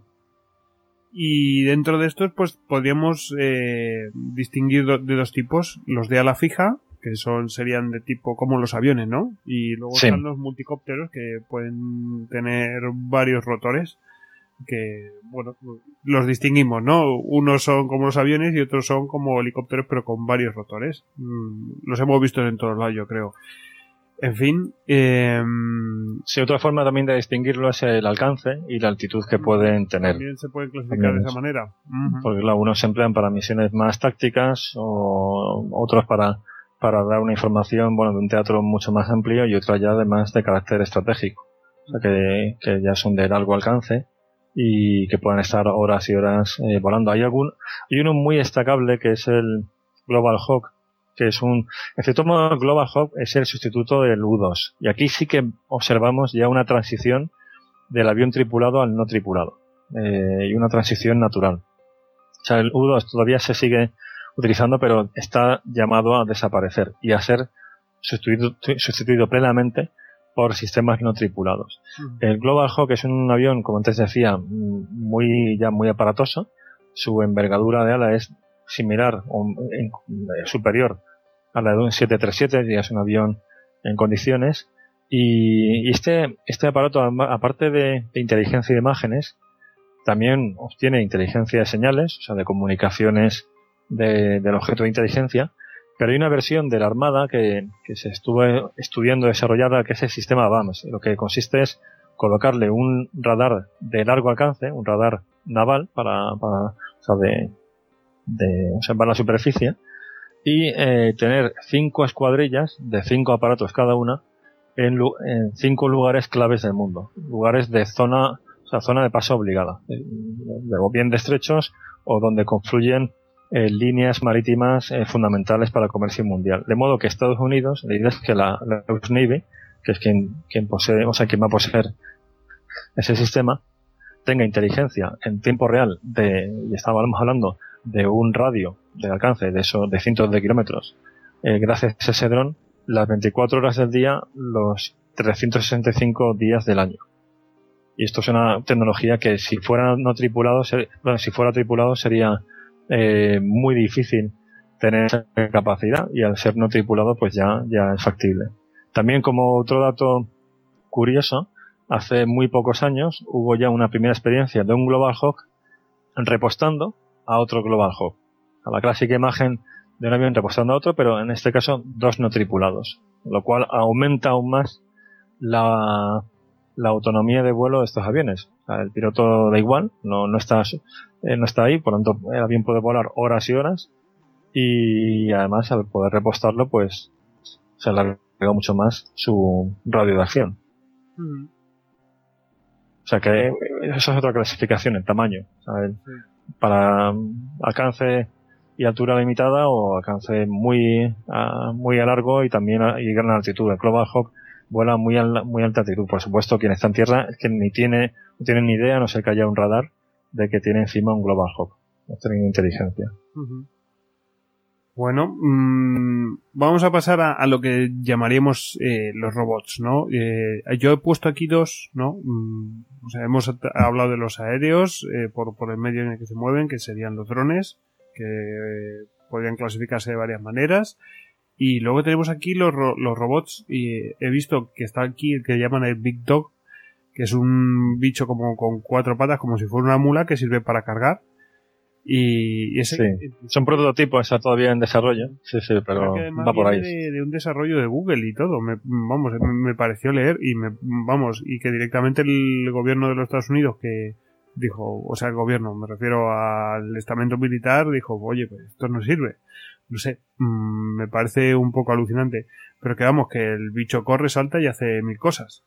Y dentro de estos, pues podríamos eh, distinguir do, de dos tipos: los de ala fija, que son serían de tipo como los aviones, ¿no? Y luego sí. Están los multicópteros, que pueden tener varios rotores, que, bueno, los distinguimos, ¿no? Unos son como los aviones y otros son como helicópteros, pero con varios rotores. Mm, los hemos visto en todos lados, yo creo. En fin. Eh, sí, otra forma también de distinguirlo es el alcance y la altitud que pueden tener. También se pueden clasificar de esa manera. Uh-huh. Porque claro, unos se emplean para misiones más tácticas o otros para, para dar una información, bueno, de un teatro mucho más amplio y otros ya además de carácter estratégico. O sea, que, que ya son de largo alcance y que pueden estar horas y horas eh, volando. Hay algún, hay uno muy destacable que es el Global Hawk, que es un, en cierto modo, Global Hawk es el sustituto del U dos. Y aquí sí que observamos ya una transición del avión tripulado al no tripulado. Eh, y una transición natural. O sea, el U dos todavía se sigue utilizando, pero está llamado a desaparecer y a ser sustituido, sustituido plenamente por sistemas no tripulados. Uh-huh. El Global Hawk es un avión, como antes decía, muy, ya muy aparatoso. Su envergadura de ala es similar o en, en, superior a la de un siete treinta y siete, ya es un avión en condiciones, y, y este este aparato, aparte de, de inteligencia de imágenes, también obtiene inteligencia de señales, o sea, de comunicaciones de, del objeto de inteligencia, pero hay una versión de la Armada que, que se estuvo estudiando y desarrollada, que es el sistema B A M S. Lo que consiste es colocarle un radar de largo alcance, un radar naval para, para o sea, de de observar la superficie y eh, tener cinco escuadrillas de cinco aparatos cada una en, en cinco lugares claves del mundo, lugares de zona, o sea, zona de paso obligada, de, de, o bien de estrechos o donde confluyen eh, líneas marítimas eh, fundamentales para el comercio mundial. De modo que Estados Unidos, la idea es que la, la U S Navy, que es quien, quien posee, o sea, quien va a poseer ese sistema, tenga inteligencia en tiempo real de, y estábamos hablando de un radio de alcance de esos de cientos de kilómetros, eh, gracias a ese dron, las veinticuatro horas del día, los trescientos sesenta y cinco días del año. Y esto es una tecnología que si fuera no tripulado, ser, bueno, si fuera tripulado sería eh, muy difícil tener esa capacidad, y al ser no tripulado pues ya, ya es factible. También, como otro dato curioso, hace muy pocos años hubo ya una primera experiencia de un Global Hawk repostando a otro Global Hawk. A la clásica imagen de un avión repostando a otro, pero en este caso dos no tripulados, lo cual aumenta aún más la, la autonomía de vuelo de estos aviones. O sea, el piloto da igual, no, no, está, eh, no está ahí, por lo tanto el avión puede volar horas y horas, y además al poder repostarlo pues se alarga mucho más su radio de acción. Mm. O sea que eso es otra clasificación, el tamaño. O sea, el, sí. Para alcance y altura limitada o alcance muy uh, muy a largo y también a, y gran altitud. El Global Hawk vuela muy a muy alta altitud. Por supuesto, quien está en tierra es que ni tiene no tiene ni idea, no sé que haya un radar, de que tiene encima un Global Hawk. No tiene inteligencia. Uh-huh. Bueno, mmm, vamos a pasar a, a lo que llamaríamos eh, los robots, ¿no? Eh, yo he puesto aquí dos, ¿no? Mm, o sea, hemos hablado de los aéreos eh, por, por el medio en el que se mueven, que serían los drones, que eh, podrían clasificarse de varias maneras. Y luego tenemos aquí los, ro- los robots, y he visto que está aquí el que llaman el Big Dog, que es un bicho como con cuatro patas, como si fuera una mula, que sirve para cargar. Y, y ese, sí. Son prototipos, está todavía en desarrollo. Sí, sí, pero va por ahí. De, de un desarrollo de Google y todo. Me, vamos, me, me pareció leer y me, vamos, y que directamente el gobierno de los Estados Unidos que dijo, o sea, el gobierno, me refiero al estamento militar, dijo, oye, pues esto no sirve. no sé, mmm, me parece un poco alucinante. Pero que vamos, que el bicho corre, salta y hace mil cosas.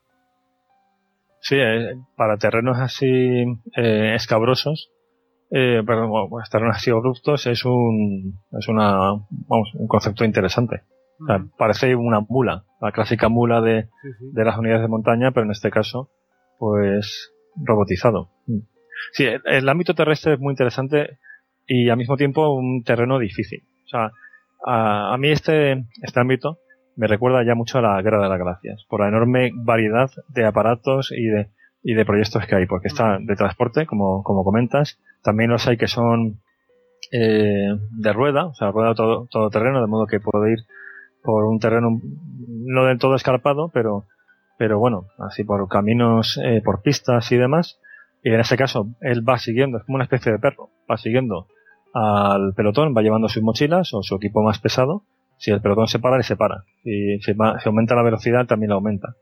Sí, eh, para terrenos así eh, escabrosos, eh, perdón, bueno, terrenos así abruptos es un es una vamos un concepto interesante. O sea, parece una mula, la clásica mula de, sí, sí. de las unidades de montaña, pero en este caso, pues, robotizado. Sí, el, el ámbito terrestre es muy interesante y al mismo tiempo un terreno difícil. O sea, a, a mí este, este ámbito me recuerda ya mucho a la Guerra de las Galaxias, por la enorme variedad de aparatos y de, y de proyectos que hay, porque está de transporte, como, como comentas, también los hay que son eh, de rueda, o sea, rueda todo, todo terreno, de modo que puede ir por un terreno no del todo escarpado, pero pero bueno, así por caminos, eh, por pistas y demás. Y en ese caso, él va siguiendo, es como una especie de perro, va siguiendo al pelotón, va llevando sus mochilas o su equipo más pesado. Si el pelotón se para, él se para. Y si, va, si aumenta la velocidad, también la aumenta.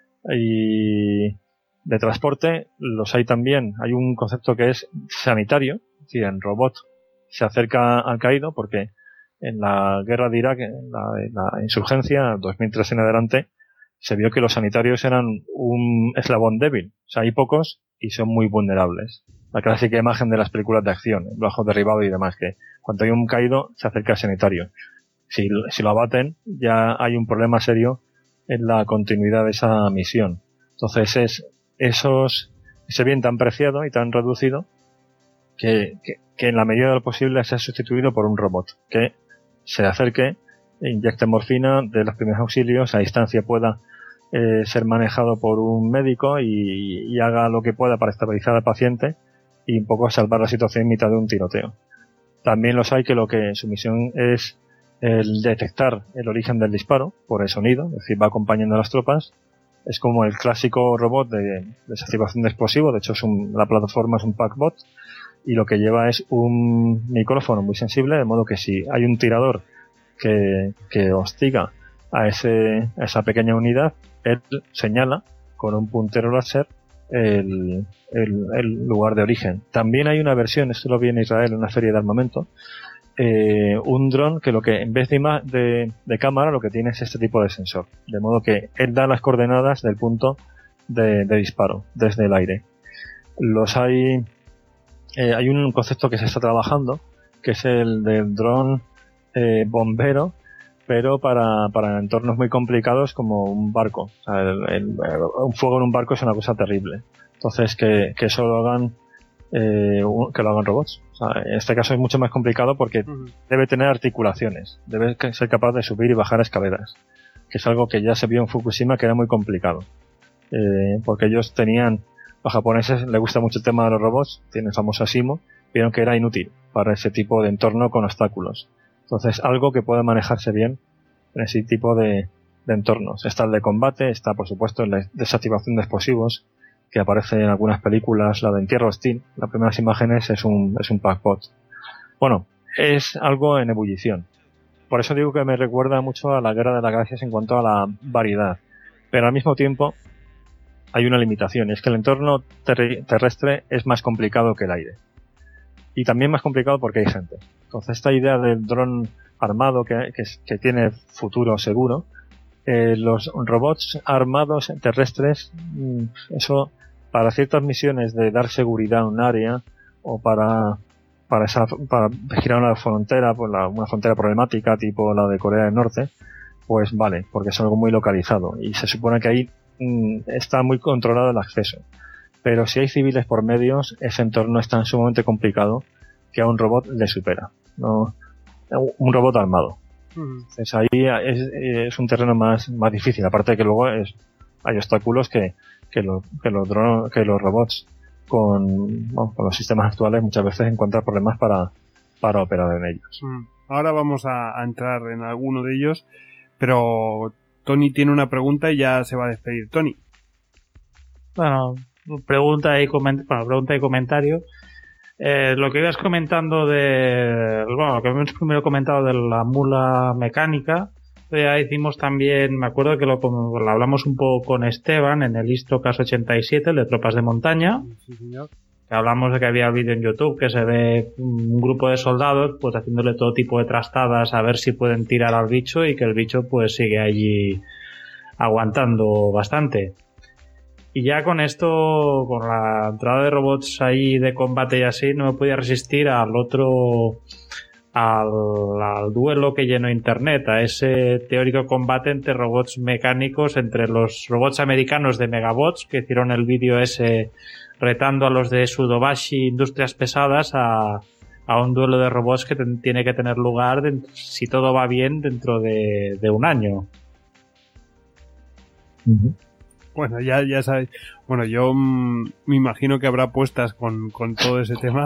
Y de transporte, los hay también. Hay un concepto que es sanitario, es decir, en robot se acerca al caído, porque en la guerra de Irak, en la, en la insurgencia, dos mil tres en adelante, se vio que los sanitarios eran un eslabón débil. O sea, hay pocos y son muy vulnerables. La clásica imagen de las películas de acción, el bajo derribado y demás, que cuando hay un caído se acerca al sanitario. Si, si lo abaten, ya hay un problema serio en la continuidad de esa misión. Entonces es esos, ese bien tan preciado y tan reducido que, que, que en la medida de lo posible sea sustituido por un robot que se acerque, inyecte morfina de los primeros auxilios, a distancia pueda eh, ser manejado por un médico y, y haga lo que pueda para estabilizar al paciente y un poco salvar la situación en mitad de un tiroteo. También los hay que lo que su misión es el detectar el origen del disparo por el sonido, es decir, va acompañando a las tropas. Es como el clásico robot de desactivación de explosivos, de hecho es un, la plataforma es un Packbot y lo que lleva es un micrófono muy sensible, de modo que si hay un tirador que, que hostiga a, ese, a esa pequeña unidad, él señala con un puntero láser el, el, el lugar de origen. También hay una versión, esto lo vi en Israel en una feria de armamento, eh, un dron que lo que en vez de, ima- de, de cámara lo que tiene es este tipo de sensor, de modo que él da las coordenadas del punto de, de disparo desde el aire. Los hay eh, hay un concepto que se está trabajando que es el del dron eh, bombero, pero para, para entornos muy complicados como un barco. O sea, el, el, un fuego en un barco es una cosa terrible. Entonces que, que eso lo hagan eh, que lo hagan robots. O sea, en este caso es mucho más complicado porque uh-huh. debe tener articulaciones, debe ser capaz de subir y bajar escaleras, que es algo que ya se vio en Fukushima que era muy complicado. Eh, porque ellos tenían, los japoneses les gusta mucho el tema de los robots, tienen el famoso Asimo, vieron que era inútil para ese tipo de entorno con obstáculos. Entonces, algo que pueda manejarse bien en ese tipo de, de entornos. Está el de combate, está por supuesto la desactivación de explosivos, que aparece en algunas películas, la de Entierro Hostil, las primeras imágenes es un, es un Packbot. Bueno, es algo en ebullición. Por eso digo que me recuerda mucho a la Guerra de las Galaxias en cuanto a la variedad. Pero al mismo tiempo hay una limitación, y es que el entorno ter- terrestre es más complicado que el aire. Y también más complicado porque hay gente. Entonces esta idea del dron armado que, que, que tiene futuro seguro, eh, los robots armados terrestres, eso para ciertas misiones de dar seguridad a un área o para para, esa, para girar una frontera, pues la, una frontera problemática tipo la de Corea del Norte, pues vale, porque es algo muy localizado y se supone que ahí mm, está muy controlado el acceso. Pero si hay civiles por medios, ese entorno es tan sumamente complicado que a un robot le supera. No, un robot armado. Uh-huh. Entonces ahí es, es un terreno más, más difícil. Aparte de que luego es, hay obstáculos que, que, lo, que, los, drones, que los robots con, bueno, con los sistemas actuales muchas veces encuentran problemas para, para operar en ellos. Uh-huh. Ahora vamos a, a entrar en alguno de ellos, pero Tony tiene una pregunta y ya se va a despedir. Tony. Bueno, pregunta y, coment- bueno, pregunta y comentario. Eh, lo que ibas comentando de, bueno, lo que hemos primero comentado de la mula mecánica, ya hicimos también, me acuerdo que lo, lo hablamos un poco con Esteban en el Istocas ochenta y siete, el de tropas de montaña. Sí, señor. Hablamos de que había vídeo en YouTube que se ve un grupo de soldados pues haciéndole todo tipo de trastadas a ver si pueden tirar al bicho y que el bicho pues sigue allí aguantando bastante. Y ya con esto, con la entrada de robots ahí de combate y así, no me podía resistir al otro, al, al duelo que llenó internet, a ese teórico combate entre robots mecánicos, entre los robots americanos de Megabots, que hicieron el vídeo ese retando a los de Sudobashi Industrias Pesadas a, a un duelo de robots que ten, tiene que tener lugar, dentro, si todo va bien, dentro de, de un año. Uh-huh. Bueno, ya, ya sabéis. Bueno, yo mmm, me imagino que habrá puestas con, con todo ese tema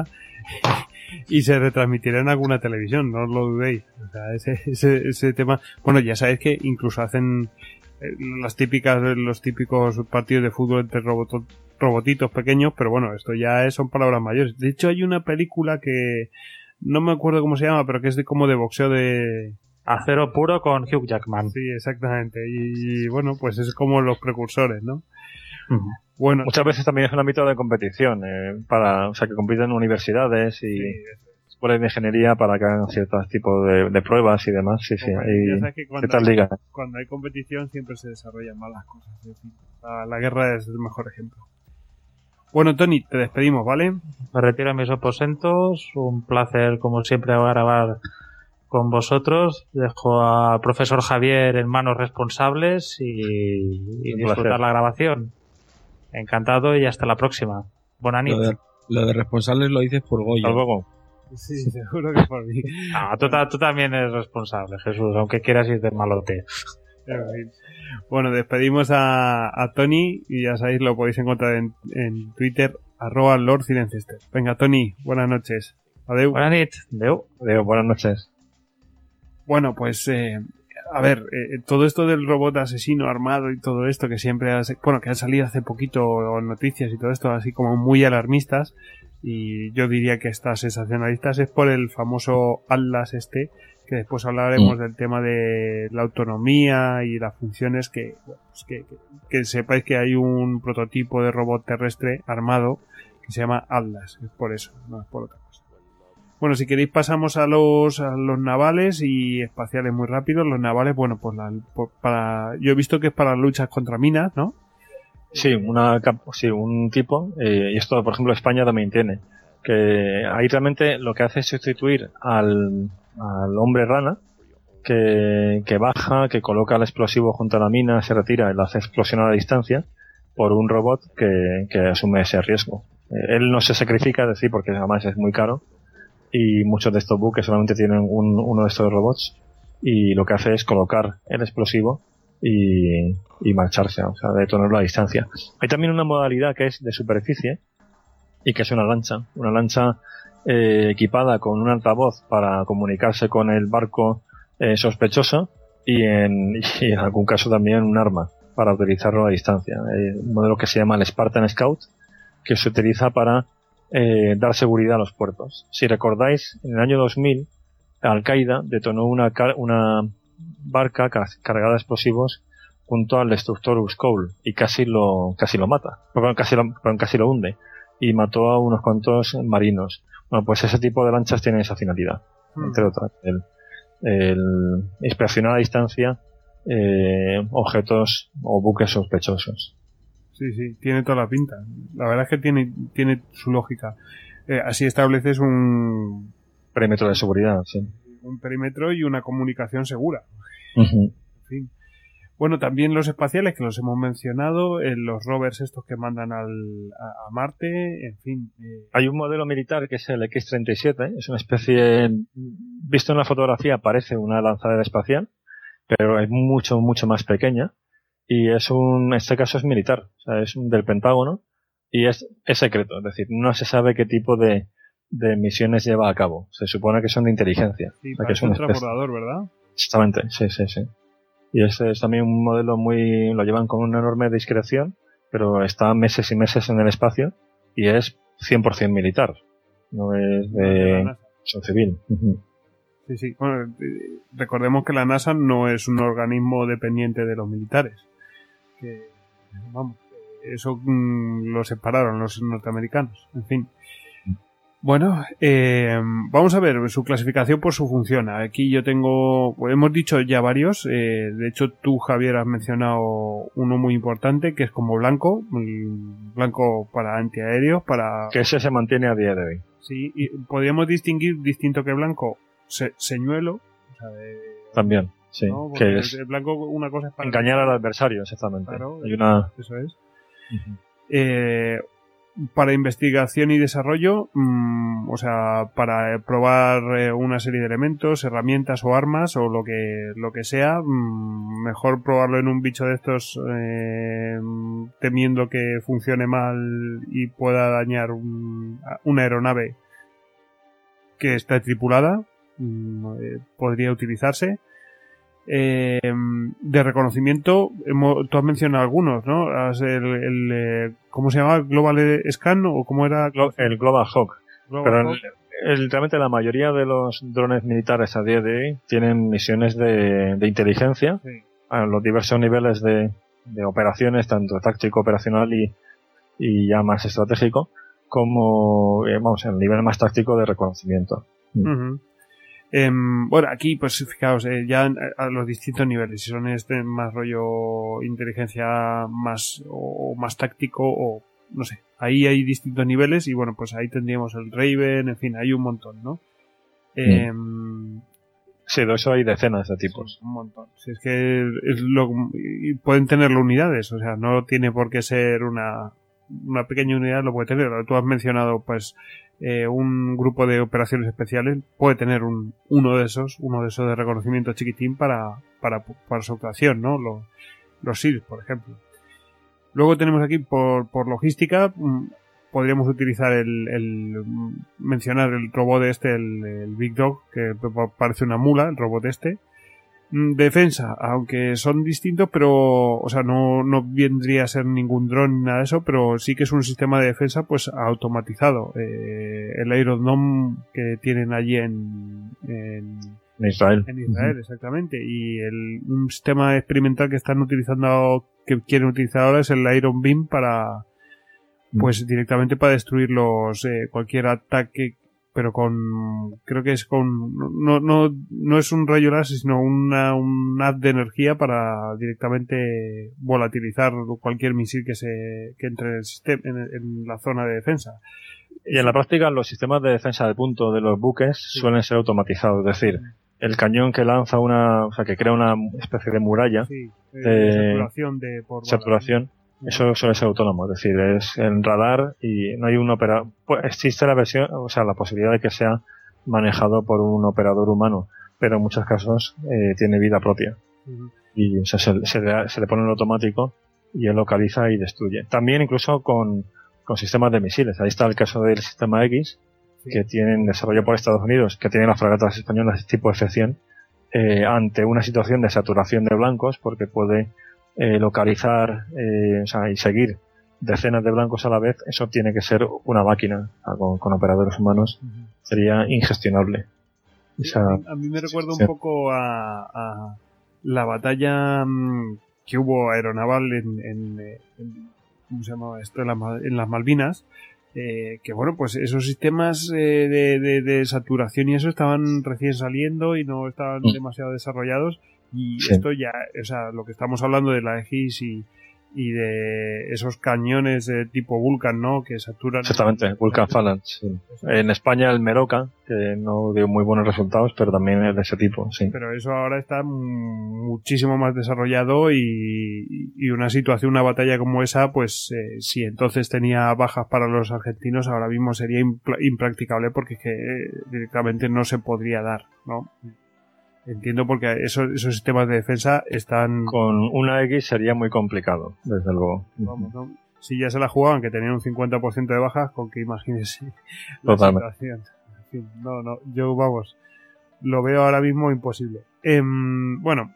y se retransmitirá en alguna televisión, no os lo dudéis. O sea, ese, ese, ese tema. Bueno, ya sabéis que incluso hacen eh, las típicas, los típicos partidos de fútbol entre robotos, robotitos pequeños, pero bueno, esto ya es, son palabras mayores. De hecho, hay una película que no me acuerdo cómo se llama, pero que es de como de boxeo de. Acero puro con Hugh Jackman. Sí, exactamente. Y, y bueno, pues es como los precursores, ¿no? Uh-huh. Bueno, muchas veces también es un ámbito de competición, eh, para, o sea, que compiten universidades y sí, escuelas de ingeniería para que hagan ciertos tipos de, de pruebas y demás. Sí, sí. Y, ¿qué tal liga? Cuando hay competición siempre se desarrollan malas cosas. Es decir, la, la guerra es el mejor ejemplo. Bueno, Tony, te despedimos, ¿vale? Me retiro a mis aposentos. Un placer, como siempre, grabar con vosotros. Dejo al profesor Javier en manos responsables y, y disfrutar la grabación. Encantado y hasta la próxima. Buena nit. Lo de, lo de responsables lo dices por Goyo. Hasta luego. Sí, seguro que por mí. Ah, tú, tú también eres responsable, Jesús, aunque quieras ir de malote. Bueno, despedimos a, a Tony y ya sabéis, lo podéis encontrar en, en Twitter, arroba Lord Cirencester. Venga, Tony, buenas noches. Adeu. Buenas nit. Adeu. Adeu, buenas noches. Bueno, pues, eh, a ver, eh, todo esto del robot asesino armado y todo esto que siempre ha, bueno, que han salido hace poquito noticias y todo esto así como muy alarmistas, y yo diría que estas sensacionalistas es por el famoso Atlas este, que después hablaremos mm. del tema de la autonomía y las funciones que, pues que, que, que sepáis que hay un prototipo de robot terrestre armado que se llama Atlas, es por eso, no es por otra cosa. Bueno, si queréis pasamos a los a los navales y espaciales muy rápido. Los navales, bueno, pues la, por, para yo he visto que es para luchas contra minas, ¿no? Sí, una sí, un tipo, eh, y esto por ejemplo España también tiene, que ahí realmente lo que hace es sustituir al, al hombre rana, que, que baja, que coloca el explosivo junto a la mina, se retira y lo hace explosionar a distancia, por un robot que, que asume ese riesgo. Eh, él no se sacrifica, es decir, porque además es muy caro, y muchos de estos buques solamente tienen un, uno de estos robots, y lo que hace es colocar el explosivo y, y marcharse, o sea, detonarlo a distancia. Hay también una modalidad que es de superficie y que es una lancha, una lancha eh, equipada con un altavoz para comunicarse con el barco eh, sospechoso y en, y en algún caso también un arma para utilizarlo a distancia. Hay un modelo que se llama el Spartan Scout, que se utiliza para eh, dar seguridad a los puertos. Si recordáis, en el año dos mil Al-Qaeda detonó una, una barca cargada de explosivos junto al destructor Uskowl y casi lo casi lo mata, perdón, casi lo, perdón, casi lo hunde y mató a unos cuantos marinos. Bueno, pues ese tipo de lanchas tiene esa finalidad, mm. entre otras, el, el inspeccionar a distancia eh, objetos o buques sospechosos. Sí, sí, tiene toda la pinta. La verdad es que tiene tiene su lógica. Eh, así estableces un perímetro de seguridad, sí. Un perímetro y una comunicación segura. Uh-huh. En fin. Bueno, también los espaciales, que los hemos mencionado, eh, los rovers estos que mandan al, a, a Marte, en fin. Eh. Hay un modelo militar que es el equis treinta y siete, es una especie, visto en la fotografía parece una lanzadera espacial, pero es mucho, mucho más pequeña, y es un, en este caso es militar, o sea, es del Pentágono, y es, es secreto, es decir, no se sabe qué tipo de, de misiones lleva a cabo, se supone que son de inteligencia. Sí, o sea, para que es un transbordador, ¿verdad? Exactamente, sí, sí, sí. Y ese es también un modelo muy, lo llevan con una enorme discreción, pero está meses y meses en el espacio y es cien por ciento militar, no es de uso civil. Uh-huh. Sí, sí. Bueno, recordemos que la NASA no es un organismo dependiente de los militares. Que, vamos, eso mmm, lo separaron los norteamericanos. En fin. Bueno, eh, vamos a ver su clasificación por su función. Aquí yo tengo, pues hemos dicho ya varios. Eh, de hecho, tú, Javier, has mencionado uno muy importante, que es como blanco. Blanco para antiaéreos, para... Que ese se mantiene a día de hoy. Sí, y podríamos distinguir, distinto que blanco, se, señuelo. O sea, de, también, sí. ¿no? Que es el blanco, una cosa es para engañar al adversario, exactamente. Claro, Hay una... eso es. Uh-huh. Eh... Para investigación y desarrollo, mmm, o sea, para probar eh, una serie de elementos, herramientas o armas o lo que lo que sea, mmm, mejor probarlo en un bicho de estos eh, temiendo que funcione mal y pueda dañar un, una aeronave que está tripulada, mmm, eh, podría utilizarse. Eh, de reconocimiento, hemos, tú has mencionado algunos, ¿no? El, el, el, ¿cómo se llama? ¿Global Scan o cómo era? El Global Hawk. Global Pero Hawk. El, el, realmente la mayoría de los drones militares a día de hoy tienen misiones de, de inteligencia sí. a los diversos niveles de, de operaciones, tanto táctico, operacional y, y ya más estratégico, como, eh, vamos, el nivel más táctico de reconocimiento. Uh-huh. Eh, bueno, aquí, pues fijaos, eh, ya a los distintos niveles, si son este más rollo inteligencia más o, o más táctico o no sé, ahí hay distintos niveles y bueno, pues ahí tendríamos el Raven, en fin, hay un montón, ¿no? Eh, mm. Sí, de eso hay decenas de tipos. Sí, un montón. Si es que es lo, y pueden tenerlo unidades, o sea, no tiene por qué ser una, una pequeña unidad, lo puede tener. Tú has mencionado, pues, Eh, un grupo de operaciones especiales puede tener un, uno de esos, uno de esos de reconocimiento chiquitín para, para, para su actuación, ¿no? Los, los S E A L, por ejemplo. Luego tenemos aquí por, por logística, podríamos utilizar el, el, mencionar el robot este, el, el Big Dog, que parece una mula, el robot este. Defensa, aunque son distintos, pero, o sea, no, no vendría a ser ningún dron ni nada de eso, pero sí que es un sistema de defensa, pues, automatizado. Eh, el Iron Dome que tienen allí en, en, en Israel. En Israel, uh-huh. Exactamente. Y el, un sistema experimental que están utilizando, que quieren utilizar ahora es el Iron Beam para, pues, uh-huh. directamente para destruir los, eh, cualquier ataque, pero con, creo que es con, no, no, no es un rayo láser, sino una, un haz de energía para directamente volatilizar cualquier misil que se, que entre en el sistema, en, en la zona de defensa. Y en la práctica los sistemas de defensa de punto de los buques sí. suelen ser automatizados, es decir, el cañón que lanza una, o sea, que crea una especie de muralla sí, de, de saturación de, por saturación. Eso suele ser autónomo, es decir, es en radar y no hay un operador. Pues existe la versión, o sea, la posibilidad de que sea manejado por un operador humano, pero en muchos casos eh, tiene vida propia. Uh-huh. Y o sea, se, se, le, se le pone en automático y él localiza y destruye. También incluso con, con sistemas de misiles. Ahí está el caso del sistema X, sí. que tienen desarrollo por Estados Unidos, que tienen las fragatas españolas tipo F cien, eh, ante una situación de saturación de blancos, porque puede Eh, localizar eh, o sea, y seguir decenas de blancos a la vez, eso tiene que ser una máquina, o sea, con, con operadores humanos, uh-huh. sería ingestionable. Sí, o sea, a, mí, a mí me recuerda sí. un poco a, a la batalla mmm, que hubo aeronaval en, en, en ¿cómo se llama esto? En, la, en las Malvinas, eh, que bueno, pues esos sistemas eh, de, de, de saturación y eso estaban recién saliendo y no estaban uh-huh. demasiado desarrollados. Y sí. esto ya, o sea, lo que estamos hablando de la X y, y de esos cañones de tipo Vulcan, ¿no? Que saturan. Exactamente, el, Vulcan Phalanx. Sí. En España el Meroca, que no dio muy buenos resultados, pero también es de ese tipo, sí. Pero eso ahora está muchísimo más desarrollado y, y una situación, una batalla como esa, pues eh, si entonces tenía bajas para los argentinos, ahora mismo sería impl- impracticable porque es que eh, directamente no se podría dar, ¿no? Entiendo porque esos, esos sistemas de defensa están... Con una X sería muy complicado, desde luego. Vamos, ¿no? Si ya se la jugaban, que tenían un cincuenta por ciento de bajas, con que imagínese la Totalmente. situación. En fin, no, no, yo, vamos, lo veo ahora mismo imposible. Eh, bueno,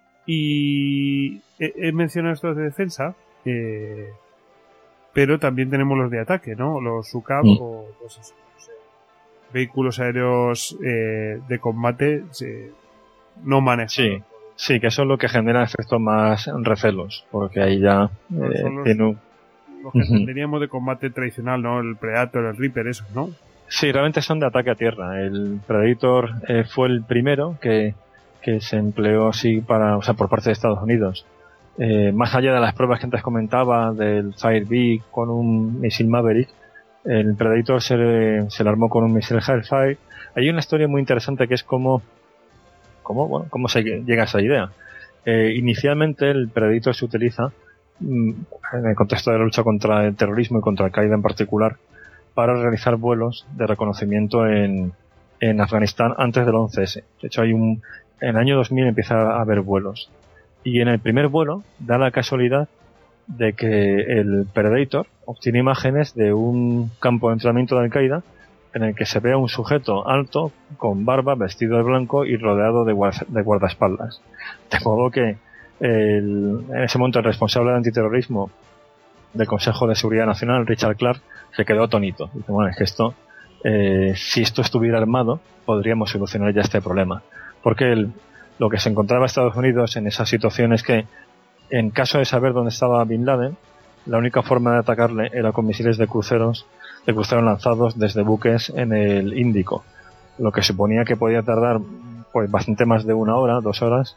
y he, he mencionado estos de defensa, eh, pero también tenemos los de ataque, ¿no? Los U C A P mm. o pues eso, no sé, vehículos aéreos eh, de combate... Se, no maneja. Sí, sí, que eso es lo que genera efectos más recelos, porque ahí ya eh, los, tiene un... Los que entenderíamos de combate tradicional, ¿no? El Predator, el Reaper, esos, ¿no? Sí, realmente son de ataque a tierra. El Predator eh, fue el primero que, que se empleó así para, o sea, por parte de Estados Unidos. Eh, más allá de las pruebas que antes comentaba del Fire-B con un misil Maverick, el Predator se le, se le armó con un misil Hellfire. Hay una historia muy interesante que es cómo, cómo, bueno, cómo se llega a esa idea. Eh, inicialmente el Predator se utiliza mm, en el contexto de la lucha contra el terrorismo y contra Al-Qaeda en particular para realizar vuelos de reconocimiento en, en Afganistán antes del once ese. De hecho, hay un, en el año dos mil empieza a haber vuelos. Y en el primer vuelo da la casualidad de que el Predator obtiene imágenes de un campo de entrenamiento de Al-Qaeda en el que se ve a un sujeto alto, con barba, vestido de blanco y rodeado de, guarda, de guardaespaldas. De modo que el, en ese momento el responsable de antiterrorismo del Consejo de Seguridad Nacional, Richard Clark, se quedó atónito. Dice, bueno, es que esto, eh, si esto estuviera armado, podríamos solucionar ya este problema. Porque el, lo que se encontraba Estados Unidos en esa situación es que, en caso de saber dónde estaba Bin Laden, la única forma de atacarle era con misiles de cruceros, de cruceros lanzados desde buques en el Índico, lo que suponía que podía tardar pues bastante más de una hora, dos horas,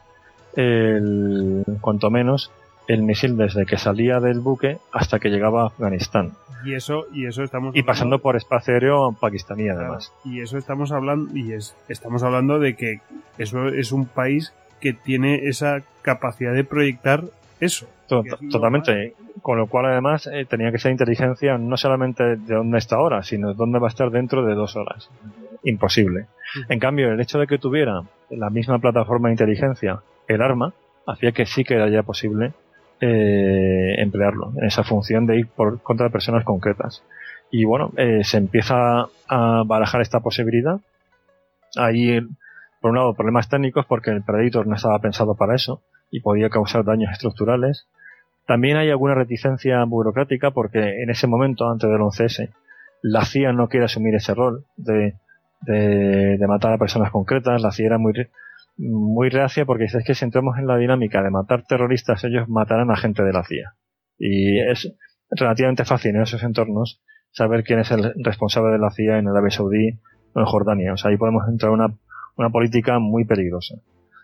el, cuanto menos, el misil desde que salía del buque hasta que llegaba a Afganistán. Y eso, y eso estamos y pasando por espacio aéreo pakistaní, además. Claro, y eso estamos hablando, y es, estamos hablando de que eso es un país que tiene esa capacidad de proyectar eso. Totalmente. Con lo cual, además, eh, tenía que ser inteligencia no solamente de dónde está ahora, sino de dónde va a estar dentro de dos horas. Imposible. Uh-huh. En cambio, el hecho de que tuviera la misma plataforma de inteligencia, el arma, hacía que sí que era ya posible eh, emplearlo en esa función de ir por contra personas concretas. Y bueno, eh, se empieza a barajar esta posibilidad. Ahí, por un lado, problemas técnicos porque el Predator no estaba pensado para eso y podía causar daños estructurales. También hay alguna reticencia burocrática porque en ese momento, antes del once ese, la C I A no quiere asumir ese rol de, de, de matar a personas concretas. La C I A era muy, muy reacia porque dice, es que si entramos en la dinámica de matar terroristas, ellos matarán a gente de la C I A. Y es relativamente fácil en esos entornos saber quién es el responsable de la C I A en Arabia Saudí o en Jordania. O sea, ahí podemos entrar en una, una política muy peligrosa.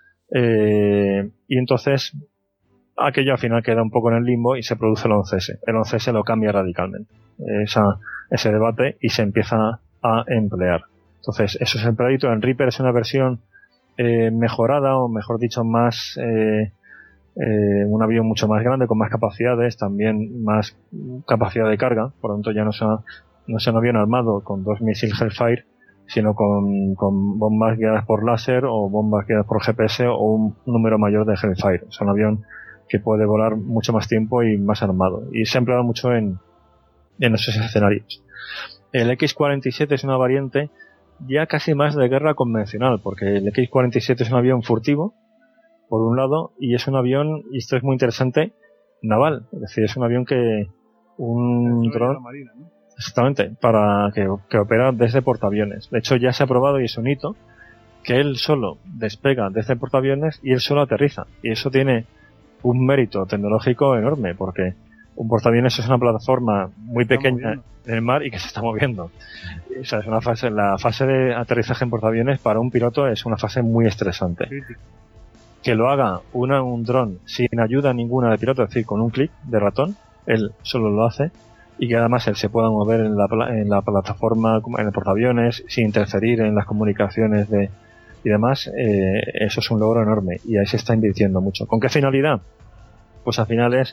Eh, y entonces aquello al final queda un poco en el limbo y se produce el once ese. El once ese lo cambia radicalmente, esa, ese debate, y se empieza a emplear. Entonces, eso es el Predator. El Reaper es una versión eh, mejorada, o mejor dicho, más eh, eh, un avión mucho más grande, con más capacidades, también más capacidad de carga. Por lo tanto, ya no es, una, no es un avión armado con dos misiles Hellfire, sino con, con bombas guiadas por láser o bombas guiadas por G P S o un número mayor de Hellfire. Es un avión que puede volar mucho más tiempo y más armado. Y se ha empleado mucho en, en esos escenarios. El X cuarenta y siete es una variante ya casi más de guerra convencional, porque el X cuarenta y siete es un avión furtivo, por un lado, y es un avión, y esto es muy interesante, naval. Es decir, es un avión que un dron... ¿no? Exactamente, para que, que opera desde portaaviones. De hecho, ya se ha probado y es un hito que él solo despega desde portaaviones y él solo aterriza. Y eso tiene un mérito tecnológico enorme, porque un portaaviones es una plataforma muy pequeña en el mar y que se está moviendo. O sea, es una fase, la fase de aterrizaje en portaaviones para un piloto es una fase muy estresante. Crítico. Que lo haga una, un dron sin ayuda ninguna de piloto, es decir, con un clic de ratón, él solo lo hace. Y que además él se pueda mover en la, en la plataforma, en el portaaviones, sin interferir en las comunicaciones de, y demás, eh, eso es un logro enorme. Y ahí se está invirtiendo mucho. ¿Con qué finalidad? Pues al final es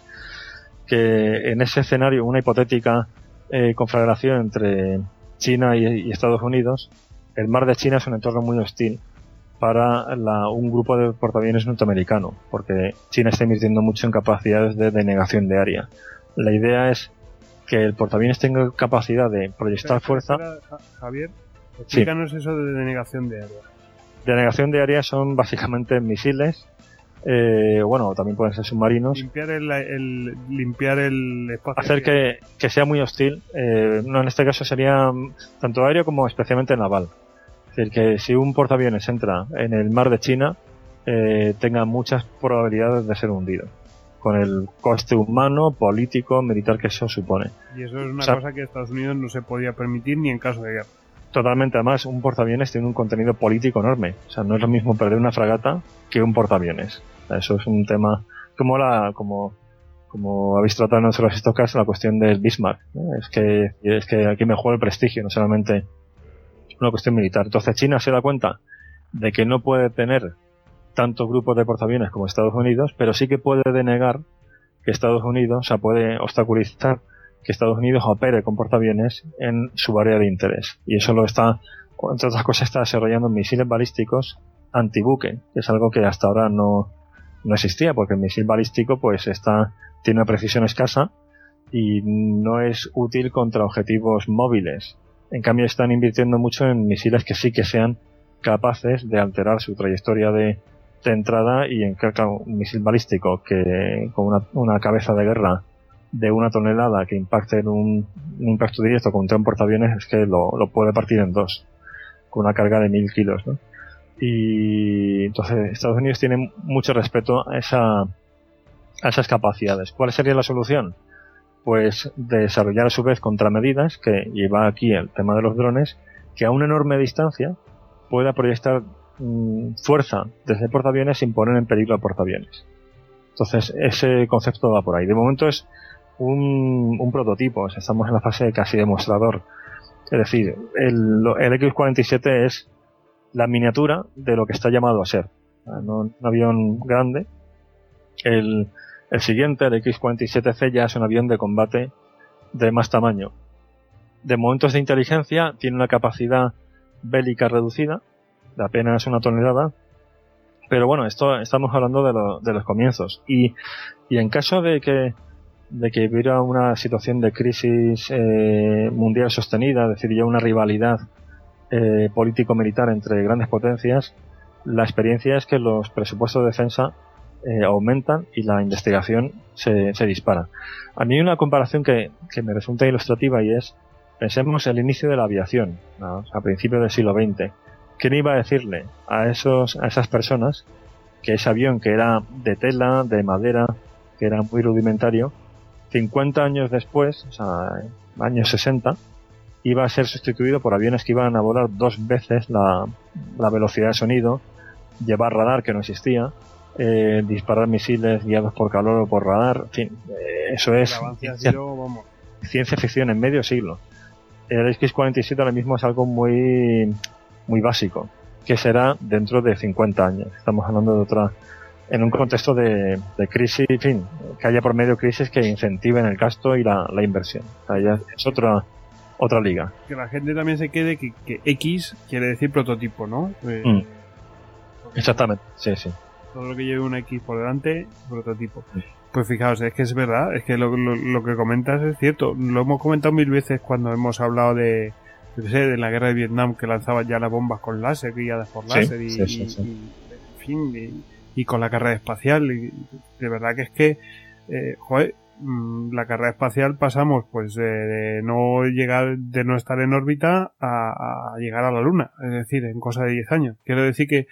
que en ese escenario, una hipotética eh, conflagración entre China y, y Estados Unidos, el mar de China es un entorno muy hostil para la, un grupo de portaaviones norteamericano, porque China está invirtiendo mucho en capacidades de denegación de área. La idea es que el portaaviones tenga capacidad de proyectar espera, fuerza. Espera, Javier, explícanos sí. Eso de denegación de área. Denegación de área son básicamente misiles, eh, bueno, también pueden ser submarinos. Limpiar el, el limpiar el espacio. Hacer que, que sea muy hostil. Eh, no, en este caso sería tanto aéreo como especialmente naval. Es decir, que si un portaaviones entra en el mar de China, eh, tenga muchas probabilidades de ser hundido. con el coste humano, político, militar que eso supone. Y eso es una o sea, cosa que Estados Unidos no se podía permitir ni en caso de guerra. Totalmente, además, un portaaviones tiene un contenido político enorme. O sea, no es lo mismo perder una fragata que un portaaviones. O sea, eso es un tema como la como como habéis tratado en otros estocas, la cuestión del Bismarck, ¿no? Es que es que aquí me juega el prestigio, no solamente una cuestión militar. Entonces China se da cuenta de que no puede tener tantos grupos de portaaviones como Estados Unidos, pero sí que puede denegar que Estados Unidos, o sea, puede obstaculizar que Estados Unidos opere con portaaviones en su área de interés. Y eso lo está, entre otras cosas, está desarrollando misiles balísticos antibuque, que es algo que hasta ahora no, no existía, porque el misil balístico pues está, tiene una precisión escasa y no es útil contra objetivos móviles. En cambio están invirtiendo mucho en misiles que sí que sean capaces de alterar su trayectoria de, de entrada, y en claro, un misil balístico que con una, una cabeza de guerra de una tonelada que impacte en un, un impacto directo contra un portaaviones es que lo, lo puede partir en dos con una carga de mil kilos, ¿no? Y entonces Estados Unidos tiene mucho respeto a esa a esas capacidades. ¿Cuál sería la solución? Pues desarrollar a su vez contramedidas, que lleva aquí el tema de los drones, que a una enorme distancia pueda proyectar mmm, fuerza desde portaaviones sin poner en peligro a portaaviones. Entonces ese concepto va por ahí. De momento es un, un prototipo, o sea, estamos en la fase casi demostrador. Es decir, el, el equis cuarenta y siete es la miniatura de lo que está llamado a ser. No, un avión grande. El, el siguiente, el equis cuarenta y siete ce, ya es un avión de combate de más tamaño. De momentos de inteligencia, tiene una capacidad bélica reducida, de apenas una tonelada. Pero bueno, esto estamos hablando de, lo, de los comienzos. Y, y en caso de que de que hubiera una situación de crisis eh, mundial sostenida, es decir, ya una rivalidad eh, político-militar entre grandes potencias, la experiencia es que los presupuestos de defensa eh, aumentan y la investigación se, se dispara. A mí hay una comparación que, que me resulta ilustrativa, y es, pensemos el inicio de la aviación, ¿no? A principios del siglo veinte. ¿Quién iba a decirle a esos a esas personas que ese avión, que era de tela, de madera, que era muy rudimentario, cincuenta años después, o sea, años sesenta, iba a ser sustituido por aviones que iban a volar dos veces la, la velocidad de sonido, llevar radar que no existía, eh, disparar misiles guiados por calor o por radar, en fin, eh, eso es ciencia, vamos. ciencia ficción en medio siglo. El equis cuarenta y siete ahora mismo es algo muy muy básico, que será dentro de cincuenta años. Estamos hablando de otra, en un contexto de, de crisis, en fin, que haya por medio crisis que incentiven el gasto y la, la inversión. O sea, ya es otra otra liga. Que la gente también se quede que, que X quiere decir prototipo, ¿no? Eh, mm. Exactamente, sí, sí. Todo lo que lleve una X por delante, prototipo. Mm. Pues fijaos, es que es verdad, es que lo, lo, lo que comentas es cierto. Lo hemos comentado mil veces cuando hemos hablado de, yo qué sé, de la guerra de Vietnam, que lanzaban ya las bombas con láser, guiadas por láser, sí, y, sí, sí, sí. Y, y, en fin, y, y con la carrera espacial. Y de verdad que es que, eh, joder, la carrera espacial pasamos pues de, de no llegar, de no estar en órbita a, a llegar a la Luna, es decir, en cosa de diez años. Quiero decir que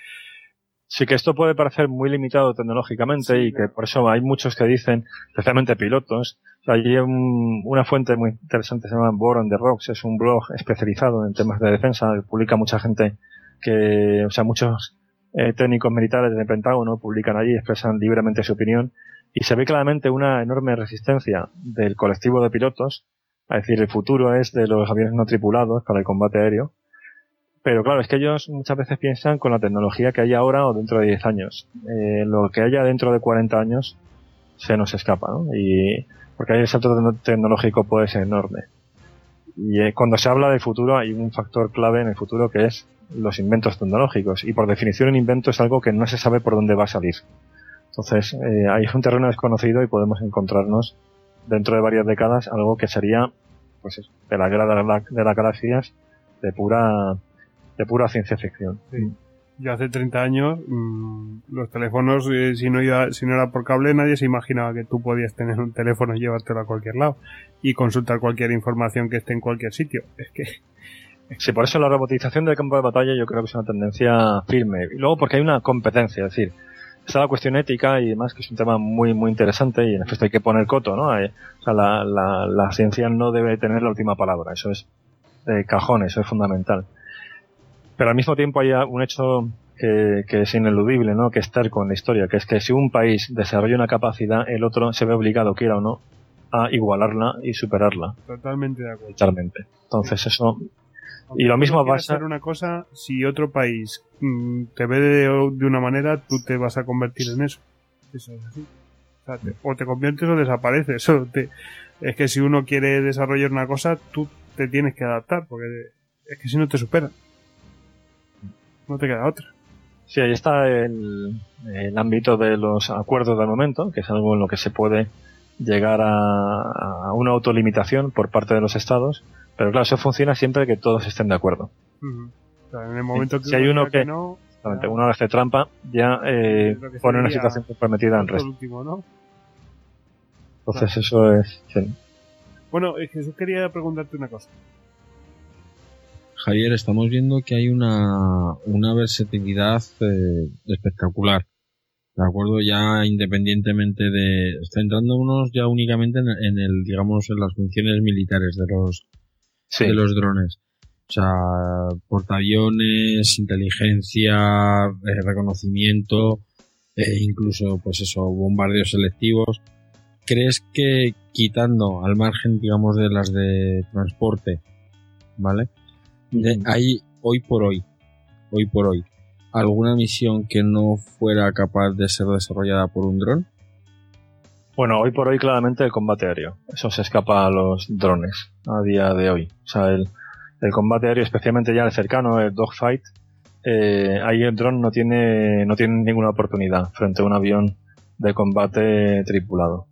sí, que esto puede parecer muy limitado tecnológicamente, sí, y claro, que por eso hay muchos que dicen, especialmente pilotos. O sea, hay un, una fuente muy interesante, se llama War on the Rocks, es un blog especializado en temas de defensa, publica mucha gente que, o sea, muchos eh, técnicos militares del Pentágono publican allí, expresan libremente su opinión, y se ve claramente una enorme resistencia del colectivo de pilotos, es decir, el futuro es de los aviones no tripulados para el combate aéreo. Pero claro, es que ellos muchas veces piensan con la tecnología que hay ahora o dentro de diez años. Eh, lo que haya dentro de cuarenta años se nos escapa, ¿no? Y porque ahí el salto tecnológico puede ser enorme. Y eh, cuando se habla del futuro hay un factor clave en el futuro, que es los inventos tecnológicos. Y por definición un invento es algo que no se sabe por dónde va a salir. Entonces, eh, ahí es un terreno desconocido y podemos encontrarnos dentro de varias décadas algo que sería, pues eso, de la guerra de, la, de las galaxias, de pura de pura ciencia ficción. Sí. Yo hace treinta años mmm, los teléfonos, eh, si no iba, si no era por cable, nadie se imaginaba que tú podías tener un teléfono y llevártelo a cualquier lado y consultar cualquier información que esté en cualquier sitio. Es que sí, por eso la robotización del campo de batalla yo creo que es una tendencia firme. Y luego porque hay una competencia, es decir, está la cuestión ética y demás, que es un tema muy muy interesante y en efecto hay que poner coto, ¿no? Hay, o sea, la, la, la ciencia no debe tener la última palabra, eso es de cajón, eso es fundamental. Pero al mismo tiempo hay un hecho que, que es ineludible, ¿no? Que es terco en la historia, que es que si un país desarrolla una capacidad, el otro se ve obligado, quiera o no, a igualarla y superarla. Totalmente de acuerdo. Totalmente. Entonces sí. eso... Aunque y lo mismo no pasa... hacer una cosa, si otro país mmm, te ve de, de una manera, tú te vas a convertir en eso. Eso es así. O, sea, te, o te conviertes o desapareces. Eso te, es que si uno quiere desarrollar una cosa, tú te tienes que adaptar, porque es que si no te superan. No te queda otra. Sí, ahí está el, el ámbito de los acuerdos del momento, que es algo en lo que se puede llegar a, a una autolimitación por parte de los estados, pero claro, eso funciona siempre que todos estén de acuerdo. Uh-huh. O sea, en el momento que si hay uno que, que no, ya, uno hace trampa, ya eh, pone una situación comprometida en resto. Último, ¿no? Entonces claro. Eso es... Sí. Bueno, Jesús, quería preguntarte una cosa. Javier, estamos viendo que hay una, una versatilidad eh, espectacular. De acuerdo, ya independientemente de... centrándonos ya únicamente en, en el, digamos, en las funciones militares de los, sí. de los drones. O sea, portaaviones, inteligencia, eh, reconocimiento, eh, incluso, pues eso, bombardeos selectivos. ¿Crees que quitando al margen, digamos, de las de transporte, ¿vale? De, hay hoy por hoy, hoy por hoy, alguna misión que no fuera capaz de ser desarrollada por un dron? Bueno, hoy por hoy claramente el combate aéreo. Eso se escapa a los drones a día de hoy. O sea, el, el combate aéreo, especialmente ya el cercano, el dogfight, eh, ahí el dron no tiene, no tiene ninguna oportunidad frente a un avión de combate tripulado.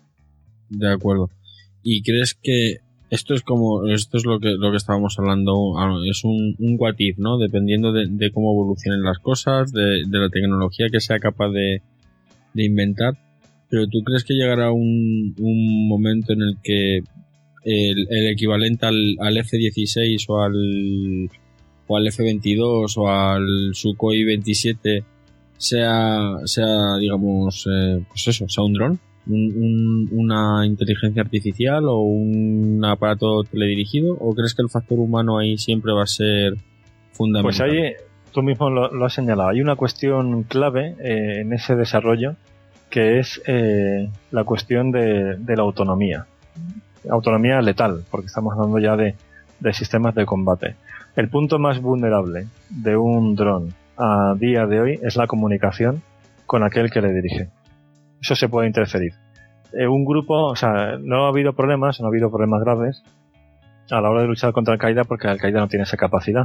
De acuerdo. ¿Y crees que esto es como, esto es lo que lo que estábamos hablando, es un, un what if, ¿no? Dependiendo de, de cómo evolucionen las cosas, de, de la tecnología que sea capaz de, de inventar. Pero ¿tú crees que llegará un, un momento en el que el, el equivalente al, al F dieciséis o al, o al F veintidós o al Sukhoi veintisiete sea, sea digamos, eh, pues eso, sea un dron? Un, un, una inteligencia artificial o un aparato teledirigido, o crees que el factor humano ahí siempre va a ser fundamental? Pues ahí tú mismo lo, lo has señalado, hay una cuestión clave eh, en ese desarrollo que es eh, la cuestión de, de la autonomía autonomía letal, porque estamos hablando ya de, de sistemas de combate. El punto más vulnerable de un dron a día de hoy es la comunicación con aquel que le dirige. Eso se puede interferir. Eh, un grupo, o sea, no ha habido problemas, no ha habido problemas graves a la hora de luchar contra Al-Qaeda porque Al-Qaeda no tiene esa capacidad.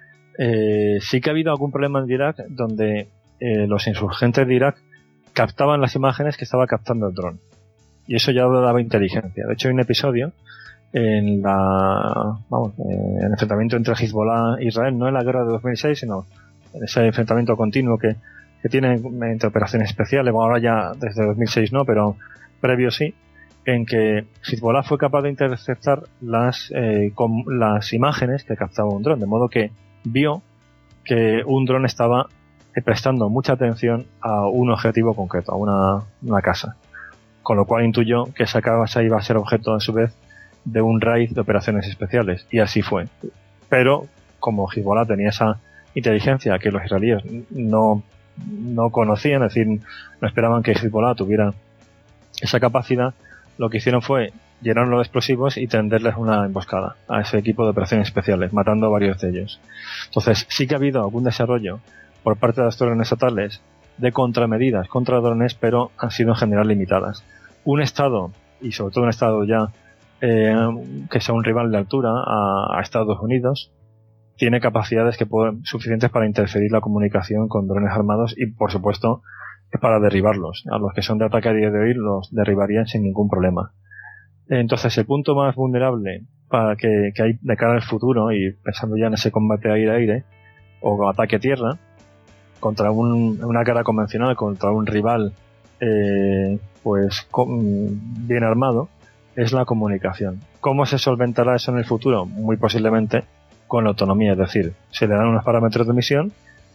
Eh, sí que ha habido algún problema en Irak donde eh, los insurgentes de Irak captaban las imágenes que estaba captando el dron. Y eso ya daba inteligencia. De hecho, hay un episodio en la, vamos, eh, en el enfrentamiento entre Hezbollah e Israel, no en la guerra de dos mil seis, sino en ese enfrentamiento continuo que que tiene entre operaciones especiales, bueno, ahora ya desde dos mil seis no, pero previo sí, en que Hezbollah fue capaz de interceptar las eh, con las imágenes que captaba un dron, de modo que vio que un dron estaba prestando mucha atención a un objetivo concreto, a una, una casa, con lo cual intuyó que esa casa iba a ser objeto a su vez de un raid de operaciones especiales, y así fue. Pero como Hezbollah tenía esa inteligencia que los israelíes no no conocían, es decir, no esperaban que Hezbollah tuviera esa capacidad, lo que hicieron fue llenarlo de explosivos y tenderles una emboscada a ese equipo de operaciones especiales, matando a varios de ellos. Entonces, sí que ha habido algún desarrollo por parte de las órdenes estatales de contramedidas contra drones, pero han sido en general limitadas. Un Estado, y sobre todo un Estado ya eh, que sea un rival de altura a, a Estados Unidos, tiene capacidades que pueden, suficientes para interferir la comunicación con drones armados y, por supuesto, para derribarlos. A los que son de ataque a día de hoy los derribarían sin ningún problema. Entonces, el punto más vulnerable para que, que hay de cara al futuro, y pensando ya en ese combate aire-aire o ataque tierra, contra un, una guerra convencional, contra un rival eh, pues con, bien armado, es la comunicación. ¿Cómo se solventará eso en el futuro? Muy posiblemente con la autonomía, es decir, se le dan unos parámetros de misión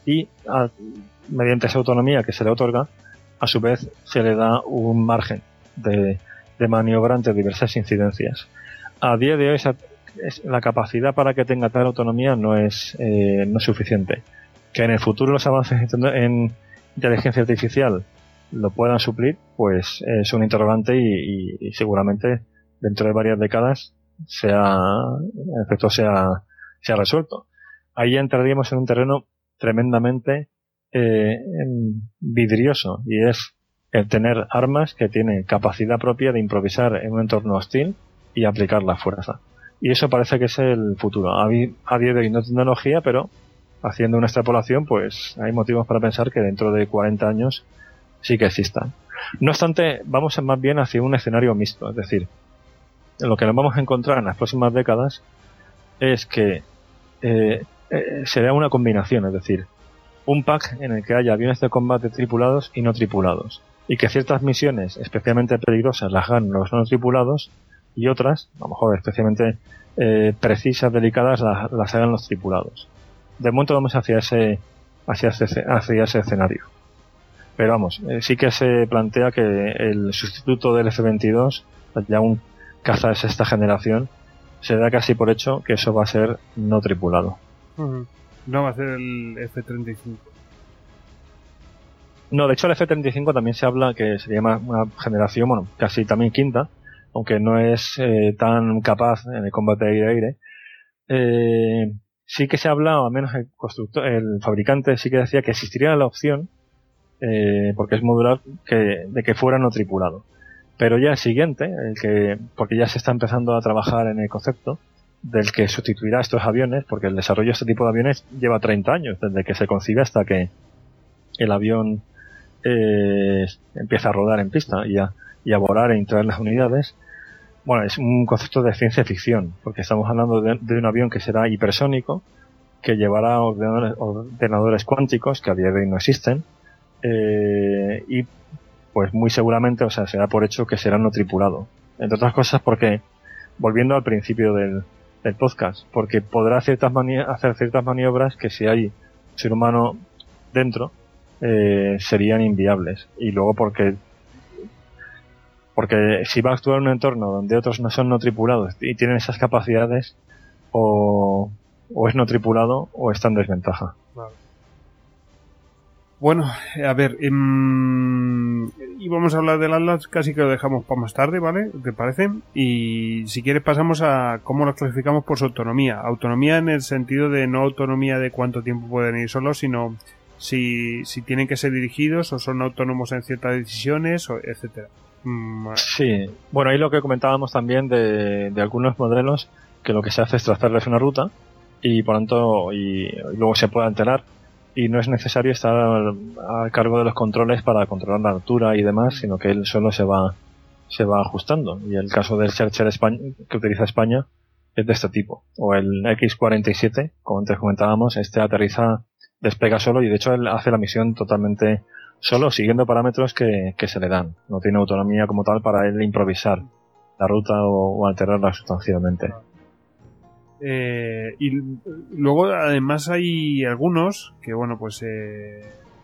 y a, mediante esa autonomía que se le otorga, a su vez se le da un margen de, de maniobra ante diversas incidencias. A día de hoy esa, es, la capacidad para que tenga tal autonomía no es, eh, no es suficiente. Que en el futuro los avances en, en inteligencia artificial lo puedan suplir, pues es un interrogante y, y, y seguramente dentro de varias décadas sea, en efecto sea, sea resuelto. Ahí entraríamos en un terreno tremendamente eh, vidrioso, y es el tener armas que tienen capacidad propia de improvisar en un entorno hostil y aplicar la fuerza. Y eso parece que es el futuro. A, a día de hoy no es tecnología, pero haciendo una extrapolación, pues hay motivos para pensar que dentro de cuarenta años sí que existan. No obstante, vamos más bien hacia un escenario mixto, es decir, lo que nos vamos a encontrar en las próximas décadas es que eh, eh, será una combinación, es decir, un pack en el que haya aviones de combate tripulados y no tripulados, y que ciertas misiones especialmente peligrosas las hagan los no tripulados y otras, a lo mejor especialmente eh, precisas, delicadas, las, las hagan los tripulados. De momento vamos hacia ese hacia ese, hacia ese escenario. Pero vamos, eh, sí que se plantea que el sustituto del F veintidós, ya un caza de sexta generación, se da casi por hecho que eso va a ser no tripulado. Uh-huh. No va a ser el F treinta y cinco. No, de hecho el F treinta y cinco también se habla que sería una, una generación, bueno, casi también quinta, aunque no es eh, tan capaz en el combate aire-aire. Eh, sí que se habla, o al menos el constructor, el fabricante sí que decía que existiría la opción, eh, porque es modular, que, de que fuera no tripulado. Pero ya el siguiente, el que, porque ya se está empezando a trabajar en el concepto del que sustituirá estos aviones, porque el desarrollo de este tipo de aviones lleva treinta años, desde que se concibe hasta que el avión eh, empieza a rodar en pista y a, y a volar e entrar en las unidades. Bueno, es un concepto de ciencia ficción, porque estamos hablando de, de un avión que será hipersónico, que llevará ordenadores, ordenadores cuánticos, que a día de hoy no existen, eh, y pues muy seguramente, o sea, se da por hecho que será no tripulado. Entre otras cosas porque, volviendo al principio del, del podcast, porque podrá ciertas mani- hacer ciertas maniobras que si hay un ser humano dentro, eh, serían inviables. Y luego porque porque si va a actuar en un entorno donde otros no son no tripulados y tienen esas capacidades, o, o es no tripulado o está en desventaja. Vale. Bueno, a ver, um, y vamos a hablar del Atlas, casi que lo dejamos para más tarde, ¿vale? ¿Te parece? Y si quieres pasamos a cómo los clasificamos por su autonomía. Autonomía en el sentido de no autonomía de cuánto tiempo pueden ir solos, sino si, si tienen que ser dirigidos o son autónomos en ciertas decisiones, o etcétera. Mm, sí, bueno, ahí lo que comentábamos también de, de algunos modelos, que lo que se hace es trazarles una ruta y por tanto y, y luego se puede alterar. Y no es necesario estar a cargo de los controles para controlar la altura y demás, sino que él solo se va se va ajustando. Y el caso del Searcher España, que utiliza España, es de este tipo. O el X cuarenta y siete, como antes comentábamos, este aterriza, despega solo y de hecho él hace la misión totalmente solo, siguiendo parámetros que, que se le dan. No tiene autonomía como tal para él improvisar la ruta o, o alterarla sustancialmente. Eh, y luego además hay algunos que bueno pues eh,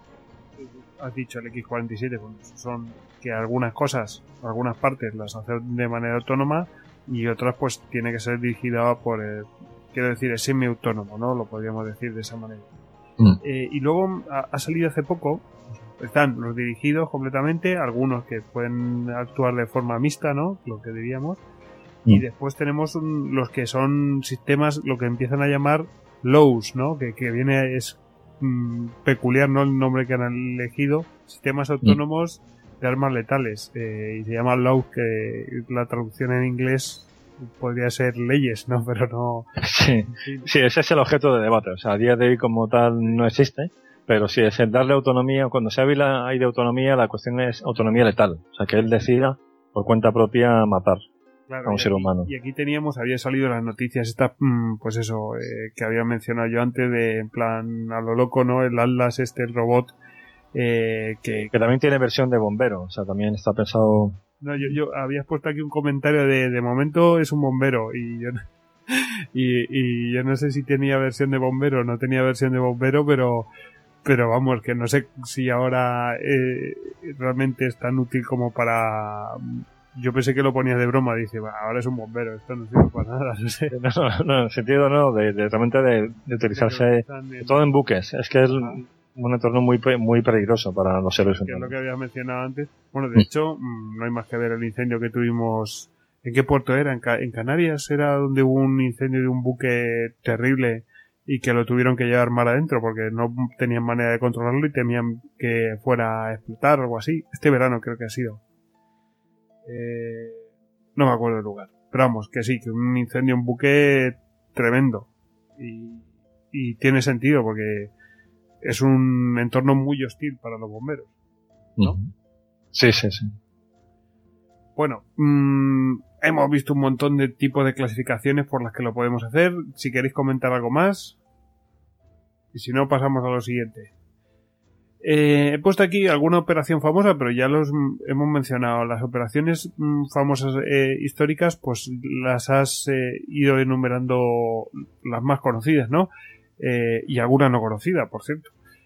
has dicho el X cuarenta y siete, bueno, son que algunas cosas, algunas partes las hace de manera autónoma y otras pues tiene que ser dirigida por el, quiero decir, es semi-autónomo, ¿no? Lo podríamos decir de esa manera. Mm. Eh, y luego ha, ha salido hace poco, están los dirigidos completamente, algunos que pueden actuar de forma mixta, ¿no? Lo que diríamos. Y después tenemos un, los que son sistemas, lo que empiezan a llamar lows, ¿no? Que, que viene, es mm, peculiar, ¿no? El nombre que han elegido. Sistemas autónomos de armas letales. Eh, y se llama lows, que la traducción en inglés podría ser leyes, ¿no? Pero no... Sí, sí, ese es el objeto de debate. O sea, a día de hoy como tal no existe. Pero sí, es el darle autonomía. Cuando se habla ahí de autonomía, la cuestión es autonomía letal. O sea, que él decida por cuenta propia matar. Claro, a un y ser aquí, humano. Y aquí teníamos, había salido las noticias estas, pues eso, eh, que había mencionado yo antes, de en plan a lo loco, ¿no? El Atlas este, el robot, eh, que... Que también tiene versión de bombero, o sea, también está pensado... No, yo, yo habías puesto aquí un comentario de, de momento es un bombero, y yo, y, y yo no sé si tenía versión de bombero o no tenía versión de bombero, pero pero vamos, que no sé si ahora eh, realmente es tan útil como para... Yo pensé que lo ponías de broma, dice, bah, ahora es un bombero, esto no sirve para nada, no sé. No, no, en el sentido no, de, de realmente de, de utilizarse en... todo en buques. Es que es ah. un entorno muy muy peligroso para los seres humanos. Que es lo que habías mencionado antes. Bueno, de hecho, no hay más que ver el incendio que tuvimos. ¿En qué puerto era? ¿En, Ca- en Canarias era donde hubo un incendio de un buque terrible y que lo tuvieron que llevar mar adentro porque no tenían manera de controlarlo y temían que fuera a explotar o algo así? Este verano creo que ha sido. Eh, no me acuerdo del lugar. Pero vamos, que sí, que un incendio, un buque tremendo. Y, y tiene sentido porque es un entorno muy hostil para los bomberos, ¿no? Sí, sí, sí. Bueno, mmm, hemos visto un montón de tipos de clasificaciones por las que lo podemos hacer. Si queréis comentar algo más. Y si no, pasamos a lo siguiente. Eh, he puesto aquí alguna operación famosa, pero ya los hemos mencionado. Las operaciones mmm, famosas eh, históricas, pues las has eh, ido enumerando las más conocidas, ¿no? Eh, y alguna no conocida, por cierto.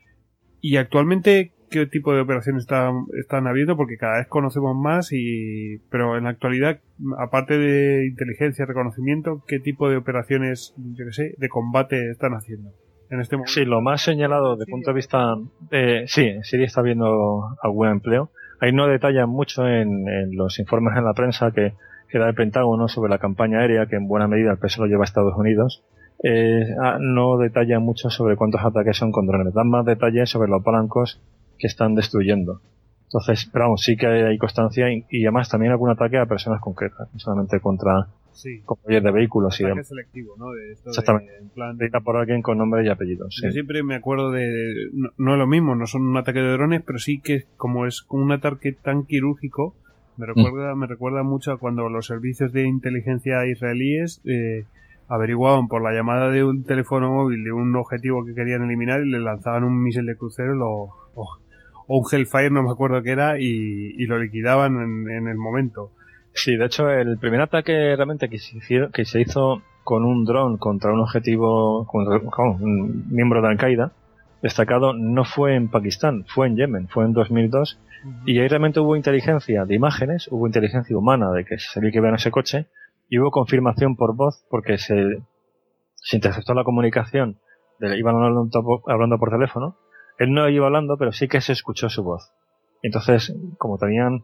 Y actualmente, ¿qué tipo de operaciones están, están habiendo? Porque cada vez conocemos más, y pero en la actualidad, aparte de inteligencia y reconocimiento, ¿qué tipo de operaciones, yo qué sé, de combate están haciendo en este momento? Sí, lo más señalado desde el punto de vista... Eh, sí, Siria está viendo algún empleo. Ahí no detallan mucho en, en los informes en la prensa que, que da el Pentágono sobre la campaña aérea, que en buena medida el peso lo lleva Estados Unidos. Eh, no detalla mucho sobre cuántos ataques son con drones, dan más detalles sobre los blancos que están destruyendo. Entonces, pero vamos, sí que hay constancia y, y además también algún ataque a personas concretas, no solamente contra sí. convoyes de vehículos. Un y ataque selectivo, ¿no? De esto exactamente. De, en plan, de por alguien con nombre y apellidos. Yo sí. siempre me acuerdo de... No, no es lo mismo, no son un ataque de drones, pero sí que como es un ataque tan quirúrgico, me recuerda, mm. me recuerda mucho a cuando los servicios de inteligencia israelíes... Eh, averiguaban por la llamada de un teléfono móvil de un objetivo que querían eliminar y le lanzaban un misil de crucero lo, o, o un Hellfire, no me acuerdo qué era, y, y lo liquidaban en, en el momento. Sí, de hecho el primer ataque realmente que se hizo, que se hizo con un dron contra un objetivo, contra, con un miembro de Al-Qaeda destacado, no fue en Pakistán, fue en Yemen, fue en dos mil dos, uh-huh. Y ahí realmente hubo inteligencia de imágenes, hubo inteligencia humana de que se sabía que iba en ese coche. Y hubo confirmación por voz porque se, se interceptó la comunicación, de, iban hablando, hablando por teléfono. Él no iba hablando, pero sí que se escuchó su voz. Entonces, como tenían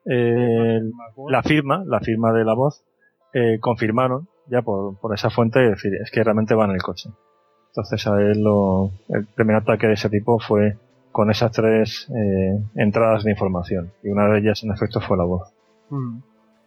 eh, la firma, la firma de la voz, eh, confirmaron ya por, por esa fuente, es decir, es que realmente va en el coche. Entonces a él lo, el primer ataque de ese tipo fue con esas tres eh, entradas de información. Y una de ellas en efecto fue la voz. Mm.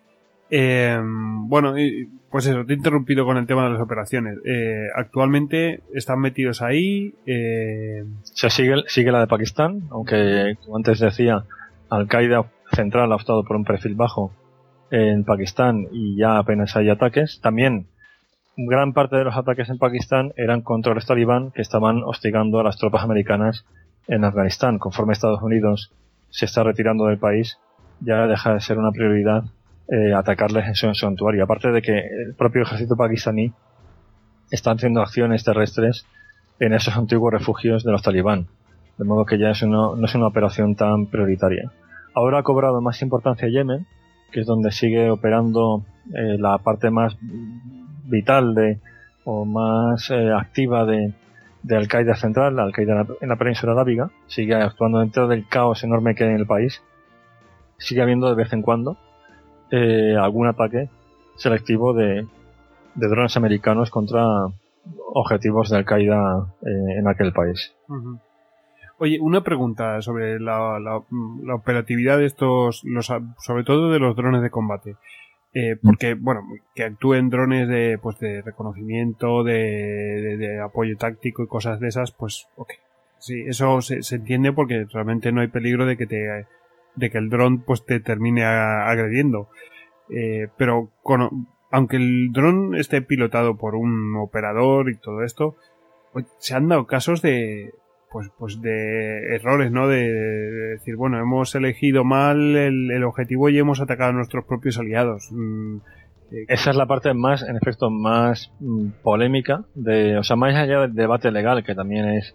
Eh, bueno, pues eso, te he interrumpido con el tema de las operaciones. Eh, actualmente están metidos ahí. Eh... Se sigue, sigue la de Pakistán, aunque como antes decía, Al-Qaeda central ha optado por un perfil bajo en Pakistán y ya apenas hay ataques. También gran parte de los ataques en Pakistán eran contra los talibán que estaban hostigando a las tropas americanas en Afganistán. Conforme Estados Unidos se está retirando del país, ya deja de ser una prioridad Eh, atacarles en su santuario, aparte de que el propio ejército pakistaní está haciendo acciones terrestres en esos antiguos refugios de los talibán, de modo que ya es una, no es una operación tan prioritaria. Ahora ha cobrado más importancia Yemen, que es donde sigue operando eh, la parte más vital de o más eh, activa de, de Al-Qaeda central, la Al-Qaeda en la península arábiga, sigue actuando dentro del caos enorme que hay en el país, sigue habiendo de vez en cuando Eh, algún ataque selectivo de, de drones americanos contra objetivos de Al-Qaeda eh, en aquel país. Uh-huh. Oye, una pregunta sobre la, la, la operatividad de estos, los, sobre todo de los drones de combate. Eh, porque, bueno, que actúen drones de, pues, de reconocimiento, de, de, de apoyo táctico y cosas de esas, pues, ok. Sí, eso se, se entiende porque realmente no hay peligro de que te... de que el dron pues te termine a, agrediendo. Eh, pero con, aunque el dron esté pilotado por un operador y todo esto, pues, se han dado casos de pues pues de errores, ¿no? De, de decir, bueno, hemos elegido mal el, el objetivo y hemos atacado a nuestros propios aliados. Mm, eh, Esa es la parte más, en efecto, más mm, polémica, de, o sea, más allá del debate legal, que también es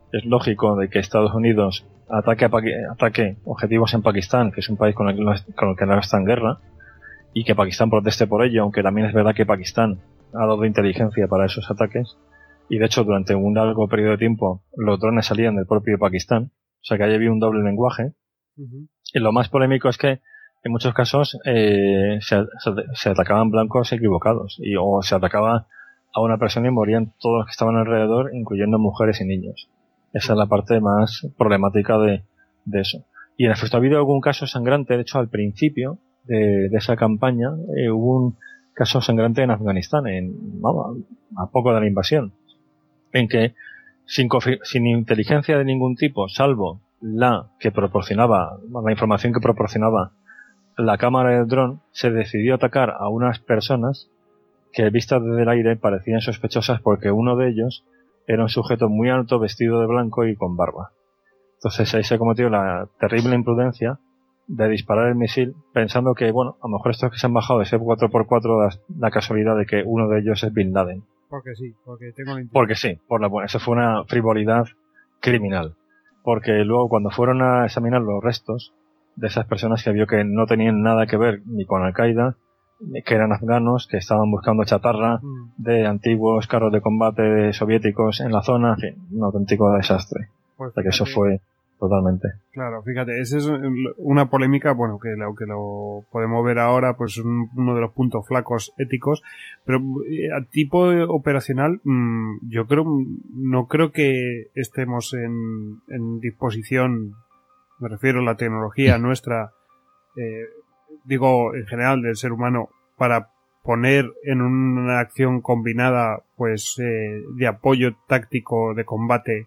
es lógico de que Estados Unidos ataque, a Paqui- ataque objetivos en Pakistán, que es un país con el, que no es- con el que no está en guerra, y que Pakistán proteste por ello, aunque también es verdad que Pakistán ha dado inteligencia para esos ataques, y de hecho durante un largo periodo de tiempo los drones salían del propio Pakistán, o sea que ahí había un doble lenguaje. Uh-huh. Y lo más polémico es que en muchos casos eh, se, se, se atacaban blancos equivocados, y, o se atacaba a una persona y morían todos los que estaban alrededor, incluyendo mujeres y niños. Esa es la parte más problemática de, de eso. Y en efecto ha habido algún caso sangrante. De hecho, al principio de, de esa campaña eh, hubo un caso sangrante en Afganistán, en, vamos, a poco de la invasión, en que sin, sin inteligencia de ningún tipo, salvo la que proporcionaba, la información que proporcionaba la cámara del dron, se decidió atacar a unas personas que vistas desde el aire parecían sospechosas porque uno de ellos era un sujeto muy alto, vestido de blanco y con barba. Entonces ahí se cometió la terrible imprudencia de disparar el misil pensando que, bueno, a lo mejor estos que se han bajado de ese cuatro por cuatro, la, la casualidad de que uno de ellos es Bin Laden. Porque sí, porque tengo la Porque sí, por la buena. Eso fue una frivolidad criminal. Porque luego cuando fueron a examinar los restos de esas personas, que vio que no tenían nada que ver ni con Al-Qaeda, que eran afganos, que estaban buscando chatarra mm. de antiguos carros de combate soviéticos en la zona, en fin, un auténtico desastre. Pues o sea que eso fue totalmente. Claro, fíjate, esa es una polémica, bueno, que lo que lo podemos ver ahora, pues un, uno de los puntos flacos éticos, pero a tipo operacional, mmm, yo creo, no creo que estemos en, en disposición, me refiero a la tecnología nuestra, eh, digo, en general del ser humano, para poner en una acción combinada, pues, eh, de apoyo táctico de combate,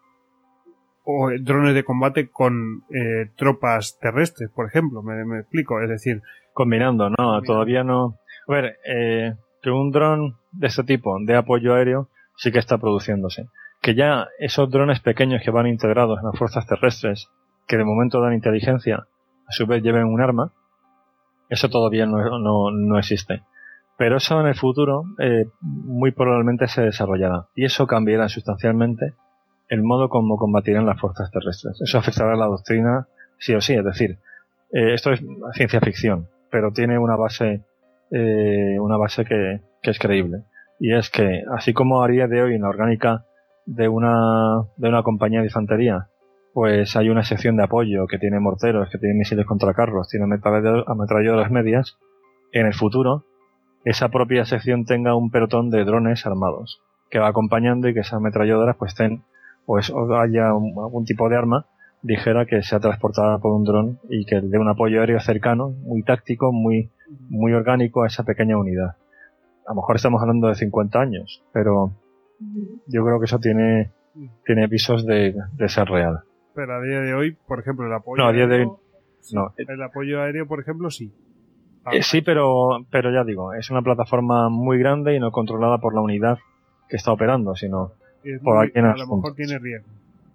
o drones de combate con eh, tropas terrestres, por ejemplo, me, me explico, es decir... Combinando, no, combinando. Todavía no... A ver, eh, que un dron de este tipo, de apoyo aéreo, sí que está produciéndose. Que ya esos drones pequeños que van integrados en las fuerzas terrestres, que de momento dan inteligencia, a su vez lleven un arma, eso todavía no, no, no existe. Pero eso en el futuro eh, muy probablemente se desarrollará. Y eso cambiará sustancialmente el modo como combatirán las fuerzas terrestres. Eso afectará a la doctrina sí o sí. Es decir, eh, esto es ciencia ficción, pero tiene una base eh, una base que, que es creíble. Y es que, así como a día de hoy en la orgánica de una, de una compañía de infantería, pues hay una sección de apoyo que tiene morteros, que tiene misiles contra carros, tiene ametralladoras medias, en el futuro esa propia sección tenga un pelotón de drones armados que va acompañando y que esas ametralladoras pues estén, pues o haya un, algún tipo de arma ligera que sea transportada por un dron y que dé un apoyo aéreo cercano, muy táctico, muy, muy orgánico a esa pequeña unidad. A lo mejor estamos hablando de cincuenta años, pero yo creo que eso tiene, tiene visos de, de ser real. Pero a día de hoy, por ejemplo, el apoyo no, a día aéreo, de hoy, no. el apoyo aéreo, por ejemplo, sí. Ah, eh, sí, pero, pero ya digo, es una plataforma muy grande y no controlada por la unidad que está operando, sino por muy, alguien a lo mejor tiene riesgo.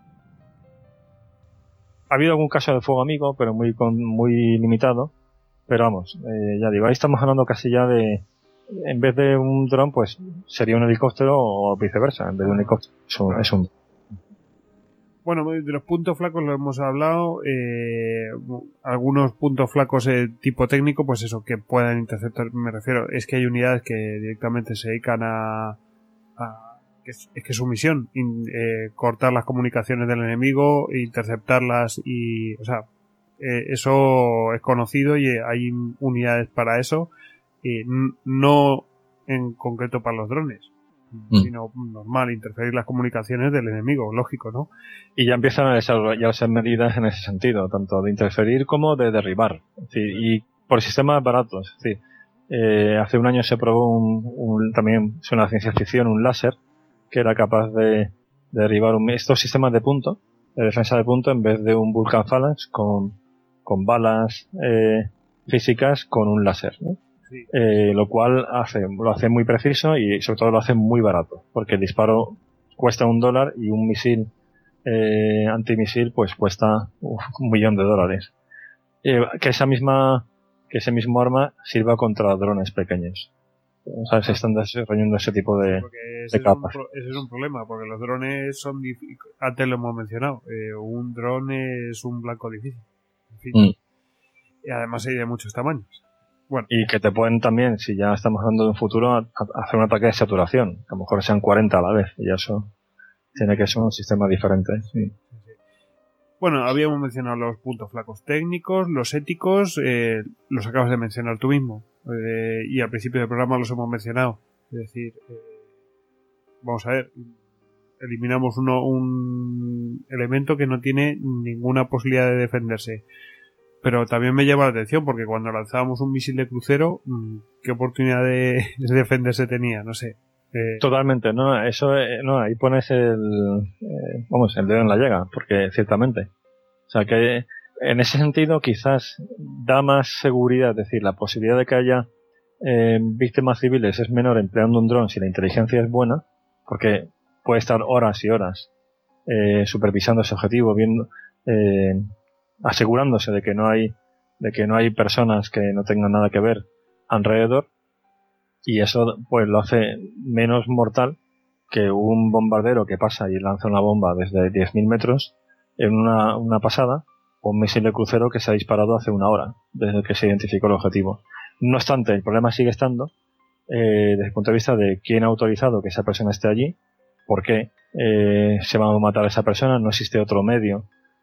Ha habido algún caso de fuego amigo, pero muy muy limitado. Pero vamos, eh, ya digo, ahí estamos hablando casi ya de, en vez de un dron, pues sería un helicóptero o viceversa. En vez de un helicóptero es un, es un... Bueno, de los puntos flacos lo hemos hablado. Eh, algunos puntos flacos eh, tipo técnico, pues eso, que puedan interceptar, me refiero, es que hay unidades que directamente se dedican a, a que es, es que su misión, in, eh, cortar las comunicaciones del enemigo, interceptarlas y, o sea, eh, eso es conocido y hay unidades para eso, y no en concreto para los drones. Mm. Sino normal, interferir las comunicaciones del enemigo, lógico, ¿no? Y ya empiezan a desarrollarse medidas en ese sentido, tanto de interferir como de derribar, es decir, y por sistemas baratos. Es decir, eh, hace un año se probó un, un también es una ciencia ficción, un láser que era capaz de, de derribar un, estos sistemas de punto, de defensa de punto, en vez de un Vulcan Phalanx con, con balas eh, físicas con un láser, ¿no? Sí. Eh, lo cual hace, lo hace muy preciso y sobre todo lo hace muy barato, porque el disparo cuesta un dólar y un misil eh, antimisil pues cuesta uf, un millón de dólares. Eh, que esa misma, que ese mismo arma sirva contra drones pequeños. O sea, se están desarrollando ese tipo de, ese de capas. Es un, ese es un problema, porque los drones son difíciles. Antes lo hemos mencionado. Eh, un dron es un blanco difícil. En fin. Mm. Y además hay de muchos tamaños. Bueno. Y que te pueden también, si ya estamos hablando de un futuro, a, a hacer un ataque de saturación. A lo mejor sean cuarenta a la vez. Y eso tiene que ser un sistema diferente. Sí. Bueno, habíamos mencionado los puntos flacos técnicos, los éticos, eh, los acabas de mencionar tú mismo. Eh, y al principio del programa los hemos mencionado. Es decir, eh, vamos a ver, eliminamos uno, un elemento que no tiene ninguna posibilidad de defenderse. Pero también me llama la atención porque cuando lanzábamos un misil de crucero, ¿qué oportunidad de, de defenderse tenía? No sé. Eh, Totalmente, no, eso, no, ahí pones el, eh, vamos, el dedo en la llaga, porque ciertamente, o sea que en ese sentido quizás da más seguridad, es decir, la posibilidad de que haya eh, víctimas civiles es menor empleando un dron si la inteligencia es buena, porque puede estar horas y horas eh, supervisando ese objetivo, viendo, eh, asegurándose de que no hay, de que no hay personas que no tengan nada que ver alrededor. Y eso pues lo hace menos mortal que un bombardero que pasa y lanza una bomba desde diez mil metros en una, una pasada, o un misil de crucero que se ha disparado hace una hora desde que se identificó el objetivo. No obstante, el problema sigue estando eh, desde el punto de vista de quién ha autorizado que esa persona esté allí, por qué eh, se va a matar a esa persona, no existe otro medio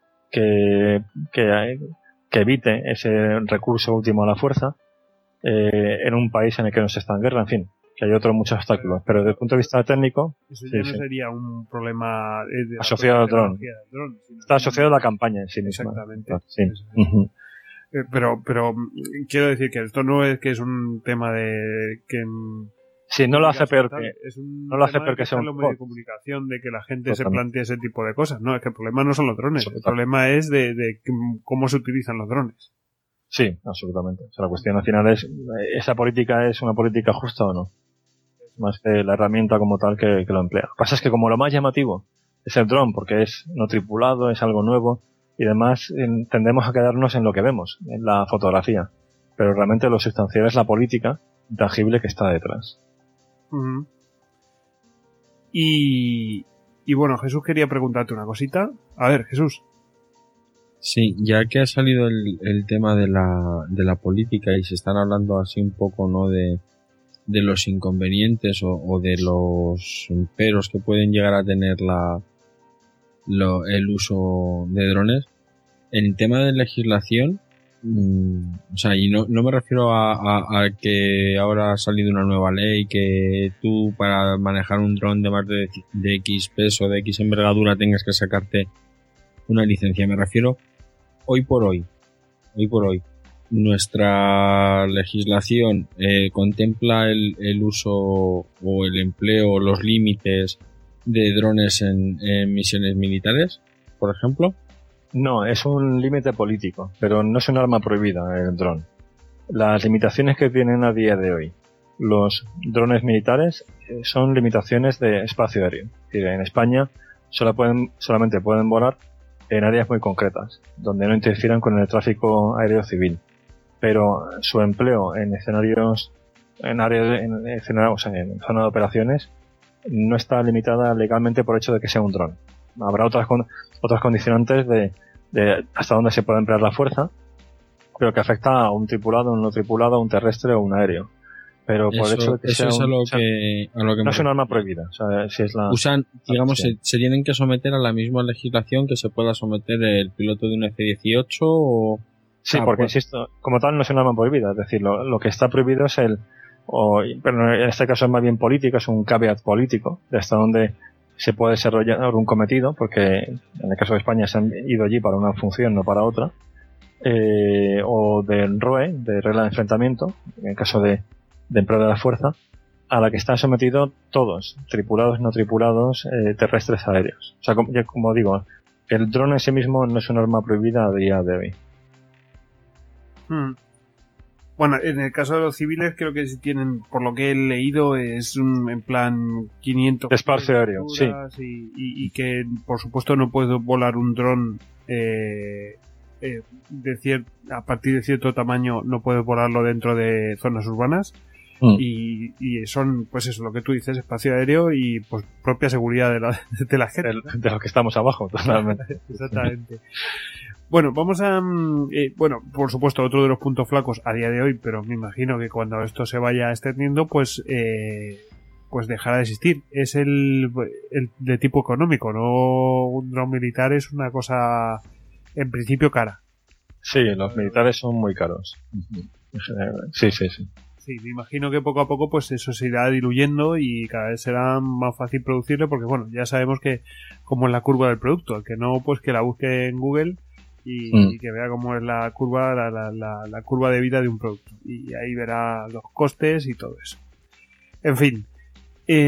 que, que, que evite ese recurso último a la fuerza. Eh, en un país en el que no se está en guerra, en fin, que hay otros muchos obstáculos, pero desde el punto de vista técnico eso ya sí, no sí. sería un problema de asociado al dron, dron está asociado a la campaña en sí misma. Exactamente. Sí. Uh-huh. eh, pero pero quiero decir que esto no es que es un tema de que sí, no lo hace peor que es un no lo hace peor que, que sea un medio de comunicación de que la gente Totalmente. se plantee ese tipo de cosas. No, es que el problema no son los drones, Totalmente. el problema es de, de cómo se utilizan los drones. Sí, absolutamente. O sea, la cuestión al final es, ¿esa política es una política justa o no? Más que la herramienta como tal que, que lo emplea. Lo que pasa es que como lo más llamativo es el dron, porque es no tripulado, es algo nuevo, y además tendemos a quedarnos en lo que vemos, en la fotografía. Pero realmente lo sustancial es la política tangible que está detrás. Uh-huh. Y, y bueno, Jesús quería preguntarte una cosita. A ver, Jesús. Sí, ya que ha salido el, el tema de la, de la política y se están hablando así un poco, ¿no?, de, de los inconvenientes o, o de los peros que pueden llegar a tener la, lo, el uso de drones. En el tema de legislación, mmm, o sea, y no, no me refiero a, a, a que ahora ha salido una nueva ley que tú para manejar un dron de más de, de X peso, de X envergadura tengas que sacarte una licencia. Me refiero hoy por hoy, hoy por hoy, nuestra legislación eh, contempla el, el uso o el empleo, los límites de drones en, en misiones militares, por ejemplo. No, es un límite político, pero no es un arma prohibida el dron. Las limitaciones que tienen a día de hoy los drones militares son limitaciones de espacio aéreo. Es decir, en España solo pueden, solamente pueden volar en áreas muy concretas, donde no interfieran con el tráfico aéreo civil. Pero su empleo en escenarios, en áreas, en escenarios, o sea, en zona de operaciones, no está limitada legalmente por el hecho de que sea un dron. Habrá otras con, otras condicionantes de, de hasta dónde se puede emplear la fuerza, pero que afecta a un tripulado, un no tripulado, un terrestre o un aéreo. Pero por eso, el hecho de que eso sea es un, a lo o sea, que, a lo que no es un arma prohibida. O sea, si es la, usan, digamos, sí. se, se tienen que someter a la misma legislación que se pueda someter el piloto de un F dieciocho o... Sí, ah, porque pues, insisto, como tal no es un arma prohibida. Es decir, lo, lo que está prohibido es el... O, pero en este caso es más bien político, es un caveat político, de hasta donde se puede desarrollar un cometido, porque en el caso de España se han ido allí para una función, no para otra. Eh, o del R O E, de regla de enfrentamiento, en el caso de de empleo de la fuerza, a la que están sometidos todos, tripulados, no tripulados, eh, terrestres, aéreos. O sea, como, como digo, el dron en sí mismo no es un arma prohibida a día de hoy. Hmm. Bueno, en el caso de los civiles creo que si tienen, por lo que he leído, es un, en plan quinientos espacio aéreo, sí. Y, y, y que por supuesto no puedes volar un dron eh, eh, de cier- a partir de cierto tamaño, no puedes volarlo dentro de zonas urbanas. Mm. Y, y son, pues eso, lo que tú dices, espacio aéreo y pues propia seguridad de la, de la gente. De, de lo que estamos abajo, totalmente. Exactamente. Bueno, vamos a... Eh, bueno, por supuesto, otro de los puntos flacos a día de hoy, pero me imagino que cuando esto se vaya extendiendo, pues eh, pues dejará de existir. Es el, el de tipo económico, no un dron militar es una cosa, en principio, cara. Sí, los militares son muy caros. Sí, sí, sí. Sí, me imagino que poco a poco pues eso se irá diluyendo y cada vez será más fácil producirlo porque, bueno, ya sabemos que como es la curva del producto, el que no, pues que la busque en Google y, mm. y que vea cómo es la curva la, la, la, la curva de vida de un producto y ahí verá los costes y todo eso. En fin, eh,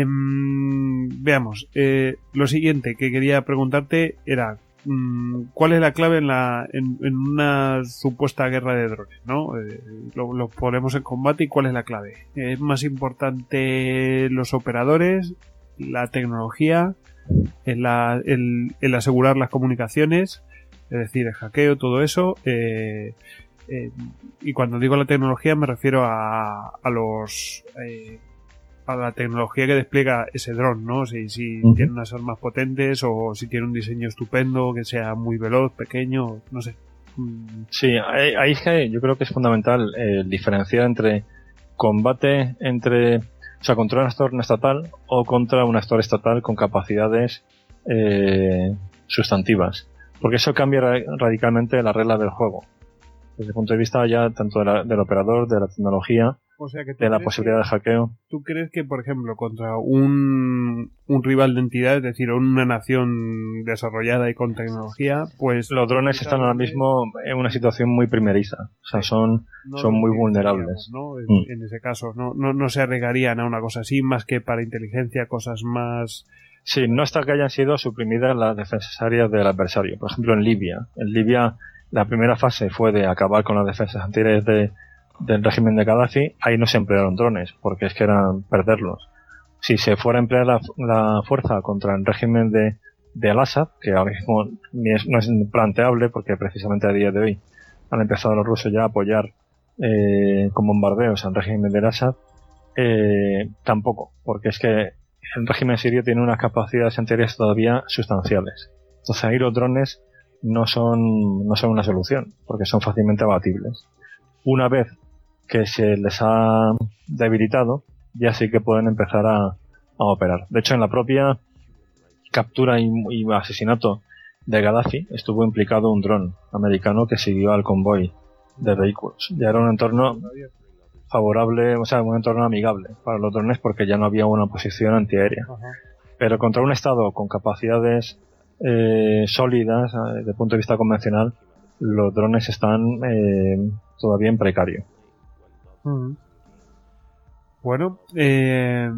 veamos, eh, lo siguiente que quería preguntarte era ¿cuál es la clave en, la, en, en una supuesta guerra de drones, ¿no? Eh, lo, lo ponemos en combate y ¿cuál es la clave? ¿Es más importante los operadores, la tecnología, el, la, el, el asegurar las comunicaciones, es decir, el hackeo, todo eso? Eh, eh, y cuando digo la tecnología me refiero a, a los... Eh, a la tecnología que despliega ese dron, ¿no? Si, si uh-huh. tiene unas armas potentes o si tiene un diseño estupendo, que sea muy veloz, pequeño, no sé. Sí, ahí es que yo creo que es fundamental eh, diferenciar entre combate entre, o sea, contra un actor no estatal o contra un actor estatal con capacidades eh, sustantivas. Porque eso cambia ra- radicalmente las reglas del juego. Desde el punto de vista ya tanto de la, del operador, de la tecnología, o sea que de la posibilidad que, de hackeo. ¿Tú crees que, por ejemplo, contra un, un rival de entidad, es decir, una nación desarrollada y con tecnología, pues... Los drones están ahora mismo en una situación muy primeriza, o sea, son, no son muy vulnerables. ¿no? En, mm. en ese caso, no, no, no se arriesgarían a una cosa así, más que para inteligencia, cosas más... Sí, no hasta que hayan sido suprimidas las defensas aéreas del adversario. Por ejemplo, en Libia. En Libia, la primera fase fue de acabar con las defensas antiaéreas de del régimen de Gaddafi. Ahí no se emplearon drones porque es que eran perderlos. Si se fuera a emplear la, la fuerza contra el régimen de, de Al-Assad, que ahora mismo ni es, no es planteable porque precisamente a día de hoy han empezado los rusos ya a apoyar eh, con bombardeos al régimen de Al-Assad, eh, tampoco, porque es que el régimen sirio tiene unas capacidades antiaéreas todavía sustanciales. Entonces ahí los drones no son, no son una solución porque son fácilmente abatibles. Una vez que se les ha debilitado, ya sí que pueden empezar a, a operar. De hecho, en la propia captura y, y asesinato de Gaddafi estuvo implicado un dron americano que siguió al convoy de vehículos. Ya era un entorno favorable, o sea, un entorno amigable para los drones porque ya no había una posición antiaérea. Ajá. Pero contra un estado con capacidades eh, sólidas, eh, desde el punto de vista convencional, los drones están eh, todavía en precario. Mm. Bueno, eh,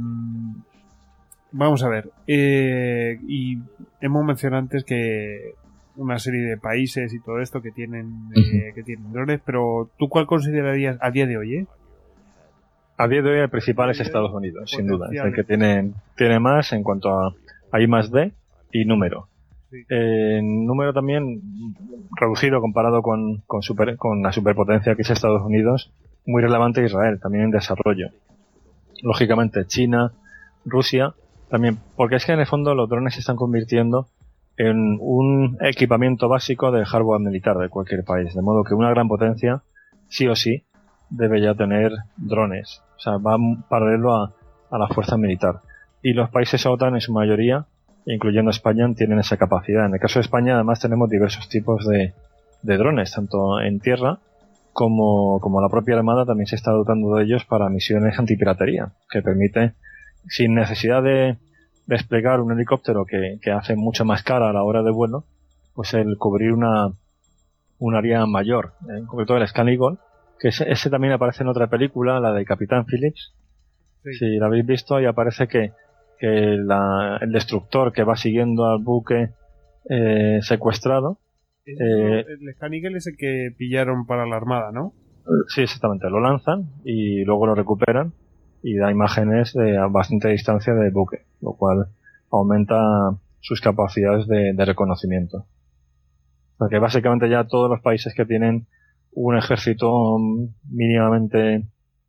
vamos a ver. Eh, y hemos mencionado antes que una serie de países y todo esto que tienen uh-huh. eh, que tienen drones, pero ¿tú cuál considerarías a día de hoy, eh? A día de hoy el principal es Estados Unidos, sin duda. Es el que tiene, tiene más en cuanto a I más D y número. Sí. Eh, número también reducido comparado con, con, super, con la superpotencia que es Estados Unidos, muy relevante Israel, también en desarrollo. Lógicamente China, Rusia, también, porque es que en el fondo los drones se están convirtiendo en un equipamiento básico de hardware militar de cualquier país, de modo que una gran potencia, sí o sí, debe ya tener drones, o sea, va paralelo a, a la fuerza militar. Y los países OTAN en su mayoría, incluyendo España, tienen esa capacidad. En el caso de España, además, tenemos diversos tipos de, de drones, tanto en tierra como, como la propia Armada también se está dotando de ellos para misiones antipiratería, que permite, sin necesidad de desplegar un helicóptero que, que hace mucho más cara a la hora de vuelo, pues el cubrir una un área mayor, en concreto el Scan Eagle, que ese, ese también aparece en otra película, la de Capitán Phillips. Sí. Si la habéis visto, ahí aparece que que la, el destructor que va siguiendo al buque eh, secuestrado. Eh, el Scan Eagle es el que pillaron para la Armada, ¿no? Sí, exactamente. Lo lanzan y luego lo recuperan y da imágenes de, a bastante distancia del buque, lo cual aumenta sus capacidades de, de reconocimiento. Porque básicamente ya todos los países que tienen un ejército mínimamente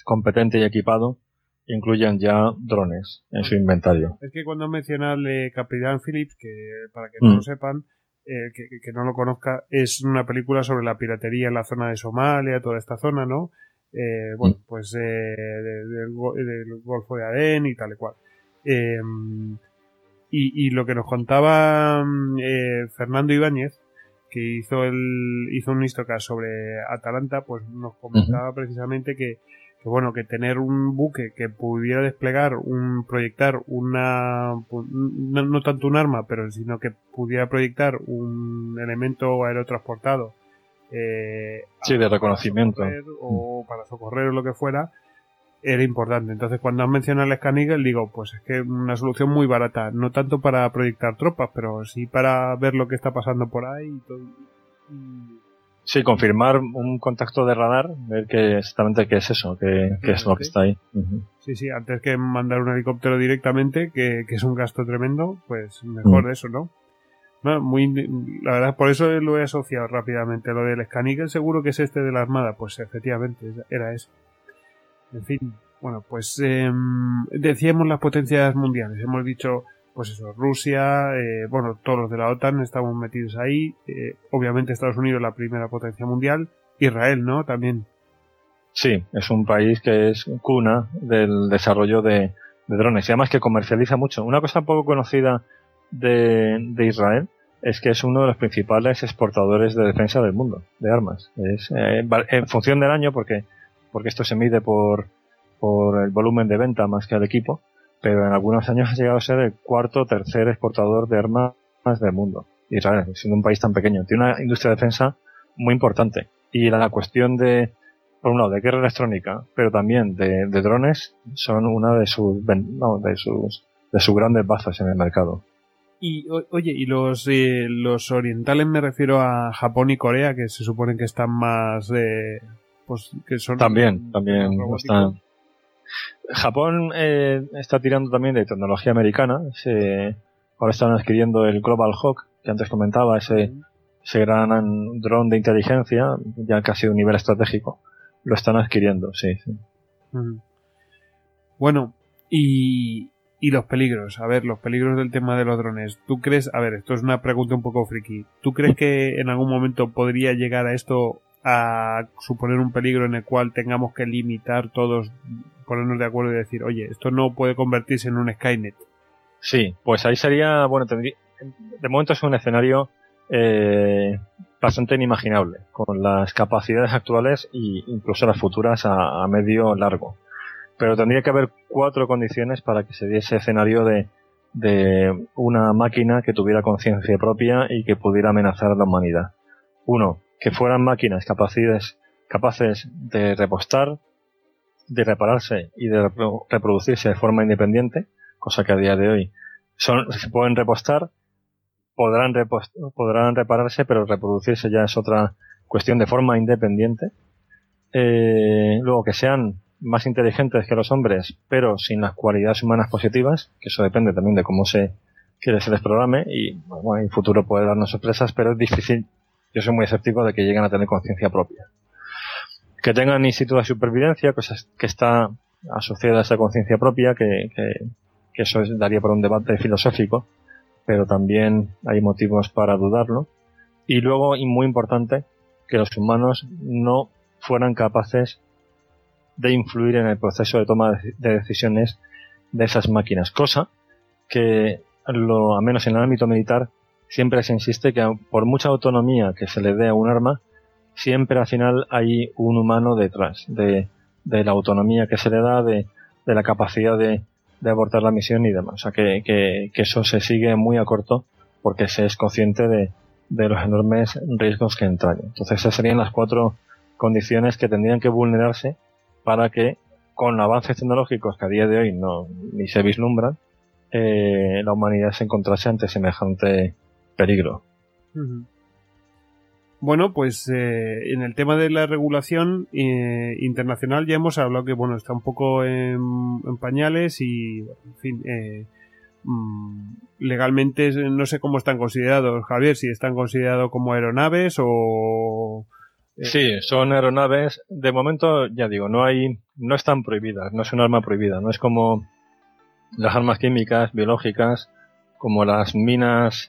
competente y equipado incluyan ya drones en su inventario. Es que cuando menciona el Capitán Phillips, que para que no mm. lo sepan, eh, que, que no lo conozca, es una película sobre la piratería en la zona de Somalia, toda esta zona, ¿no? Eh, bueno, mm. pues eh, del, del, del Golfo de Adén y tal y cual. Eh, y, y lo que nos contaba eh, Fernando Ibáñez, que hizo el hizo un histocast sobre Atalanta, pues nos comentaba uh-huh. precisamente que, que bueno, que tener un buque que pudiera desplegar, un proyectar una no, no tanto un arma, pero sino que pudiera proyectar un elemento aerotransportado eh, sí, de reconocimiento para o para socorrer o lo que fuera, era importante. Entonces, cuando has mencionado el Scan Eagle, digo, pues es que una solución muy barata, no tanto para proyectar tropas, pero sí para ver lo que está pasando por ahí y todo. Sí, confirmar un contacto de radar, ver que exactamente qué es eso, qué, qué es lo que está ahí. Uh-huh. Sí, sí, antes que mandar un helicóptero directamente, que, que es un gasto tremendo, pues mejor uh-huh. eso, ¿no? No, muy, la verdad, por eso lo he asociado rápidamente. Lo del Scan Eagle seguro que es este de la Armada, pues efectivamente era ese. En fin, bueno, pues eh, decíamos las potencias mundiales. Hemos dicho, pues eso, Rusia, eh, bueno, todos los de la OTAN estamos metidos ahí. Eh, obviamente Estados Unidos, la primera potencia mundial. Israel, ¿no? También. Sí, es un país que es cuna del desarrollo de, de drones. Y además que comercializa mucho. Una cosa poco conocida de, de Israel es que es uno de los principales exportadores de defensa del mundo, de armas. Es eh, en función del año, porque porque esto se mide por, por el volumen de venta más que el equipo, pero en algunos años ha llegado a ser el cuarto o tercer exportador de armas del mundo. Israel, siendo un país tan pequeño, tiene una industria de defensa muy importante. Y la cuestión de, por un lado, de guerra electrónica, pero también de, de drones, son una de sus, no, de sus, de sus grandes bazas en el mercado. Y, o, oye, y los, eh, los orientales, me refiero a Japón y Corea, que se supone que están más, eh, pues que son también también están. Japón eh, está tirando también de tecnología americana. Se, ahora están adquiriendo el Global Hawk, que antes comentaba, ese, uh-huh. ese gran dron de inteligencia, ya casi de un nivel estratégico. Lo están adquiriendo, sí, sí. Uh-huh. Bueno, y y los peligros, a ver, los peligros del tema de los drones. ¿Tú crees, a ver, esto es una pregunta un poco friki, ¿tú crees que en algún momento podría llegar a esto a suponer un peligro en el cual tengamos que limitar todos, ponernos de acuerdo y decir, oye, esto no puede convertirse en un Skynet? Sí, pues ahí sería, bueno, tendría, de momento es un escenario eh, bastante inimaginable, con las capacidades actuales e incluso las futuras a, a medio largo. Pero tendría que haber cuatro condiciones para que se diese escenario de, de una máquina que tuviera conciencia propia y que pudiera amenazar a la humanidad. Uno, que fueran máquinas capaces, capaces de repostar, de repararse y de reproducirse de forma independiente, cosa que a día de hoy son, se pueden repostar, podrán, repost, podrán repararse, pero reproducirse ya es otra cuestión de forma independiente. Eh, luego, que sean más inteligentes que los hombres, pero sin las cualidades humanas positivas, que eso depende también de cómo se quiere se les programe, y bueno, en el futuro puede darnos sorpresas, pero es difícil. Yo soy muy escéptico de que lleguen a tener conciencia propia. Que tengan instinto de supervivencia, cosas que está asociada a esa conciencia propia, que, que, que eso es, daría para un debate filosófico, pero también hay motivos para dudarlo. Y luego, y muy importante, que los humanos no fueran capaces de influir en el proceso de toma de decisiones de esas máquinas, cosa que, lo, a menos en el ámbito militar, siempre se insiste que por mucha autonomía que se le dé a un arma, siempre al final hay un humano detrás de, de la autonomía que se le da, de, de la capacidad de, de abortar la misión y demás. O sea, que, que, que eso se sigue muy a corto porque se es consciente de, de los enormes riesgos que entraña. Entonces esas serían las cuatro condiciones que tendrían que vulnerarse para que, con avances tecnológicos que a día de hoy no ni se vislumbran, eh, la humanidad se encontrase ante semejante peligro. Uh-huh. Bueno, pues eh, en el tema de la regulación eh, internacional ya hemos hablado que bueno está un poco en, en pañales y, en fin, eh, mmm, legalmente no sé cómo están considerados, Javier, si están considerados como aeronaves o, Eh, sí, son aeronaves. De momento, ya digo, no hay, no están prohibidas, no es un arma prohibida, no es como las armas químicas, biológicas, como las minas,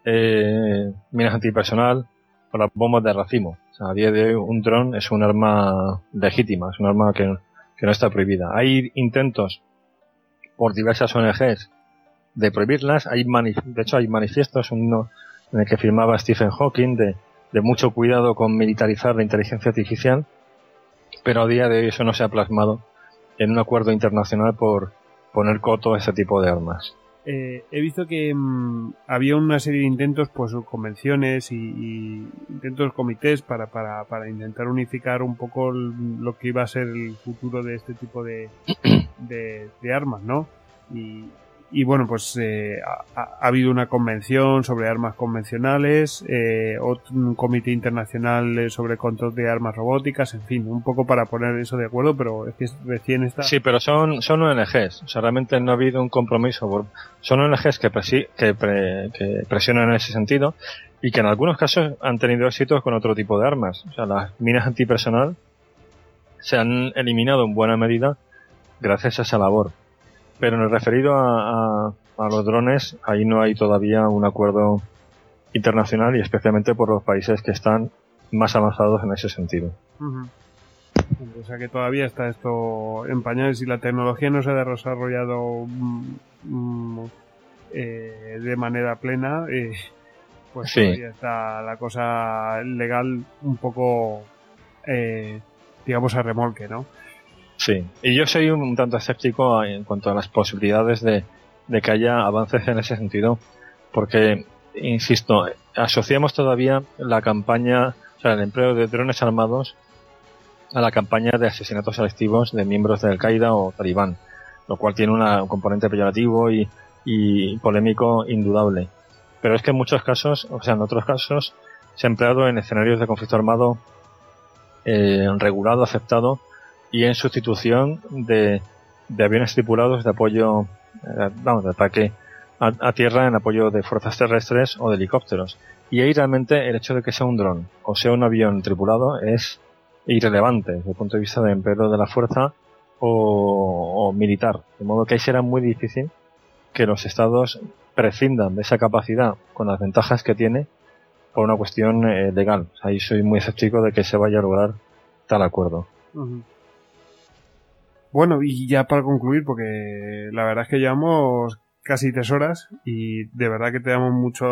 eh, minas antipersonal o las bombas de racimo. O sea, a día de hoy un dron es un arma legítima, es un arma que, que no está prohibida. Hay intentos por diversas O N Ges de prohibirlas. Hay manif- de hecho, hay manifiestos, uno en el que firmaba Stephen Hawking de, de mucho cuidado con militarizar la inteligencia artificial, pero a día de hoy eso no se ha plasmado en un acuerdo internacional por poner coto a ese tipo de armas. Eh, he visto que mmm, había una serie de intentos, pues convenciones y, y intentos comités para, para, para intentar unificar un poco el, lo que iba a ser el futuro de este tipo de, de, de armas, ¿no? Y, y bueno, pues eh, ha, ha habido una convención sobre armas convencionales, eh, otro, un comité internacional sobre control de armas robóticas, en fin, un poco para poner eso de acuerdo, pero es que recién está... Sí, pero son, son O N Ges, o sea, realmente no ha habido un compromiso. Por, son O N Ges que, presi, que, pre, que presionan en ese sentido y que en algunos casos han tenido éxitos con otro tipo de armas. O sea, las minas antipersonal se han eliminado en buena medida gracias a esa labor. Pero en el referido a, a, a los drones, ahí no hay todavía un acuerdo internacional y especialmente por los países que están más avanzados en ese sentido. Uh-huh. O sea que todavía está esto en pañales y la tecnología no se ha desarrollado mm, mm, eh, de manera plena, eh, pues sí. Todavía está la cosa legal un poco, eh, digamos, a remolque, ¿no? Sí, y yo soy un tanto escéptico en cuanto a las posibilidades de, de que haya avances en ese sentido, porque, insisto, asociamos todavía la campaña, o sea, el empleo de drones armados a la campaña de asesinatos selectivos de miembros de Al-Qaeda o Talibán, lo cual tiene una, un componente peyorativo y, y polémico indudable. Pero es que en muchos casos, o sea, en otros casos, se ha empleado en escenarios de conflicto armado eh, regulado, aceptado, y en sustitución de, de aviones tripulados de apoyo, eh, vamos, de ataque a, a tierra en apoyo de fuerzas terrestres o de helicópteros. Y ahí realmente el hecho de que sea un dron o sea un avión tripulado es irrelevante desde el punto de vista de empleo de la fuerza o, o militar. De modo que ahí será muy difícil que los estados prescindan de esa capacidad con las ventajas que tiene por una cuestión eh, legal. O sea, ahí soy muy escéptico de que se vaya a lograr tal acuerdo. Uh-huh. Bueno, y ya para concluir, porque la verdad es que llevamos casi tres horas y de verdad que te damos mucho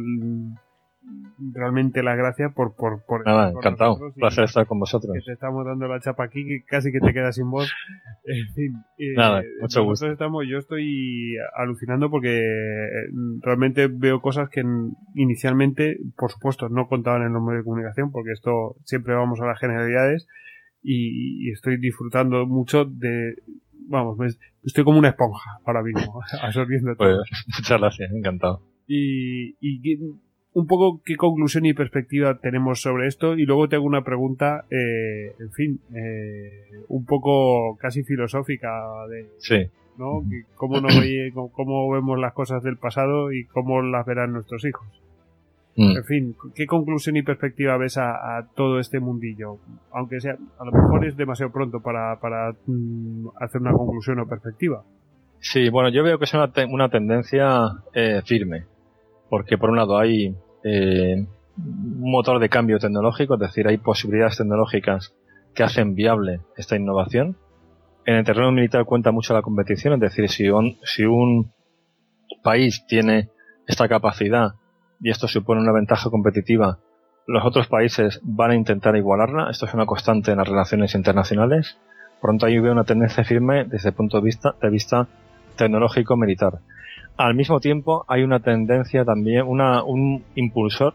realmente las gracias por por, por nada, encantado, un placer estar con vosotros. Que te estamos dando la chapa aquí, que casi que te quedas sin voz. En fin, eh, nada, mucho gusto. Estamos, yo estoy alucinando porque realmente veo cosas que inicialmente, por supuesto, no contaban en los medios de comunicación, porque esto siempre vamos a las generalidades. Y, y estoy disfrutando mucho de, vamos, me, estoy como una esponja ahora mismo, absorbiendo todo. Pues, muchas gracias, encantado. Y, y un poco qué conclusión y perspectiva tenemos sobre esto, y luego te hago una pregunta, eh, en fin, eh, un poco casi filosófica de, sí. ¿no? Cómo, no ve, cómo vemos las cosas del pasado y cómo las verán nuestros hijos. En fin, ¿qué conclusión y perspectiva ves a, a todo este mundillo? Aunque sea, a lo mejor es demasiado pronto para, para mm, hacer una conclusión o perspectiva. Sí, bueno, yo veo que es una, te- una tendencia eh, firme, porque por un lado hay eh, un motor de cambio tecnológico, es decir, hay posibilidades tecnológicas que hacen viable esta innovación. En el terreno militar cuenta mucho la competición, es decir, si un, si un país tiene esta capacidad y esto supone una ventaja competitiva, los otros países van a intentar igualarla. Esto es una constante en las relaciones internacionales. Por lo tanto, ahí veo una tendencia firme desde el punto de vista, de vista tecnológico militar. Al mismo tiempo, hay una tendencia también, una, un impulsor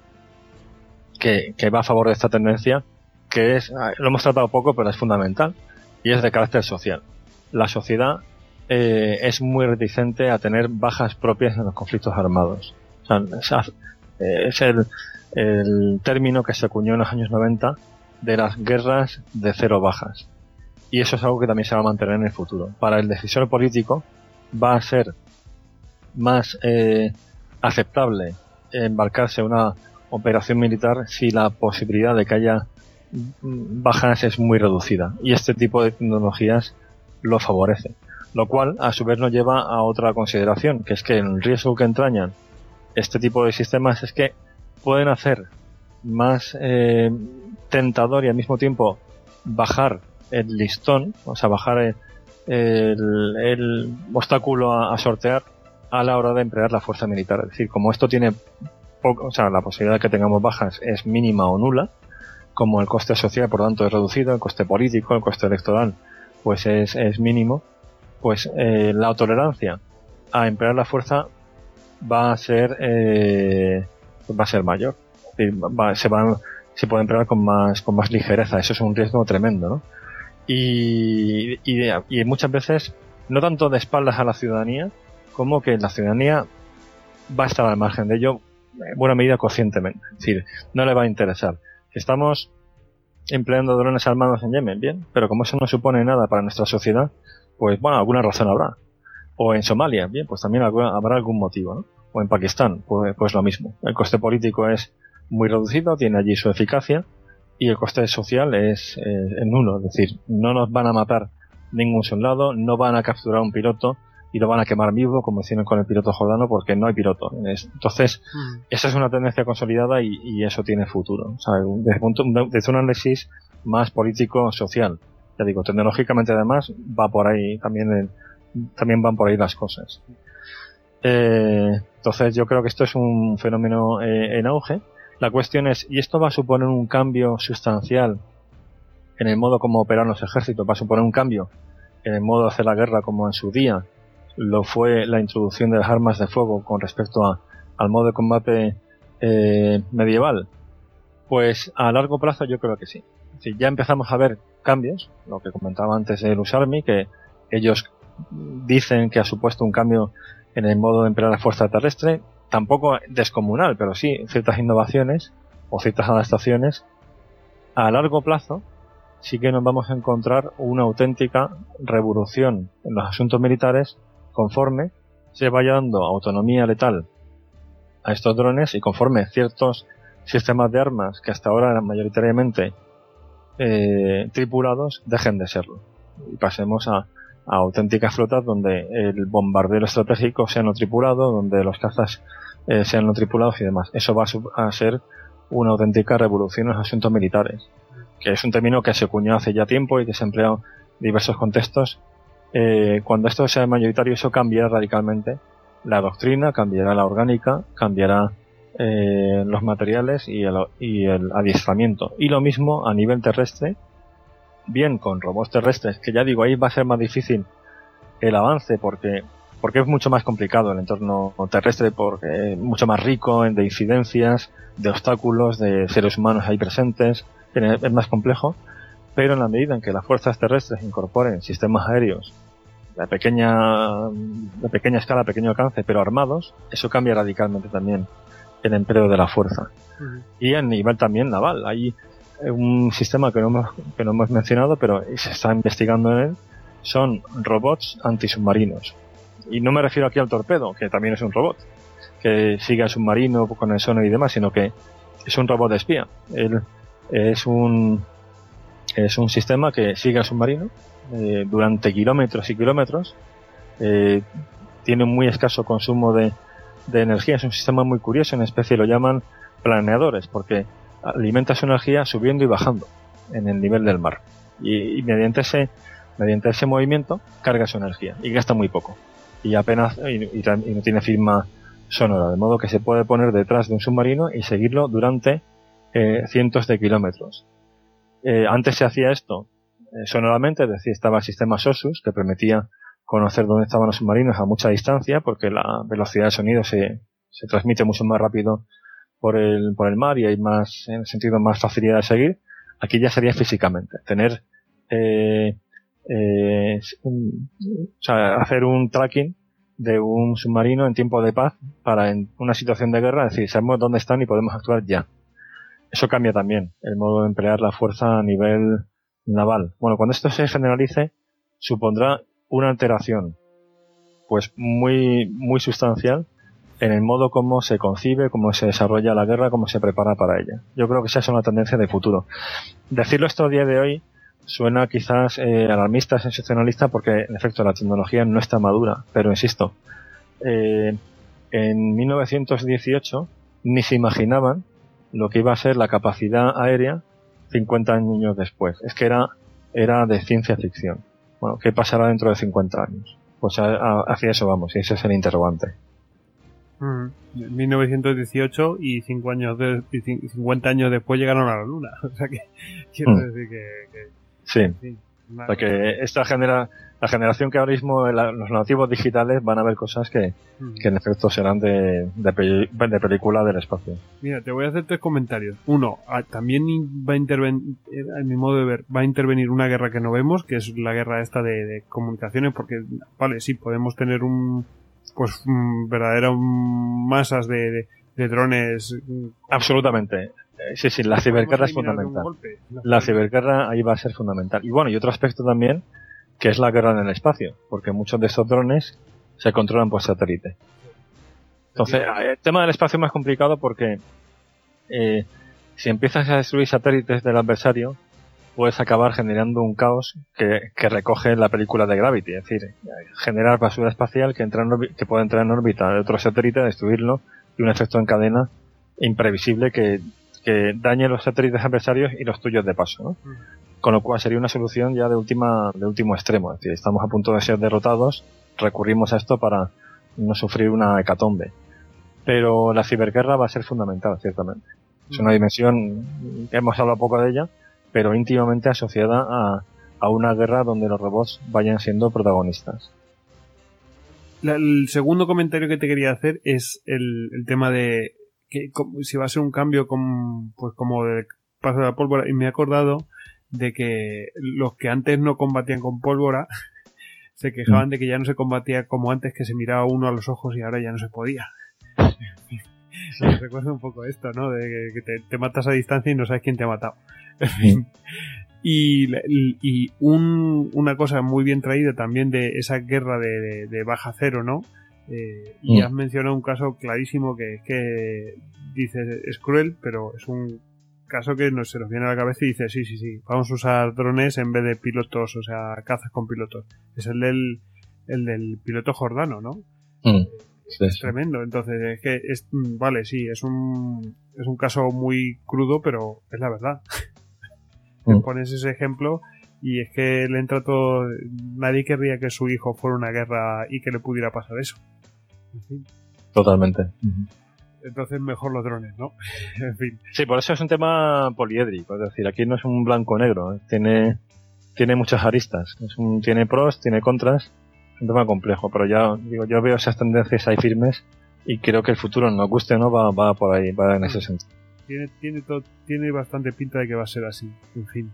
que, que va a favor de esta tendencia, que es, lo hemos tratado poco, pero es fundamental, y es de carácter social. La sociedad eh, es muy reticente a tener bajas propias en los conflictos armados. O sea, es el, el término que se acuñó en los años noventa de las guerras de cero bajas. Y eso es algo que también se va a mantener en el futuro. Para el decisor político va a ser más eh, aceptable embarcarse en una operación militar si la posibilidad de que haya bajas es muy reducida y este tipo de tecnologías lo favorece, lo cual a su vez nos lleva a otra consideración, que es que el riesgo que entrañan este tipo de sistemas es que pueden hacer más eh, tentador y al mismo tiempo bajar el listón, o sea, bajar el, el, el obstáculo a, a sortear a la hora de emplear la fuerza militar. Es decir, como esto tiene poco, o sea, la posibilidad de que tengamos bajas es mínima o nula, como el coste social por tanto es reducido, el coste político, el coste electoral pues es, es mínimo, pues eh, la tolerancia a emplear la fuerza va a ser eh, va a ser mayor. Es decir, va, se va se puede emplear con más con más ligereza. Eso es un riesgo tremendo, ¿no? Y, y, y muchas veces no tanto de espaldas a la ciudadanía como que la ciudadanía va a estar al margen de ello en buena medida conscientemente. Es decir, no le va a interesar. Si estamos empleando drones armados en Yemen, bien, pero como eso no supone nada para nuestra sociedad, pues bueno, alguna razón habrá. O en Somalia, bien, pues también habrá algún motivo, ¿no? O en Pakistán, pues, pues lo mismo. El coste político es muy reducido, tiene allí su eficacia, y el coste social es, eh, es nulo. Es decir, no nos van a matar ningún soldado, no van a capturar un piloto y lo van a quemar vivo, como hicieron con el piloto jordano, porque no hay piloto. Entonces, mm. esa es una tendencia consolidada y, y eso tiene futuro. O sea, desde, punto, desde un análisis más político-social. Ya digo, tecnológicamente además va por ahí, también, el, también van por ahí las cosas. Eh, entonces yo creo que esto es un fenómeno eh, en auge. La cuestión es, ¿y esto va a suponer un cambio sustancial en el modo como operan los ejércitos? ¿Va a suponer un cambio en el modo de hacer la guerra como en su día lo fue la introducción de las armas de fuego con respecto a, al modo de combate eh, medieval? Pues a largo plazo yo creo que sí. Si ya empezamos a ver cambios, lo que comentaba antes de Luz Army, que ellos dicen que ha supuesto un cambio en el modo de emplear la fuerza terrestre, tampoco descomunal, pero sí ciertas innovaciones o ciertas adaptaciones. A largo plazo sí que nos vamos a encontrar una auténtica revolución en los asuntos militares conforme se vaya dando autonomía letal a estos drones y conforme ciertos sistemas de armas que hasta ahora eran mayoritariamente eh, tripulados dejen de serlo y pasemos a, a auténticas flotas donde el bombardero estratégico sea no tripulado, donde los cazas eh, sean no tripulados y demás. Eso va a, a ser una auténtica revolución en los asuntos militares, que es un término que se acuñó hace ya tiempo y que se ha empleado en diversos contextos. Eh, cuando esto sea mayoritario, eso cambiará radicalmente la doctrina, cambiará la orgánica, cambiará eh, los materiales y el, y el adiestramiento. Y lo mismo a nivel terrestre, bien con robots terrestres, que ya digo, ahí va a ser más difícil el avance porque porque es mucho más complicado el entorno terrestre, porque es mucho más rico de incidencias, de obstáculos, de seres humanos ahí presentes, es más complejo, pero en la medida en que las fuerzas terrestres incorporen sistemas aéreos de pequeña de pequeña escala, pequeño alcance, pero armados, eso cambia radicalmente también el empleo de la fuerza. Uh-huh. Y a nivel también naval, hay un sistema que no hemos, que no hemos mencionado, pero se está investigando en él, son robots antisubmarinos. Y no me refiero aquí al torpedo, que también es un robot, que sigue al submarino con el sonar y demás, sino que es un robot de espía. Él es un es un sistema que sigue al submarino eh, durante kilómetros y kilómetros. Eh, tiene un muy escaso consumo de, de energía. Es un sistema muy curioso, en especie lo llaman planeadores, porque alimenta su energía subiendo y bajando en el nivel del mar. Y, y mediante ese mediante ese movimiento carga su energía y gasta muy poco. Y apenas y, y, y no tiene firma sonora, de modo que se puede poner detrás de un submarino y seguirlo durante eh, cientos de kilómetros. Eh, antes se hacía esto eh, sonoramente, es decir, estaba el sistema SOSUS que permitía conocer dónde estaban los submarinos a mucha distancia, porque la velocidad del sonido se, se transmite mucho más rápido por el, por el mar y hay más, en el sentido, más facilidad de seguir. Aquí ya sería físicamente, tener eh, eh, un, o sea, hacer un tracking de un submarino en tiempo de paz para en una situación de guerra, es decir, sabemos dónde están y podemos actuar ya. Eso cambia también el modo de emplear la fuerza a nivel naval. Bueno, cuando esto se generalice, supondrá una alteración pues muy muy sustancial en el modo como se concibe, cómo se desarrolla la guerra, cómo se prepara para ella. Yo creo que esa es una tendencia de futuro. Decirlo esto a día de hoy suena quizás eh, alarmista, sensacionalista, porque en efecto la tecnología no está madura, pero insisto, eh, en mil novecientos dieciocho ni se imaginaban lo que iba a ser la capacidad aérea cincuenta años después. Es que era, era de ciencia ficción. Bueno, ¿qué pasará dentro de cincuenta años? Pues a, a, hacia eso vamos, y ese es el interrogante. Mm, mil novecientos dieciocho y cinco años de, y cincuenta años después llegaron a la Luna. O sea que quiero mm. decir que... que sí, sí, o sea que esta genera, la generación que ahora mismo, la, los nativos digitales van a ver cosas que, mm. que en efecto serán de, de, peli, de película del espacio. Mira, te voy a hacer tres comentarios. Uno, también va a intervenir, a mi modo de ver, va a intervenir una guerra que no vemos, que es la guerra esta de, de comunicaciones, porque, vale, sí, podemos tener un, pues, un, verdaderas masas de, de, de drones. Absolutamente. Sí, sí, la ciberguerra es fundamental. La ciberguerra ahí va a ser fundamental. Y bueno, y otro aspecto también, que es la guerra en el espacio, porque muchos de estos drones se controlan por satélite. Entonces, el tema del espacio es más complicado porque eh, si empiezas a destruir satélites del adversario, puedes acabar generando un caos que, que recoge la película de Gravity, es decir, generar basura espacial que, entra en, que puede entrar en órbita de otro satélite, destruirlo, y un efecto en cadena imprevisible que que dañe los satélites adversarios y los tuyos de paso, ¿no? Mm. Con lo cual sería una solución ya de última de último extremo, es decir, estamos a punto de ser derrotados, recurrimos a esto para no sufrir una hecatombe. Pero la ciberguerra va a ser fundamental, ciertamente. Mm. Es una dimensión, hemos hablado poco de ella, pero íntimamente asociada a, a una guerra donde los robots vayan siendo protagonistas. La, el segundo comentario que te quería hacer es el, el tema de que si va a ser un cambio con, pues como del paso de la pólvora, y me he acordado de que los que antes no combatían con pólvora se quejaban de que ya no se combatía como antes, que se miraba uno a los ojos y ahora ya no se podía. Me recuerda un poco esto, ¿no? De que te, te matas a distancia y no sabes quién te ha matado. En fin. Y, y, y un, una cosa muy bien traída también de esa guerra de, de, de baja cero, ¿no? Eh, y mm. has mencionado un caso clarísimo que es que dices es cruel, pero es un caso que nos se nos viene a la cabeza y dice sí, sí, sí, vamos a usar drones en vez de pilotos, o sea, cazas con pilotos. Es el del, el del piloto jordano, ¿no? Mm. Sí, es sí. tremendo. Entonces es que es, vale, sí, es un es un caso muy crudo, pero es la verdad. Mm. Te pones ese ejemplo y es que le entra todo. Nadie querría que su hijo fuera una guerra y que le pudiera pasar eso. En fin. Totalmente. Entonces mejor los drones, ¿no? En fin. Sí, por eso es un tema poliédrico, es decir, aquí no es un blanco-negro, ¿eh? tiene tiene muchas aristas, es un, tiene pros, tiene contras, es un tema complejo, pero ya digo, yo veo esas tendencias ahí firmes y creo que el futuro, nos guste o no, va, va por ahí, va en ese sentido. Tiene, tiene, todo, tiene bastante pinta de que va a ser así, en fin.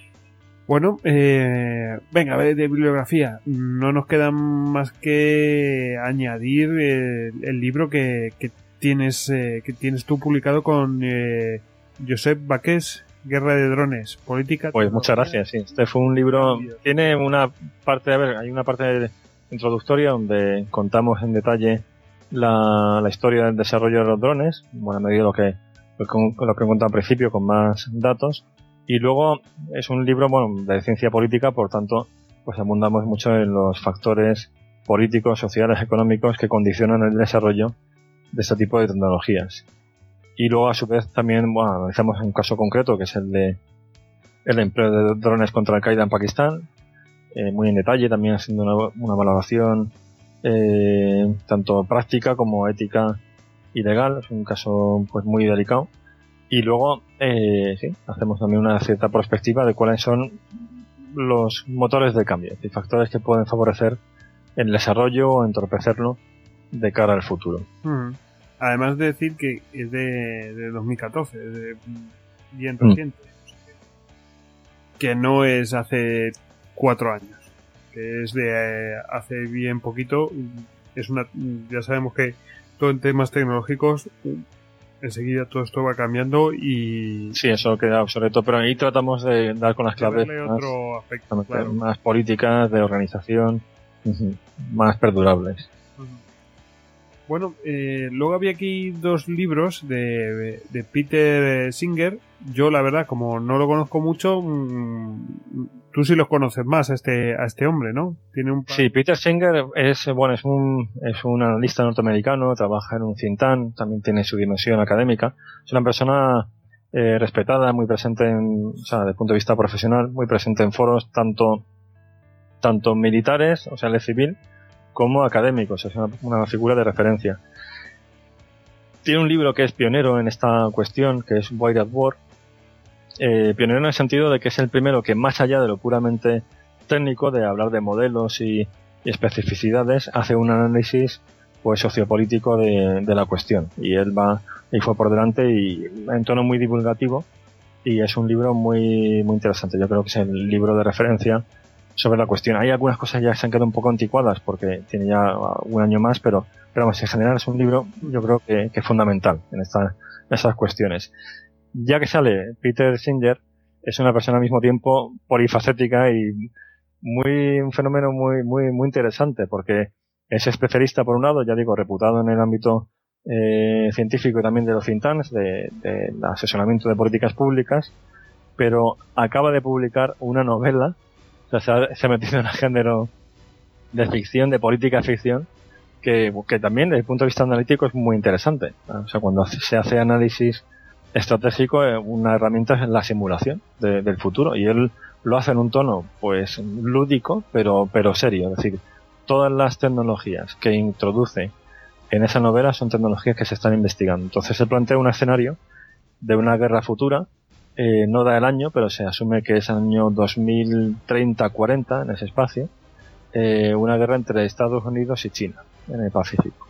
Bueno, eh, venga, a ver, de bibliografía. No nos queda más que añadir eh, el libro que, que tienes eh, que tienes tú publicado con eh, Josep Baqués, Guerra de Drones, Política. Pues muchas gracias, sí. Este fue un libro, tiene una parte, a ver, hay una parte introductoria donde contamos en detalle la, la historia del desarrollo de los drones, bueno, me digo lo que, lo que, lo que he contado al principio con más datos. Y luego es un libro, bueno, de ciencia política, por tanto, pues abundamos mucho en los factores políticos, sociales, económicos que condicionan el desarrollo de este tipo de tecnologías. Y luego, a su vez, también, bueno, analizamos un caso concreto, que es el de el empleo de drones contra Al-Qaeda en Pakistán, eh, muy en detalle, también haciendo una, una valoración eh, tanto práctica como ética y legal. Es un caso, pues, muy delicado. Y luego, eh, sí, hacemos también una cierta perspectiva de cuáles son los motores de cambio, es decir, factores que pueden favorecer el desarrollo o entorpecerlo de cara al futuro. Mm. Además de decir que es de, de dos mil catorce, es de bien reciente, mm. que no es hace cuatro años, que es de eh, hace bien poquito. Es una, ya sabemos que todo en temas tecnológicos enseguida todo esto va cambiando y... Sí, eso queda obsoleto, pero ahí tratamos de dar con las claves más, otro aspecto, claro. más políticas, de organización, uh-huh, más perdurables. Uh-huh. Bueno, eh, luego había aquí dos libros de, de Peter Singer. Yo, la verdad, como no lo conozco mucho, mmm, tú sí los conoces más a este a este hombre, ¿no? Tiene un par... Sí, Peter Singer es bueno es un es un analista norteamericano, trabaja en un think tank, también tiene su dimensión académica. Es una persona eh, respetada, muy presente, en, o sea, desde el punto de vista profesional, muy presente en foros tanto tanto militares, o sea, el civil, como académicos, es una, una figura de referencia. Tiene un libro que es pionero en esta cuestión, que es Why at War. Eh, pionero en el sentido de que es el primero que, más allá de lo puramente técnico, de hablar de modelos y, y especificidades, hace un análisis pues sociopolítico de, de la cuestión. Y él va y fue por delante y en tono muy divulgativo, y es un libro muy, muy interesante. Yo creo que es el libro de referencia sobre la cuestión. Hay algunas cosas ya que se han quedado un poco anticuadas porque tiene ya un año más, pero, pero vamos, en general es un libro, yo creo que, que es fundamental en, esta, en estas cuestiones. Ya que sale Peter Singer, es una persona al mismo tiempo polifacética y muy, un fenómeno muy, muy, muy interesante, porque es especialista por un lado, ya digo, reputado en el ámbito eh, científico y también de los think tanks, de, de asesoramiento de políticas públicas, pero acaba de publicar una novela. O sea, se ha, se ha metido en el género de ficción, de política ficción, que, que también desde el punto de vista analítico es muy interesante. O sea, cuando se hace análisis estratégico, una herramienta es la simulación de, del futuro, y él lo hace en un tono pues lúdico, pero, pero serio. Es decir, todas las tecnologías que introduce en esa novela son tecnologías que se están investigando. Entonces se plantea un escenario de una guerra futura. Eh, no da el año, pero se asume que es año dos mil treinta cuarenta en ese espacio, eh, una guerra entre Estados Unidos y China en el Pacífico,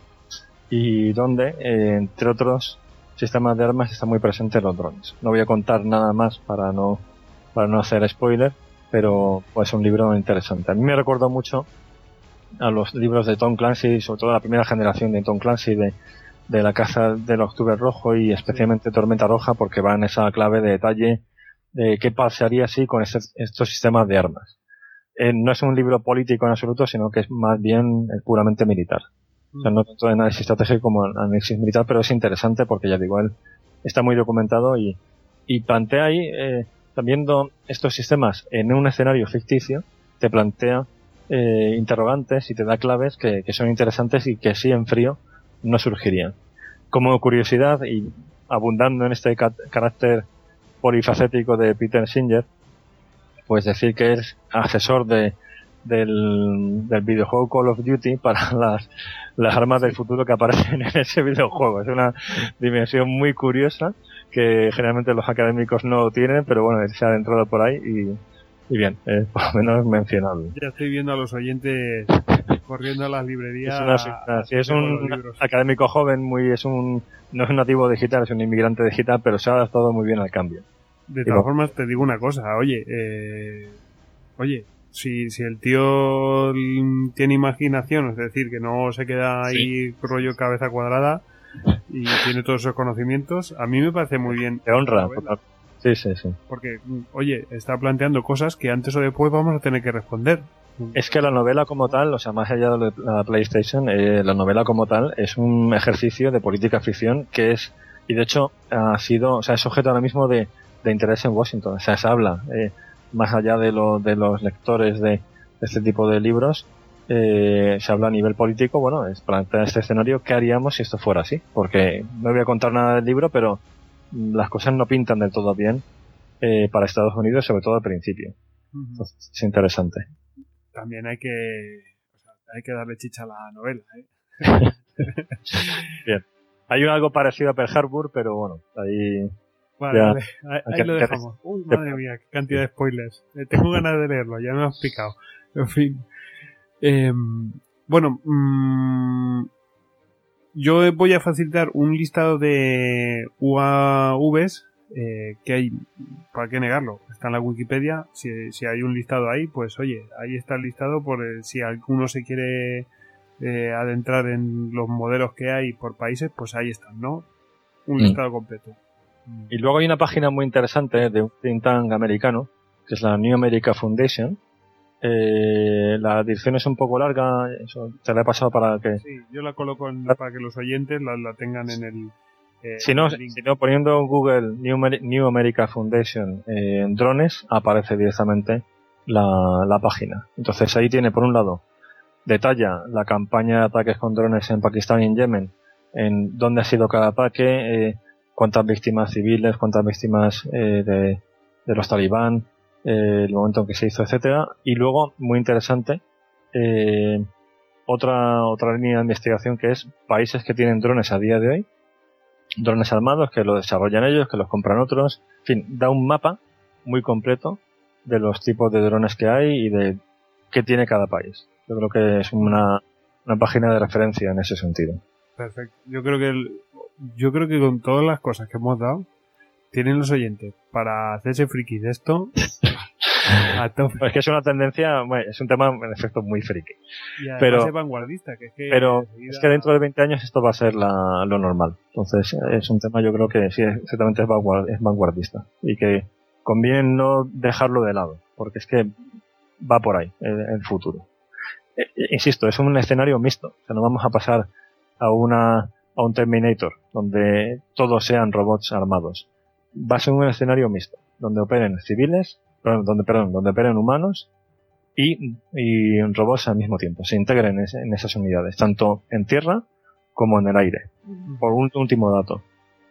y donde eh, entre otros sistemas de armas están muy presentes los drones. No voy a contar nada más para no para no hacer spoiler, pero pues es un libro interesante. A mí me recuerda mucho a los libros de Tom Clancy, sobre todo la primera generación de Tom Clancy, de de la Caza del Octubre Rojo y especialmente Tormenta Roja, porque va en esa clave de detalle de qué pasaría así con este, estos sistemas de armas. Eh, no es un libro político en absoluto, sino que es más bien eh, puramente militar. Mm. O sea, no tanto de análisis estratégico como análisis militar, pero es interesante porque, ya digo, él está muy documentado y, y plantea ahí, eh, viendo estos sistemas en un escenario ficticio, te plantea eh, interrogantes y te da claves que, que son interesantes y que sí en frío no surgirían. Como curiosidad, y abundando en este ca- carácter polifacético de Peter Singer, pues decir que es asesor de del, del videojuego Call of Duty para las, las armas del futuro que aparecen en ese videojuego. Es una dimensión muy curiosa que generalmente los académicos no tienen, pero bueno, él se ha adentrado por ahí y, y bien, eh, por lo menos mencionable. Ya estoy viendo a los oyentes corriendo a las librerías. Es, una, a, si es un académico joven, muy es un no es un nativo digital, es un inmigrante digital, pero se ha adaptado muy bien al cambio. De todas formas, te digo una cosa, oye, eh, oye, si, si el tío tiene imaginación, es decir, que no se queda ahí sí. rollo cabeza cuadrada y tiene todos esos conocimientos, a mí me parece muy bien. Te honra. Sí, sí, sí. Porque, oye, está planteando cosas que antes o después vamos a tener que responder. Es que la novela como tal, o sea, más allá de la PlayStation, eh, la novela como tal es un ejercicio de política ficción que es, y de hecho ha sido, o sea, es objeto ahora mismo de, de interés en Washington. O sea, se habla, eh, más allá de, lo, de los lectores de, de este tipo de libros, eh, se habla a nivel político. Bueno, es plantear este escenario, ¿qué haríamos si esto fuera así? Porque no voy a contar nada del libro, pero las cosas no pintan del todo bien eh, para Estados Unidos, sobre todo al principio. Uh-huh. Entonces, es interesante. También hay que o sea, hay que darle chicha a la novela, ¿eh? Bien. Hay algo parecido a Pearl Harbor, pero bueno, ahí... Vale, ya, vale. Ahí, ahí lo dejamos. Uy, madre mía, qué cantidad de spoilers. Eh, tengo ganas de leerlo, ya me has picado. En fin. Eh, bueno, mmm, yo voy a facilitar un listado de U A Vs eh, que hay, para qué negarlo, está en la Wikipedia. Si, si hay un listado ahí, pues oye, ahí está el listado por el, si alguno se quiere eh, adentrar en los modelos que hay por países, pues ahí están, ¿no? Un mm. listado completo. Y luego hay una página muy interesante de un think tank americano, que es la New America Foundation, Eh, la dirección es un poco larga, eso te la he pasado para que... Sí, yo la coloco en, para que los oyentes la, la tengan en el... Eh, si, no, si no, poniendo en Google New, New America Foundation eh, en drones, aparece directamente la, la página. Entonces ahí tiene, por un lado, detalla la campaña de ataques con drones en Pakistán y en Yemen, en dónde ha sido cada ataque, eh, cuántas víctimas civiles, cuántas víctimas eh, de, de los talibán, eh, el momento en que se hizo, etcétera. Y luego, muy interesante, eh, otra otra línea de investigación que es países que tienen drones a día de hoy, drones armados que lo desarrollan ellos, que los compran otros, en fin, da un mapa muy completo de los tipos de drones que hay y de qué tiene cada país. Yo creo que es una, una página de referencia en ese sentido. Perfecto. Yo creo que el, yo creo que con todas las cosas que hemos dado, tienen los oyentes para hacerse friki de esto. A tope. Es que es una tendencia, bueno, es un tema en efecto muy friki. Y además pero es vanguardista, que es que pero seguida... es que dentro de veinte años esto va a ser la, lo normal. Entonces es un tema, yo creo que sí, exactamente es, vanguard, es vanguardista y que conviene no dejarlo de lado, porque es que va por ahí el, el futuro. Eh, insisto, es un escenario mixto, o sea, no vamos a pasar a una a un Terminator donde todos sean robots armados. Va a ser un escenario mixto, donde operen civiles, perdón, donde, perdón, donde operen humanos y, y robots al mismo tiempo. Se integren en, ese, en esas unidades, tanto en tierra como en el aire. Por un último dato,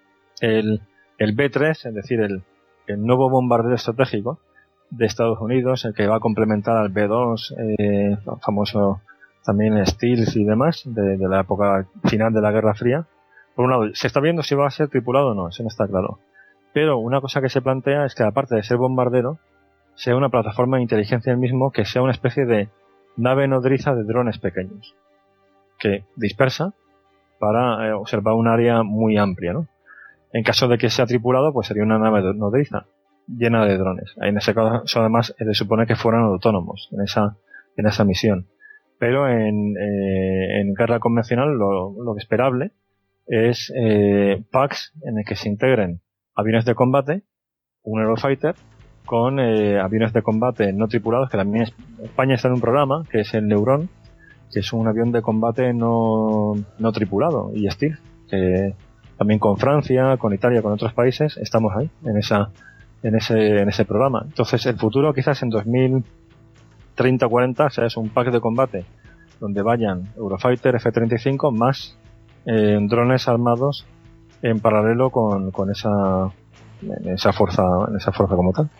el, el B tres, es decir, el, el nuevo bombardero estratégico de Estados Unidos, el que va a complementar al B dos, eh, famoso también Stealth y demás, de, de la época final de la Guerra Fría. Por un lado, se está viendo si va a ser tripulado o no, eso no está claro. Pero una cosa que se plantea es que, aparte de ser bombardero, sea una plataforma de inteligencia el mismo, que sea una especie de nave nodriza de drones pequeños, que dispersa para eh, observar un área muy amplia, ¿no? En caso de que sea tripulado, pues sería una nave nodriza llena de drones. En ese caso, además, se supone que fueran autónomos en esa, en esa misión. Pero en, eh, en guerra convencional, lo, lo esperable es eh, packs en el que se integren aviones de combate, un Eurofighter, con eh, aviones de combate no tripulados, que también es, España está en un programa, que es el Neuron, que es un avión de combate no, no tripulado, y Stealth, que también con Francia, con Italia, con otros países, estamos ahí, en esa en ese en ese programa. Entonces, el futuro quizás en dos mil treinta o cuarenta, o sea, es un pack de combate donde vayan Eurofighter, F treinta y cinco, más eh, drones armados en paralelo con, con esa en esa fuerza en esa fuerza como tal.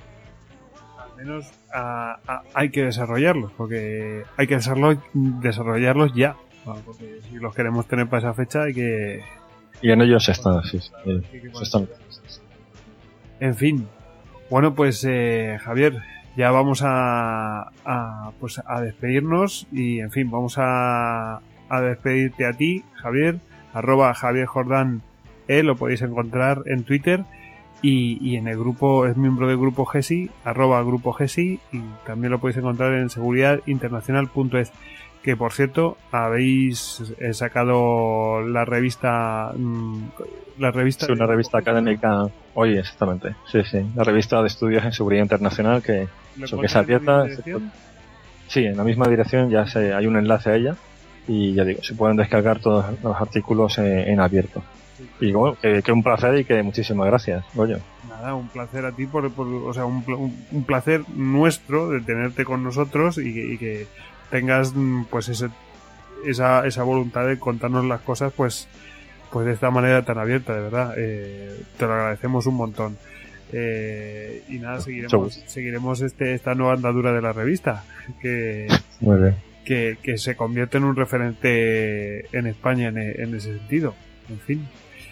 Al menos a, a, hay que desarrollarlos, porque hay que desarrollarlos, desarrollarlos ya, porque si los queremos tener para esa fecha hay que... Y en ellos están, sí, sí, se están. En fin, bueno, pues eh, Javier, ya vamos a, a pues a despedirnos y, en fin, vamos a, a despedirte a ti, Javier, arroba Javier Jordán, eh, lo podéis encontrar en Twitter. Y, y en el grupo, es miembro del grupo GESI, arroba grupo GESI, y también lo podéis encontrar en seguridad internacional punto es, que por cierto habéis sacado la revista la revista sí, una revista académica hoy, exactamente, sí, sí, la revista de estudios en seguridad internacional que, eso, que es abierta, sí, en la misma dirección, ya se, hay un enlace a ella y ya digo, se pueden descargar todos los artículos en, en abierto. Y bueno, que, que un placer y que muchísimas gracias, Goyo. Nada, un placer a ti, por, por o sea, un, un placer nuestro de tenerte con nosotros y que, y que tengas pues ese, esa, esa voluntad de contarnos las cosas pues pues de esta manera tan abierta, de verdad. Eh, te lo agradecemos un montón. Eh, y nada, seguiremos seguiremos este esta nueva andadura de la revista, que, Muy bien. que, que se convierte en un referente en España en, en ese sentido. En fin.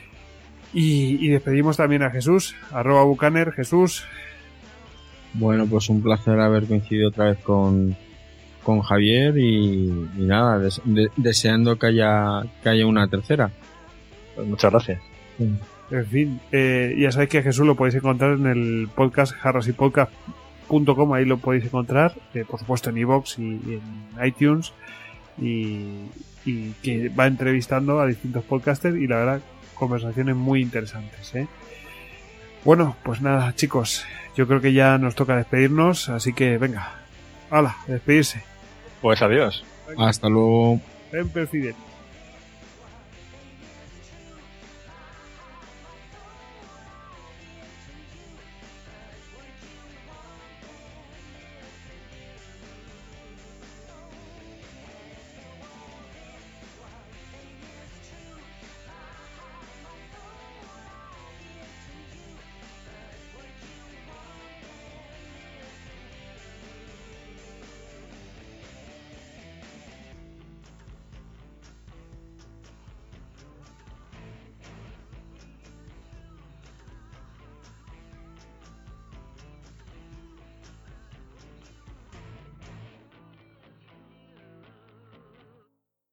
Y, y despedimos también a Jesús, arroba Bucaner. Jesús. Bueno, pues un placer haber coincidido otra vez con, con Javier y, y nada, des, de, deseando que haya, que haya una tercera. Pues muchas gracias. Sí. En fin, eh, ya sabéis que a Jesús lo podéis encontrar en el podcast jarras y podcast punto com, ahí lo podéis encontrar, eh, por supuesto en iVoox y, y en iTunes, y, y que va entrevistando a distintos podcasters y la verdad conversaciones muy interesantes, ¿eh? Bueno, pues nada, chicos, yo creo que ya nos toca despedirnos, así que venga, Hala, despedirse. Pues adiós. Hasta luego. Semper Fidelis.